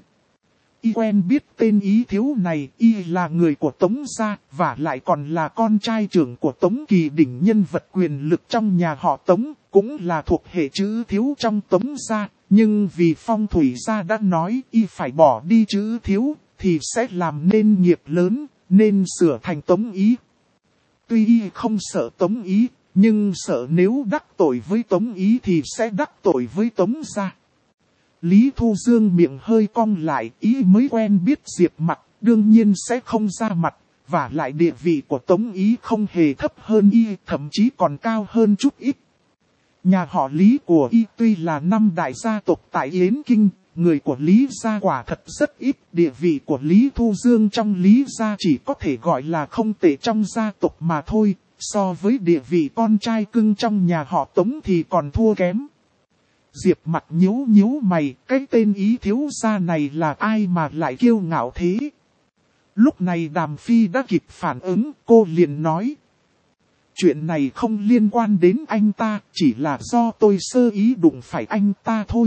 Y quen biết tên ý thiếu này, y là người của Tống gia, và lại còn là con trai trưởng của Tống Kỳ Đỉnh, nhân vật quyền lực trong nhà họ Tống, cũng là thuộc hệ chữ thiếu trong Tống gia, nhưng vì Phong Thủy gia đã nói y phải bỏ đi chữ thiếu, thì sẽ làm nên nghiệp lớn, nên sửa thành Tống ý. Tuy y không sợ Tống ý, nhưng sợ nếu đắc tội với Tống ý thì sẽ đắc tội với Tống gia. Lý Thu Dương miệng hơi cong lại, ý mới quen biết Diệp Mặc, đương nhiên sẽ không ra mặt, và lại địa vị của Tống ý không hề thấp hơn y, thậm chí còn cao hơn chút ít. Nhà họ Lý của y tuy là năm đại gia tộc tại Yến Kinh, người của Lý gia quả thật rất ít, địa vị của Lý Thu Dương trong Lý gia chỉ có thể gọi là không tệ trong gia tộc mà thôi, so với địa vị con trai cưng trong nhà họ Tống thì còn thua kém. Diệp Mặc nhíu nhíu mày, cái tên ý thiếu gia này là ai mà lại kiêu ngạo thế? Lúc này Đàm Phi đã kịp phản ứng, cô liền nói. Chuyện này không liên quan đến anh ta, chỉ là do tôi sơ ý đụng phải anh ta thôi.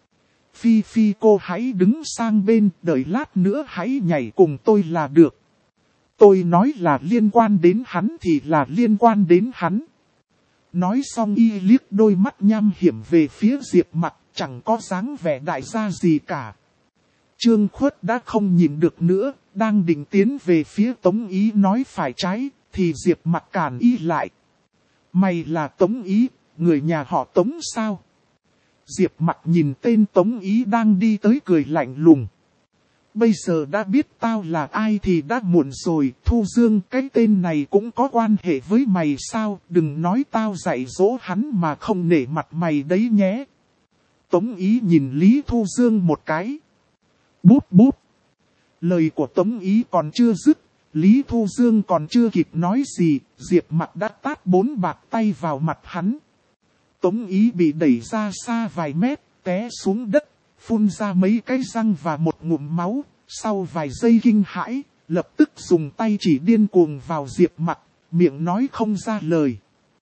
Phi Phi cô hãy đứng sang bên, đợi lát nữa hãy nhảy cùng tôi là được. Tôi nói là liên quan đến hắn thì là liên quan đến hắn. Nói xong y liếc đôi mắt nham hiểm về phía Diệp Mặc, chẳng có dáng vẻ đại gia gì cả. Trương Khuất đã không nhìn được nữa, đang định tiến về phía Tống Ý nói phải trái, thì Diệp Mặc cản y lại. Mày là Tống Ý, người nhà họ Tống sao? Diệp Mặc nhìn tên Tống Ý đang đi tới cười lạnh lùng. Bây giờ đã biết tao là ai thì đã muộn rồi, Thu Dương cái tên này cũng có quan hệ với mày sao, đừng nói tao dạy dỗ hắn mà không nể mặt mày đấy nhé. Tống Ý nhìn Lý Thu Dương một cái. Búp búp. Lời của Tống Ý còn chưa dứt, Lý Thu Dương còn chưa kịp nói gì, Diệp Mặc đã tát bốn bạt tay vào mặt hắn. Tống Ý bị đẩy ra xa vài mét, té xuống đất, phun ra mấy cái răng và một ngụm máu, sau vài giây kinh hãi, lập tức dùng tay chỉ điên cuồng vào Diệp Mặc, miệng nói không ra lời.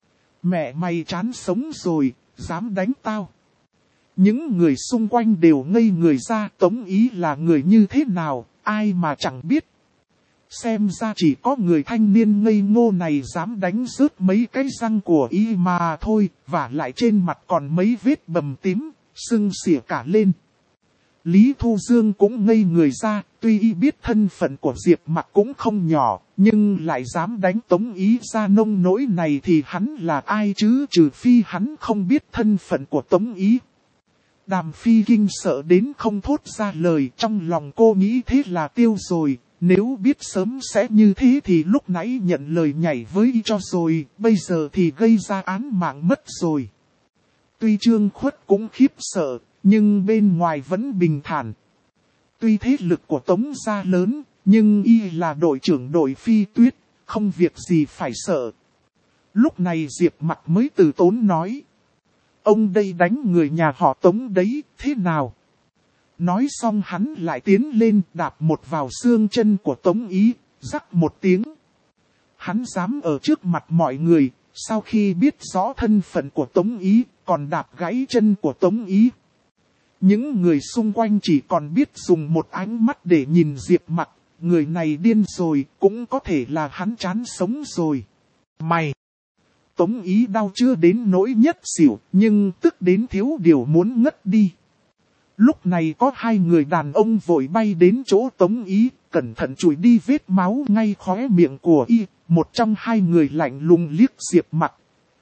Mẹ mày chán sống rồi, dám đánh tao. Những người xung quanh đều ngây người ra, Tống Ý là người như thế nào, ai mà chẳng biết. Xem ra chỉ có người thanh niên ngây ngô này dám đánh rớt mấy cái răng của y mà thôi, và lại trên mặt còn mấy vết bầm tím, sưng xỉa cả lên. Lý Thu Dương cũng ngây người ra, tuy y biết thân phận của Diệp Mặc cũng không nhỏ, nhưng lại dám đánh Tống Ý ra nông nỗi này thì hắn là ai chứ, trừ phi hắn không biết thân phận của Tống Ý. Đàm Phi kinh sợ đến không thốt ra lời, trong lòng cô nghĩ thế là tiêu rồi, nếu biết sớm sẽ như thế thì lúc nãy nhận lời nhảy với y cho rồi, bây giờ thì gây ra án mạng mất rồi. Tuy Trương Khuất cũng khiếp sợ, nhưng bên ngoài vẫn bình thản. Tuy thế lực của Tống gia lớn, nhưng y là đội trưởng đội Phi Tuyết, không việc gì phải sợ. Lúc này Diệp Mặc mới từ tốn nói. Ông đây đánh người nhà họ Tống đấy, thế nào? Nói xong hắn lại tiến lên đạp một vào xương chân của Tống Ý, rắc một tiếng. Hắn dám ở trước mặt mọi người, sau khi biết rõ thân phận của Tống Ý, còn đạp gãy chân của Tống Ý. Những người xung quanh chỉ còn biết dùng một ánh mắt để nhìn Diệp Mặc, người này điên rồi, cũng có thể là hắn chán sống rồi. Mày! Tống Ý đau chưa đến nỗi nhất xỉu, nhưng tức đến thiếu điều muốn ngất đi. Lúc này có hai người đàn ông vội bay đến chỗ Tống Ý, cẩn thận chùi đi vết máu ngay khóe miệng của y, một trong hai người lạnh lùng liếc Diệp Mặc.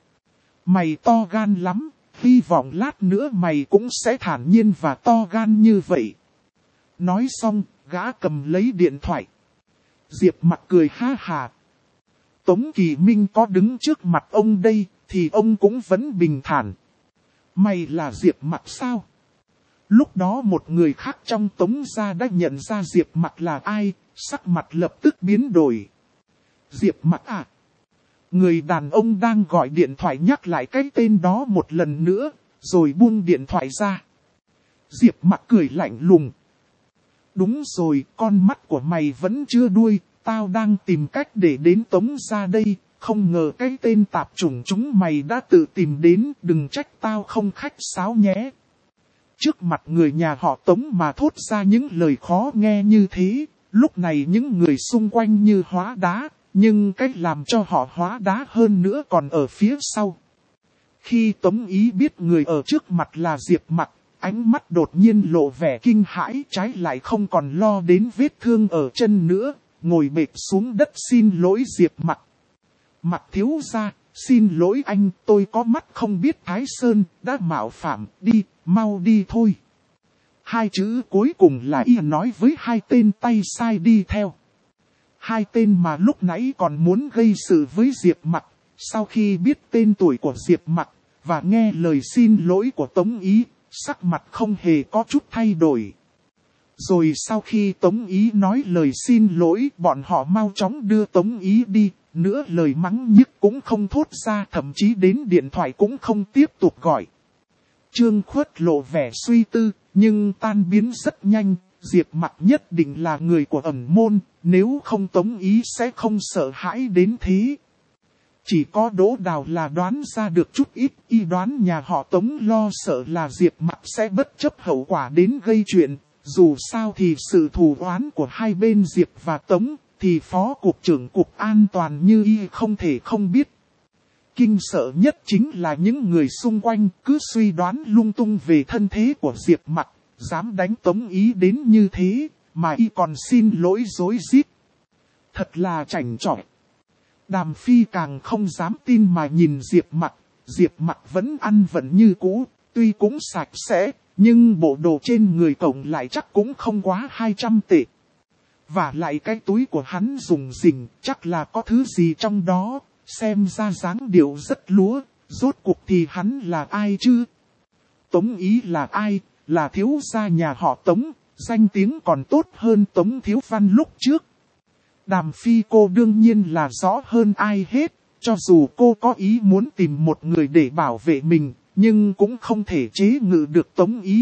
Mày to gan lắm, hy vọng lát nữa mày cũng sẽ thản nhiên và to gan như vậy. Nói xong, gã cầm lấy điện thoại. Diệp Mặc cười ha hà. Tống Kỳ Minh có đứng trước mặt ông đây, thì ông cũng vẫn bình thản. Mày là Diệp Mặc sao? Lúc đó một người khác trong Tống gia đã nhận ra Diệp Mặc là ai, sắc mặt lập tức biến đổi. Diệp Mặc à? Người đàn ông đang gọi điện thoại nhắc lại cái tên đó một lần nữa, rồi buông điện thoại ra. Diệp Mặc cười lạnh lùng. Đúng rồi, con mắt của mày vẫn chưa đuôi, tao đang tìm cách để đến Tống gia đây, không ngờ cái tên tạp chủng chúng mày đã tự tìm đến, đừng trách tao không khách sáo nhé. Trước mặt người nhà họ Tống mà thốt ra những lời khó nghe như thế, lúc này những người xung quanh như hóa đá, nhưng cách làm cho họ hóa đá hơn nữa còn ở phía sau. Khi Tống Ý biết người ở trước mặt là Diệp Mặc, ánh mắt đột nhiên lộ vẻ kinh hãi, trái lại không còn lo đến vết thương ở chân nữa, ngồi bệt xuống đất xin lỗi Diệp Mặc. Mặc thiếu gia, xin lỗi anh, tôi có mắt không biết Thái Sơn, đã mạo phạm, đi, mau đi thôi. Hai chữ cuối cùng là y nói với hai tên tay sai đi theo. Hai tên mà lúc nãy còn muốn gây sự với Diệp Mặc, sau khi biết tên tuổi của Diệp Mặc, và nghe lời xin lỗi của Tống Ý, sắc mặt không hề có chút thay đổi. Rồi sau khi Tống Ý nói lời xin lỗi, bọn họ mau chóng đưa Tống Ý đi, nữa lời mắng nhiếc cũng không thốt ra, thậm chí đến điện thoại cũng không tiếp tục gọi. Trương Khuất lộ vẻ suy tư, nhưng tan biến rất nhanh, Diệp Mặc nhất định là người của ẩn môn, nếu không Tống Ý sẽ không sợ hãi đến thế. Chỉ có Đỗ Đào là đoán ra được chút ít, y đoán nhà họ Tống lo sợ là Diệp Mặc sẽ bất chấp hậu quả đến gây chuyện. Dù sao thì sự thù oán của hai bên Diệp và Tống, thì Phó Cục trưởng Cục An toàn như y không thể không biết. Kinh sợ nhất chính là những người xung quanh cứ suy đoán lung tung về thân thế của Diệp Mặc, dám đánh Tống Ý đến như thế, mà y còn xin lỗi dối rít. Thật là chảnh chọe. Đàm Phi càng không dám tin mà nhìn Diệp Mặc, Diệp Mặc vẫn ăn vận như cũ, tuy cũng sạch sẽ, nhưng bộ đồ trên người cổng lại chắc cũng không quá hai trăm tệ. Và lại cái túi của hắn dùng rình, chắc là có thứ gì trong đó, xem ra dáng điệu rất lúa, rốt cuộc thì hắn là ai chứ? Tống Ý là ai? Là thiếu gia nhà họ Tống, danh tiếng còn tốt hơn Tống Thiếu Văn lúc trước. Đàm Phi cô đương nhiên là rõ hơn ai hết, cho dù cô có ý muốn tìm một người để bảo vệ mình, nhưng cũng không thể chế ngự được Tống Ý.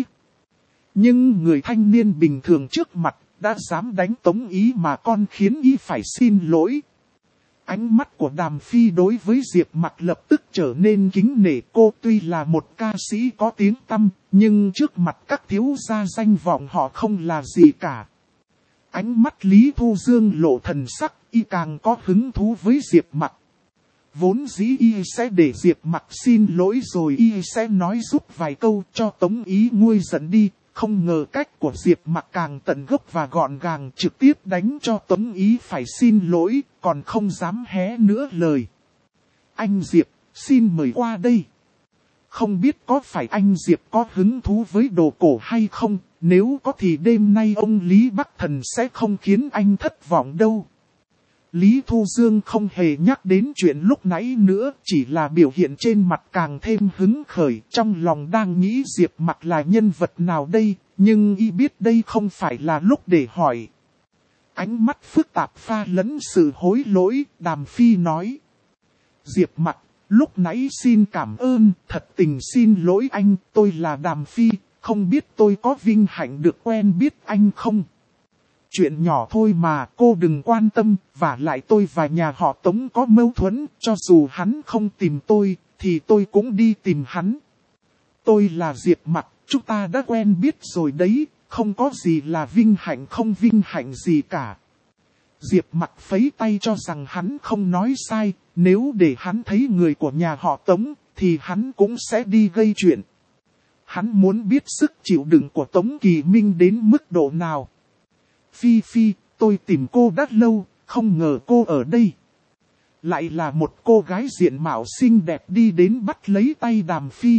Nhưng người thanh niên bình thường trước mặt, đã dám đánh Tống Ý mà con khiến ý phải xin lỗi. Ánh mắt của Đàm Phi đối với Diệp Mặc lập tức trở nên kính nể. Cô tuy là một ca sĩ có tiếng tăm, nhưng trước mặt các thiếu gia danh vọng họ không là gì cả. Ánh mắt Lý Thu Dương lộ thần sắc, y càng có hứng thú với Diệp Mặc. Vốn dĩ y sẽ để Diệp Mặc xin lỗi rồi y sẽ nói giúp vài câu cho Tống Ý nguôi giận đi. Không ngờ cách của Diệp Mặc càng tận gốc và gọn gàng, trực tiếp đánh cho Tống Ý phải xin lỗi, còn không dám hé nữa lời. Anh Diệp, xin mời qua đây. Không biết có phải anh Diệp có hứng thú với đồ cổ hay không, nếu có thì đêm nay ông Lý Bắc Thần sẽ không khiến anh thất vọng đâu. Lý Thu Dương không hề nhắc đến chuyện lúc nãy nữa, chỉ là biểu hiện trên mặt càng thêm hứng khởi. Trong lòng đang nghĩ Diệp Mặc là nhân vật nào đây, nhưng y biết đây không phải là lúc để hỏi. Ánh mắt phức tạp pha lẫn sự hối lỗi, Đàm Phi nói. Diệp Mặc, lúc nãy xin cảm ơn, thật tình xin lỗi anh, tôi là Đàm Phi, không biết tôi có vinh hạnh được quen biết anh không? Chuyện nhỏ thôi mà, cô đừng quan tâm, và lại tôi và nhà họ Tống có mâu thuẫn, cho dù hắn không tìm tôi, thì tôi cũng đi tìm hắn. Tôi là Diệp Mặc, chúng ta đã quen biết rồi đấy, không có gì là vinh hạnh không vinh hạnh gì cả. Diệp Mặc phấy tay cho rằng hắn không nói sai, nếu để hắn thấy người của nhà họ Tống, thì hắn cũng sẽ đi gây chuyện. Hắn muốn biết sức chịu đựng của Tống Kỳ Minh đến mức độ nào. Phi Phi, tôi tìm cô đã lâu, không ngờ cô ở đây. Lại là một cô gái diện mạo xinh đẹp đi đến bắt lấy tay Đàm Phi.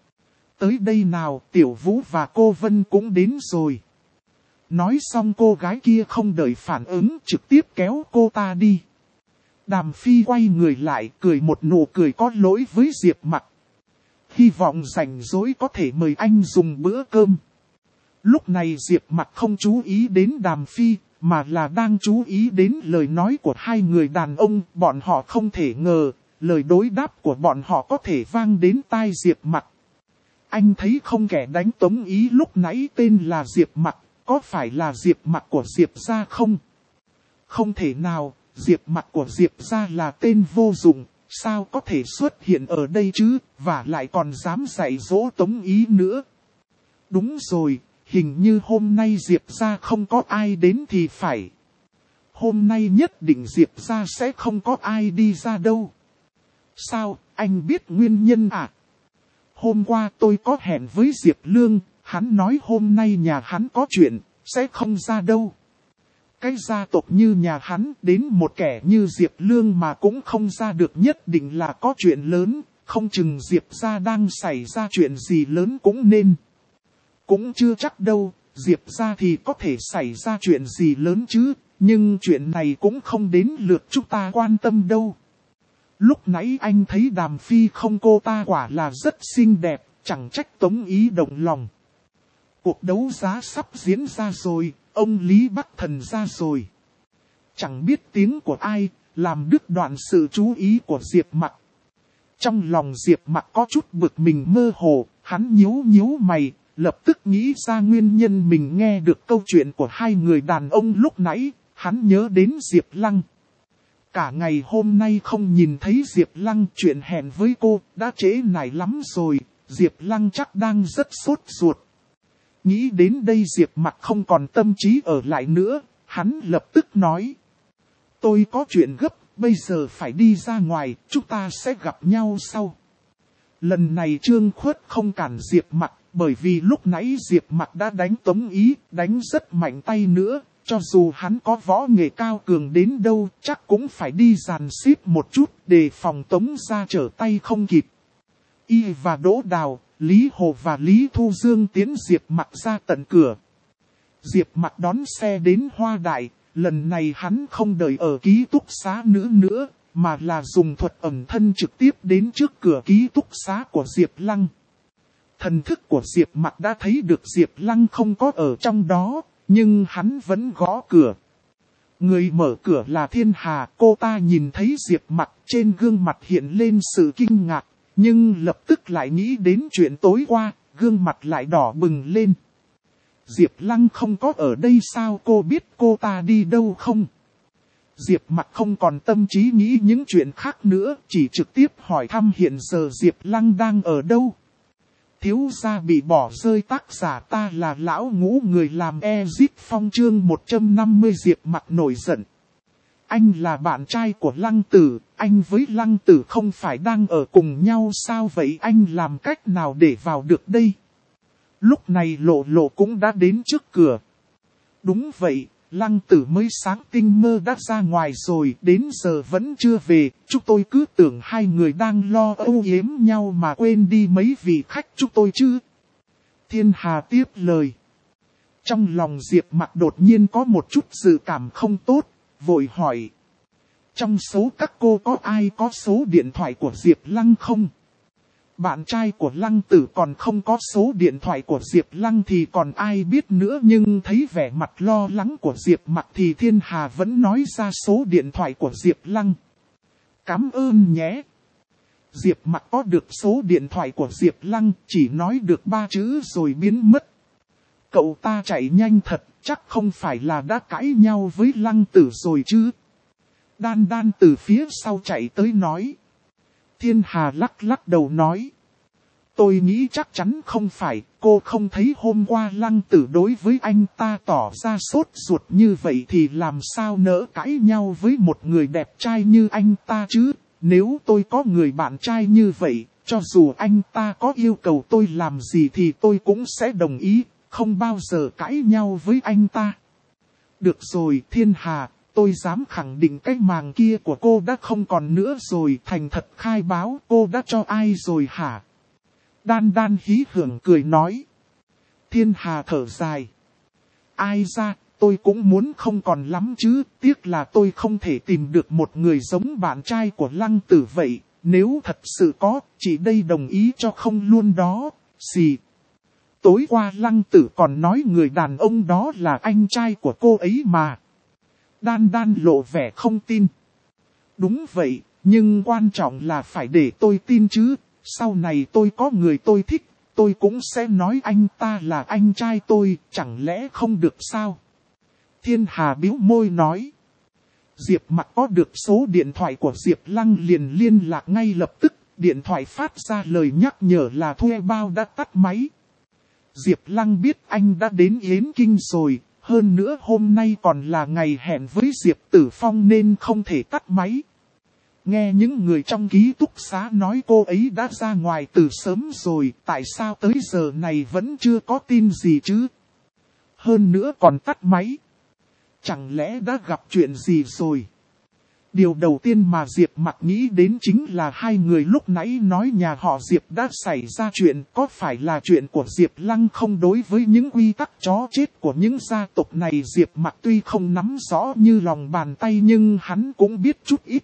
Tới đây nào, Tiểu Vũ và cô Vân cũng đến rồi. Nói xong cô gái kia không đợi phản ứng, trực tiếp kéo cô ta đi. Đàm Phi quay người lại, cười một nụ cười có lỗi với Diệp Mặc. Hy vọng rảnh rỗi có thể mời anh dùng bữa cơm. Lúc này Diệp Mặc không chú ý đến Đàm Phi, mà là đang chú ý đến lời nói của hai người đàn ông. Bọn họ không thể ngờ, lời đối đáp của bọn họ có thể vang đến tai Diệp Mặc. Anh thấy không, kẻ đánh Tống Ý lúc nãy tên là Diệp Mặc, có phải là Diệp Mặc của Diệp gia không? Không thể nào, Diệp Mặc của Diệp gia là tên vô dụng, sao có thể xuất hiện ở đây chứ, và lại còn dám dạy dỗ Tống Ý nữa. Đúng rồi, hình như hôm nay Diệp gia không có ai đến thì phải. Hôm nay nhất định Diệp gia sẽ không có ai đi ra đâu. Sao, anh biết nguyên nhân à? Hôm qua tôi có hẹn với Diệp Lương, hắn nói hôm nay nhà hắn có chuyện, sẽ không ra đâu. Cái gia tộc như nhà hắn đến một kẻ như Diệp Lương mà cũng không ra được, nhất định là có chuyện lớn, không chừng Diệp gia đang xảy ra chuyện gì lớn cũng nên. Cũng chưa chắc đâu, Diệp gia thì có thể xảy ra chuyện gì lớn chứ, nhưng chuyện này cũng không đến lượt chúng ta quan tâm đâu. Lúc nãy anh thấy Đàm Phi không, cô ta quả là rất xinh đẹp, chẳng trách Tống Ý động lòng. Cuộc đấu giá sắp diễn ra rồi, ông Lý Bắc Thần ra rồi. Chẳng biết tiếng của ai, làm đứt đoạn sự chú ý của Diệp Mặc. Trong lòng Diệp Mặc có chút bực mình mơ hồ, hắn nhíu nhíu mày, lập tức nghĩ ra nguyên nhân mình nghe được câu chuyện của hai người đàn ông lúc nãy, hắn nhớ đến Diệp Lăng. Cả ngày hôm nay không nhìn thấy Diệp Lăng, chuyện hẹn với cô đã trễ nải lắm rồi, Diệp Lăng chắc đang rất sốt ruột. Nghĩ đến đây Diệp Mặc không còn tâm trí ở lại nữa, hắn lập tức nói. Tôi có chuyện gấp, bây giờ phải đi ra ngoài, chúng ta sẽ gặp nhau sau. Lần này Trương Khuất không cản Diệp Mặc, bởi vì lúc nãy Diệp Mặc đã đánh Tống Ý, đánh rất mạnh tay nữa. Cho dù hắn có võ nghệ cao cường đến đâu, chắc cũng phải đi dàn xếp một chút, để phòng Tống ra trở tay không kịp. Y và Đỗ Đào, Lý Hồ và Lý Thu Dương tiến Diệp Mặc ra tận cửa. Diệp Mặc đón xe đến Hoa Đại, lần này hắn không đợi ở ký túc xá nữa nữa, mà là dùng thuật ẩn thân trực tiếp đến trước cửa ký túc xá của Diệp Lăng. Thần thức của Diệp Mặc đã thấy được Diệp Lăng không có ở trong đó, nhưng hắn vẫn gõ cửa. Người mở cửa là Thiên Hà, cô ta nhìn thấy Diệp Mặc, trên gương mặt hiện lên sự kinh ngạc, nhưng lập tức lại nghĩ đến chuyện tối qua, gương mặt lại đỏ bừng lên. Diệp Lăng không có ở đây sao, cô biết cô ta đi đâu không? Diệp Mặc không còn tâm trí nghĩ những chuyện khác nữa, chỉ trực tiếp hỏi thăm hiện giờ Diệp Lăng đang ở đâu. Thiếu gia bị bỏ rơi, tác giả ta là lão ngũ, người làm Exit Phong chương một trăm năm mươi. Diệp Mặc nổi giận. Anh là bạn trai của Lăng Tử, anh với Lăng Tử không phải đang ở cùng nhau sao vậy, anh làm cách nào để vào được đây? Lúc này Lộ Lộ cũng đã đến trước cửa. Đúng vậy, Lăng Tử mới sáng tinh mơ đã ra ngoài rồi, đến giờ vẫn chưa về, chúng tôi cứ tưởng hai người đang lo âu yếm nhau mà quên đi mấy vị khách chúng tôi chứ. Thiên Hà tiếp lời. Trong lòng Diệp Mặc đột nhiên có một chút dự cảm không tốt, vội hỏi. Trong số các cô có ai có số điện thoại của Diệp Lăng không? Bạn trai của Lăng Tử còn không có số điện thoại của Diệp Lăng thì còn ai biết nữa, nhưng thấy vẻ mặt lo lắng của Diệp Mặc thì Thiên Hà vẫn nói ra số điện thoại của Diệp Lăng. Cảm ơn nhé. Diệp Mặc có được số điện thoại của Diệp Lăng, chỉ nói được ba chữ rồi biến mất. Cậu ta chạy nhanh thật, chắc không phải là đã cãi nhau với Lăng Tử rồi chứ. Đan Đan từ phía sau chạy tới nói. Thiên Hà lắc lắc đầu nói. Tôi nghĩ chắc chắn không phải, cô không thấy hôm qua Lăng Tử đối với anh ta tỏ ra sốt ruột như vậy thì làm sao nỡ cãi nhau với một người đẹp trai như anh ta chứ. Nếu tôi có người bạn trai như vậy, cho dù anh ta có yêu cầu tôi làm gì thì tôi cũng sẽ đồng ý, không bao giờ cãi nhau với anh ta. Được rồi Thiên Hà, tôi dám khẳng định cái màng kia của cô đã không còn nữa rồi, thành thật khai báo cô đã cho ai rồi hả? Đan Đan hí hưởng cười nói. Thiên Hà thở dài. Ai ra, tôi cũng muốn không còn lắm chứ, tiếc là tôi không thể tìm được một người giống bạn trai của Lăng Tử vậy, nếu thật sự có, chị đây đồng ý cho không luôn đó, xì. Tối qua Lăng Tử còn nói người đàn ông đó là anh trai của cô ấy mà. Đan Đan lộ vẻ không tin. Đúng vậy, nhưng quan trọng là phải để tôi tin chứ, sau này tôi có người tôi thích, tôi cũng sẽ nói anh ta là anh trai tôi, chẳng lẽ không được sao? Thiên Hà bĩu môi nói. Diệp Mặc có được số điện thoại của Diệp Lăng liền liên lạc ngay lập tức, điện thoại phát ra lời nhắc nhở là thuê bao đã tắt máy. Diệp Lăng biết anh đã đến Yến Kinh rồi, hơn nữa hôm nay còn là ngày hẹn với Diệp Tử Phong nên không thể tắt máy. Nghe những người trong ký túc xá nói cô ấy đã ra ngoài từ sớm rồi, tại sao tới giờ này vẫn chưa có tin gì chứ? Hơn nữa còn tắt máy. Chẳng lẽ đã gặp chuyện gì rồi? Điều đầu tiên mà Diệp Mặc nghĩ đến chính là hai người lúc nãy nói nhà họ Diệp đã xảy ra chuyện, có phải là chuyện của Diệp Lăng không? Đối với những quy tắc chó chết của những gia tộc này Diệp Mặc tuy không nắm rõ như lòng bàn tay nhưng hắn cũng biết chút ít.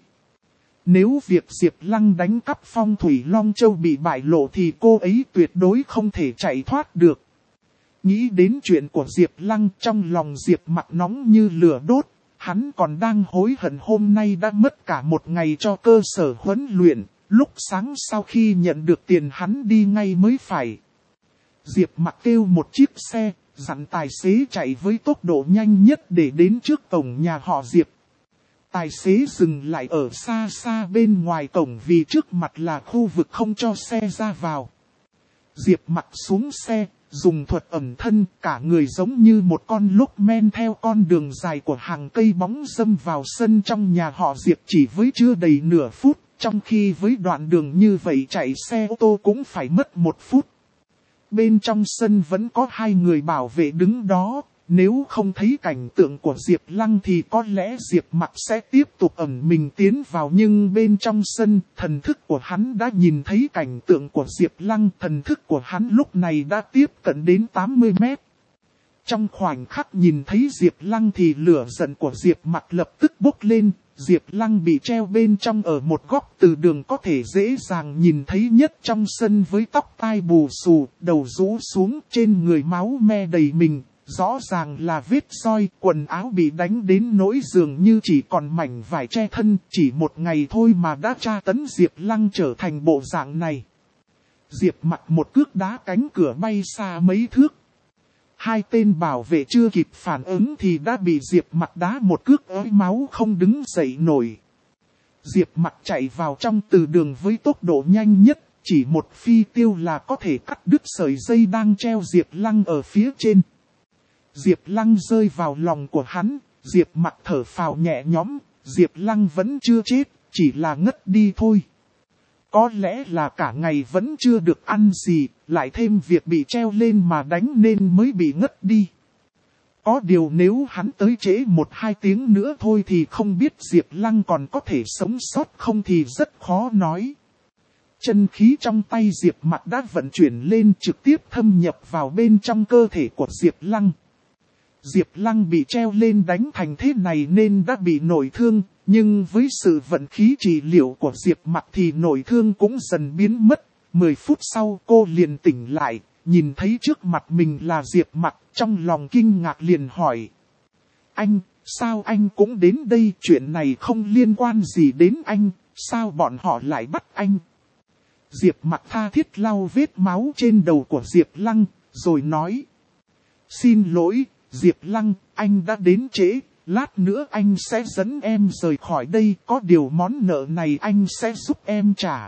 Nếu việc Diệp Lăng đánh cắp Phong Thủy Long Châu bị bại lộ thì cô ấy tuyệt đối không thể chạy thoát được. Nghĩ đến chuyện của Diệp Lăng trong lòng Diệp Mặc nóng như lửa đốt. Hắn còn đang hối hận hôm nay đã mất cả một ngày cho cơ sở huấn luyện, lúc sáng sau khi nhận được tiền hắn đi ngay mới phải. Diệp Mặc kêu một chiếc xe, dặn tài xế chạy với tốc độ nhanh nhất để đến trước cổng nhà họ Diệp. Tài xế dừng lại ở xa xa bên ngoài cổng vì trước mặt là khu vực không cho xe ra vào. Diệp Mặc xuống xe, dùng thuật ẩn thân, cả người giống như một con lốc men theo con đường dài của hàng cây bóng râm vào sân trong nhà họ Diệp chỉ với chưa đầy nửa phút, trong khi với đoạn đường như vậy chạy xe ô tô cũng phải mất một phút. Bên trong sân vẫn có hai người bảo vệ đứng đó, nếu không thấy cảnh tượng của Diệp Lăng thì có lẽ Diệp Mặc sẽ tiếp tục ẩn mình tiến vào, nhưng bên trong sân, thần thức của hắn đã nhìn thấy cảnh tượng của Diệp Lăng, thần thức của hắn lúc này đã tiếp cận đến tám mươi mét. Trong khoảnh khắc nhìn thấy Diệp Lăng thì lửa giận của Diệp Mặc lập tức bốc lên. Diệp Lăng bị treo bên trong ở một góc từ đường có thể dễ dàng nhìn thấy nhất trong sân với tóc tai bù xù, đầu rũ xuống, trên người máu me đầy mình, rõ ràng là vết roi, quần áo bị đánh đến nỗi dường như chỉ còn mảnh vải che thân, chỉ một ngày thôi mà đã tra tấn Diệp Lăng trở thành bộ dạng này. Diệp Mặc một cước đá cánh cửa bay xa mấy thước. Hai tên bảo vệ chưa kịp phản ứng thì đã bị Diệp Mặc đá một cước ới máu không đứng dậy nổi. Diệp Mặc chạy vào trong từ đường với tốc độ nhanh nhất, chỉ một phi tiêu là có thể cắt đứt sợi dây đang treo Diệp Lăng ở phía trên. Diệp Lăng rơi vào lòng của hắn, Diệp Mặc thở phào nhẹ nhõm, Diệp Lăng vẫn chưa chết, chỉ là ngất đi thôi. Có lẽ là cả ngày vẫn chưa được ăn gì, lại thêm việc bị treo lên mà đánh nên mới bị ngất đi. Có điều nếu hắn tới trễ một hai tiếng nữa thôi thì không biết Diệp Lăng còn có thể sống sót không thì rất khó nói. Chân khí trong tay Diệp Mặc đã vận chuyển lên trực tiếp thâm nhập vào bên trong cơ thể của Diệp Lăng. Diệp Lăng bị treo lên đánh thành thế này nên đã bị nội thương, nhưng với sự vận khí trị liệu của Diệp Mặc thì nội thương cũng dần biến mất. Mười phút sau cô liền tỉnh lại, nhìn thấy trước mặt mình là Diệp Mặc, trong lòng kinh ngạc liền hỏi. Anh, sao anh cũng đến đây? Chuyện này không liên quan gì đến anh, sao bọn họ lại bắt anh? Diệp Mặc tha thiết lau vết máu trên đầu của Diệp Lăng, rồi nói. Xin lỗi, Diệp Lăng, anh đã đến trễ, lát nữa anh sẽ dẫn em rời khỏi đây, có điều món nợ này anh sẽ giúp em trả.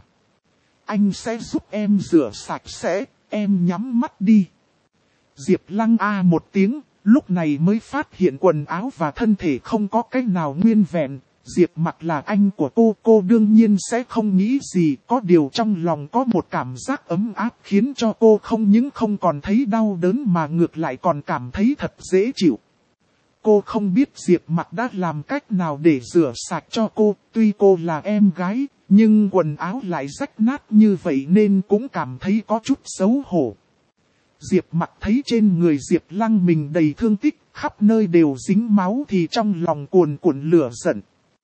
Anh sẽ giúp em rửa sạch sẽ, em nhắm mắt đi. Diệp Lăng a một tiếng, lúc này mới phát hiện quần áo và thân thể không có cái nào nguyên vẹn. Diệp Mặc là anh của cô, cô đương nhiên sẽ không nghĩ gì, có điều trong lòng có một cảm giác ấm áp khiến cho cô không những không còn thấy đau đớn mà ngược lại còn cảm thấy thật dễ chịu. Cô không biết Diệp Mặc đã làm cách nào để rửa sạch cho cô, tuy cô là em gái, nhưng quần áo lại rách nát như vậy nên cũng cảm thấy có chút xấu hổ. Diệp Mặc thấy trên người Diệp Lăng mình đầy thương tích, khắp nơi đều dính máu thì trong lòng cuồn cuộn lửa giận.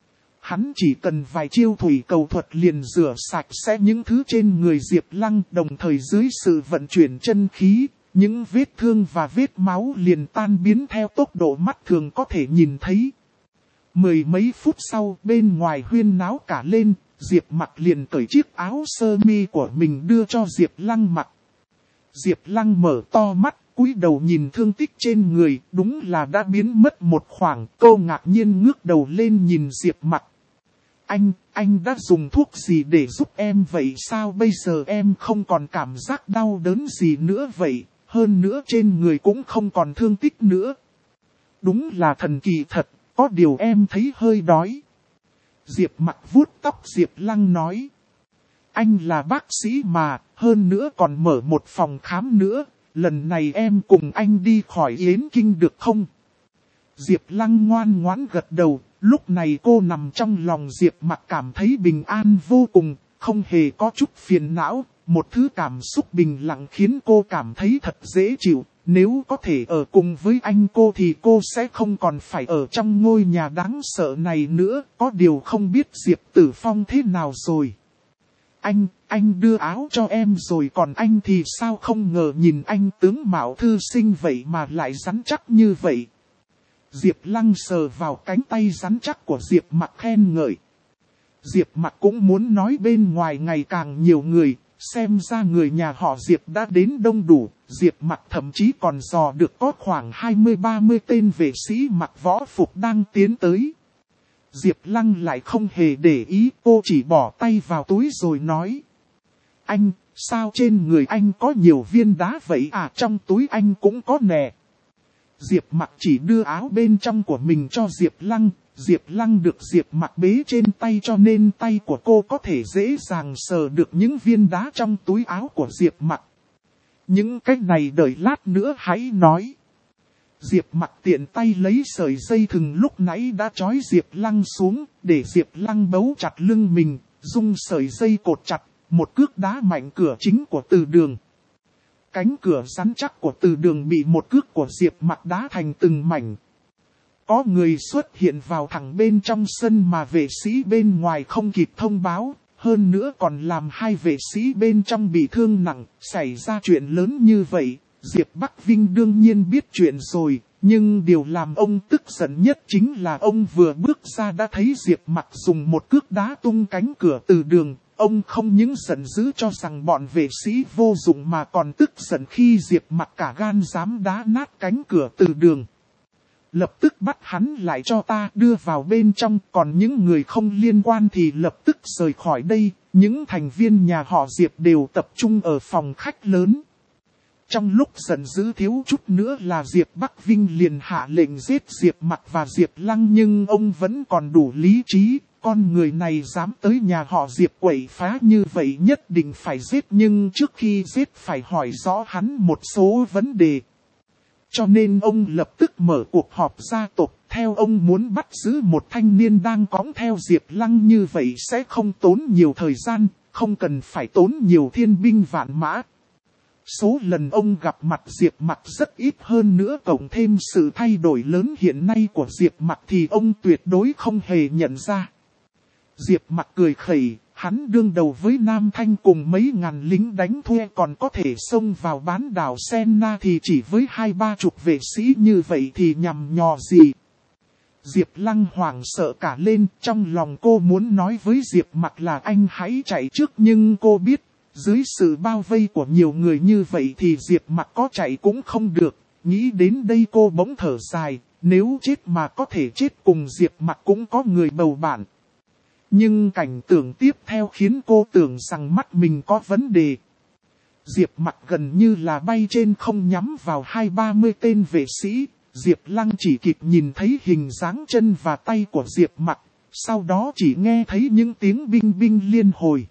Hắn chỉ cần vài chiêu thủy cầu thuật liền rửa sạch sẽ những thứ trên người Diệp Lăng, đồng thời dưới sự vận chuyển chân khí, những vết thương và vết máu liền tan biến theo tốc độ mắt thường có thể nhìn thấy. Mười mấy phút sau, bên ngoài huyên náo cả lên, Diệp Mặc liền cởi chiếc áo sơ mi của mình đưa cho Diệp Lăng mặc. Diệp Lăng mở to mắt, cúi đầu nhìn thương tích trên người, đúng là đã biến mất một khoảng. Cô ngạc nhiên ngước đầu lên nhìn Diệp Mặc. Anh, anh đã dùng thuốc gì để giúp em vậy? Sao bây giờ em không còn cảm giác đau đớn gì nữa vậy? Hơn nữa trên người cũng không còn thương tích nữa. Đúng là thần kỳ thật, có điều em thấy hơi đói. Diệp Mặc vuốt tóc Diệp Lăng nói. Anh là bác sĩ mà, hơn nữa còn mở một phòng khám nữa. Lần này em cùng anh đi khỏi Yến Kinh được không? Diệp Lăng ngoan ngoãn gật đầu. Lúc này cô nằm trong lòng Diệp Mặc cảm thấy bình an vô cùng, không hề có chút phiền não. Một thứ cảm xúc bình lặng khiến cô cảm thấy thật dễ chịu. Nếu có thể ở cùng với anh cô thì cô sẽ không còn phải ở trong ngôi nhà đáng sợ này nữa. Có điều không biết Diệp Tử Phong thế nào rồi. Anh, anh đưa áo cho em rồi, còn anh thì sao? Không ngờ nhìn anh tướng mạo thư sinh vậy mà lại rắn chắc như vậy. Diệp Lăng sờ vào cánh tay rắn chắc của Diệp Mặc khen ngợi. Diệp Mặc cũng muốn nói bên ngoài ngày càng nhiều người, xem ra người nhà họ Diệp đã đến đông đủ. Diệp Mặc thậm chí còn dò được có khoảng hai mươi ba mươi tên vệ sĩ mặc võ phục đang tiến tới. Diệp Lăng lại không hề để ý, cô chỉ bỏ tay vào túi rồi nói. Anh, sao trên người anh có nhiều viên đá vậy à? Trong túi anh cũng có nè. Diệp Mặc chỉ đưa áo bên trong của mình cho Diệp Lăng. Diệp Lăng được Diệp Mặc bế trên tay cho nên tay của cô có thể dễ dàng sờ được những viên đá trong túi áo của Diệp Mặc. Những cái này đợi lát nữa hãy nói. Diệp Mặc tiện tay lấy sợi dây thừng lúc nãy đã trói Diệp Lăng xuống, để Diệp Lăng bấu chặt lưng mình, dùng sợi dây cột chặt, một cước đá mạnh cửa chính của từ đường. Cánh cửa rắn chắc của từ đường bị một cước của Diệp Mặc đá thành từng mảnh. Có người xuất hiện vào thẳng bên trong sân mà vệ sĩ bên ngoài không kịp thông báo, hơn nữa còn làm hai vệ sĩ bên trong bị thương nặng, xảy ra chuyện lớn như vậy. Diệp Bắc Vinh đương nhiên biết chuyện rồi, nhưng điều làm ông tức giận nhất chính là ông vừa bước ra đã thấy Diệp Mặc dùng một cước đá tung cánh cửa từ đường. Ông không những giận dữ cho rằng bọn vệ sĩ vô dụng mà còn tức giận khi Diệp Mặc cả gan dám đá nát cánh cửa từ đường. Lập tức bắt hắn lại cho ta đưa vào bên trong, còn những người không liên quan thì lập tức rời khỏi đây. Những thành viên nhà họ Diệp đều tập trung ở phòng khách lớn. Trong lúc giận dữ thiếu chút nữa là Diệp Bắc Vinh liền hạ lệnh giết Diệp Mặc và Diệp Lăng, nhưng ông vẫn còn đủ lý trí. Con người này dám tới nhà họ Diệp quậy phá như vậy nhất định phải giết, nhưng trước khi giết phải hỏi rõ hắn một số vấn đề. Cho nên ông lập tức mở cuộc họp gia tộc. Theo ông muốn bắt giữ một thanh niên đang cõng theo Diệp Lăng như vậy sẽ không tốn nhiều thời gian, không cần phải tốn nhiều thiên binh vạn mã. Số lần ông gặp mặt Diệp Mặc rất ít, hơn nữa cộng thêm sự thay đổi lớn hiện nay của Diệp Mặc thì ông tuyệt đối không hề nhận ra. Diệp Mặc cười khẩy, hắn đương đầu với Nam Thanh cùng mấy ngàn lính đánh thuê còn có thể xông vào bán đảo Senna thì chỉ với hai ba chục vệ sĩ như vậy thì nhằm nhò gì. Diệp Lăng hoảng sợ cả lên, trong lòng cô muốn nói với Diệp Mặc là anh hãy chạy trước, nhưng cô biết, dưới sự bao vây của nhiều người như vậy thì Diệp Mặc có chạy cũng không được. Nghĩ đến đây cô bỗng thở dài, nếu chết mà có thể chết cùng Diệp Mặc cũng có người bầu bạn. Nhưng cảnh tượng tiếp theo khiến cô tưởng rằng mắt mình có vấn đề. Diệp Mặc gần như là bay trên không nhắm vào hai ba mươi tên vệ sĩ. Diệp Lăng chỉ kịp nhìn thấy hình dáng chân và tay của Diệp Mặc, sau đó chỉ nghe thấy những tiếng binh binh liên hồi.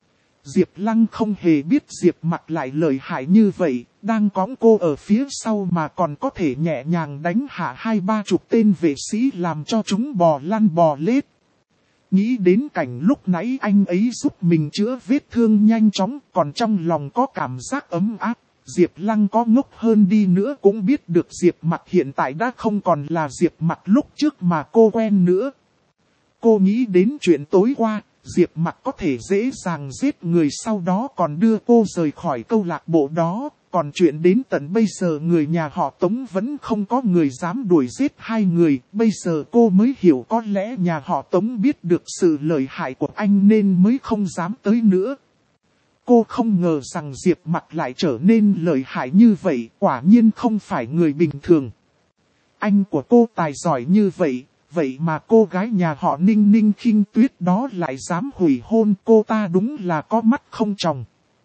Diệp Lăng không hề biết Diệp Mặc lại lợi hại như vậy, đang cõng cô ở phía sau mà còn có thể nhẹ nhàng đánh hạ hai ba chục tên vệ sĩ làm cho chúng bò lăn bò lết. Nghĩ đến cảnh lúc nãy anh ấy giúp mình chữa vết thương nhanh chóng, còn trong lòng có cảm giác ấm áp. Diệp Lăng có ngốc hơn đi nữa cũng biết được Diệp Mặc hiện tại đã không còn là Diệp Mặc lúc trước mà cô quen nữa. Cô nghĩ đến chuyện tối qua, Diệp Mặc có thể dễ dàng giết người sau đó còn đưa cô rời khỏi câu lạc bộ đó. Còn chuyện đến tận bây giờ người nhà họ Tống vẫn không có người dám đuổi giết hai người. Bây giờ cô mới hiểu có lẽ nhà họ Tống biết được sự lợi hại của anh nên mới không dám tới nữa. Cô không ngờ rằng Diệp Mặc lại trở nên lợi hại như vậy, quả nhiên không phải người bình thường. Anh của cô tài giỏi như vậy, vậy mà cô gái nhà họ Ninh Ninh Khinh Tuyết đó lại dám hủy hôn cô ta, đúng là có mắt không tròng.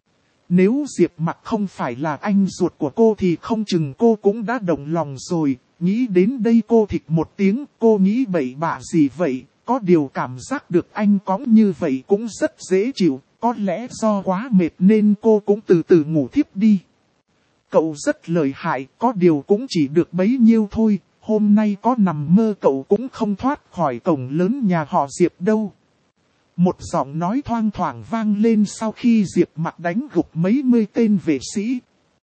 Nếu Diệp Mặc không phải là anh ruột của cô thì không chừng cô cũng đã động lòng rồi. Nghĩ đến đây cô thịch một tiếng, cô nghĩ bậy bạ gì vậy, có điều cảm giác được anh cõng như vậy cũng rất dễ chịu. Có lẽ do quá mệt nên cô cũng từ từ ngủ thiếp đi. Cậu rất lợi hại, có điều cũng chỉ được bấy nhiêu thôi. Hôm nay có nằm mơ cậu cũng không thoát khỏi cổng lớn nhà họ Diệp đâu. Một giọng nói thoang thoảng vang lên sau khi Diệp Mặc đánh gục mấy mươi tên vệ sĩ.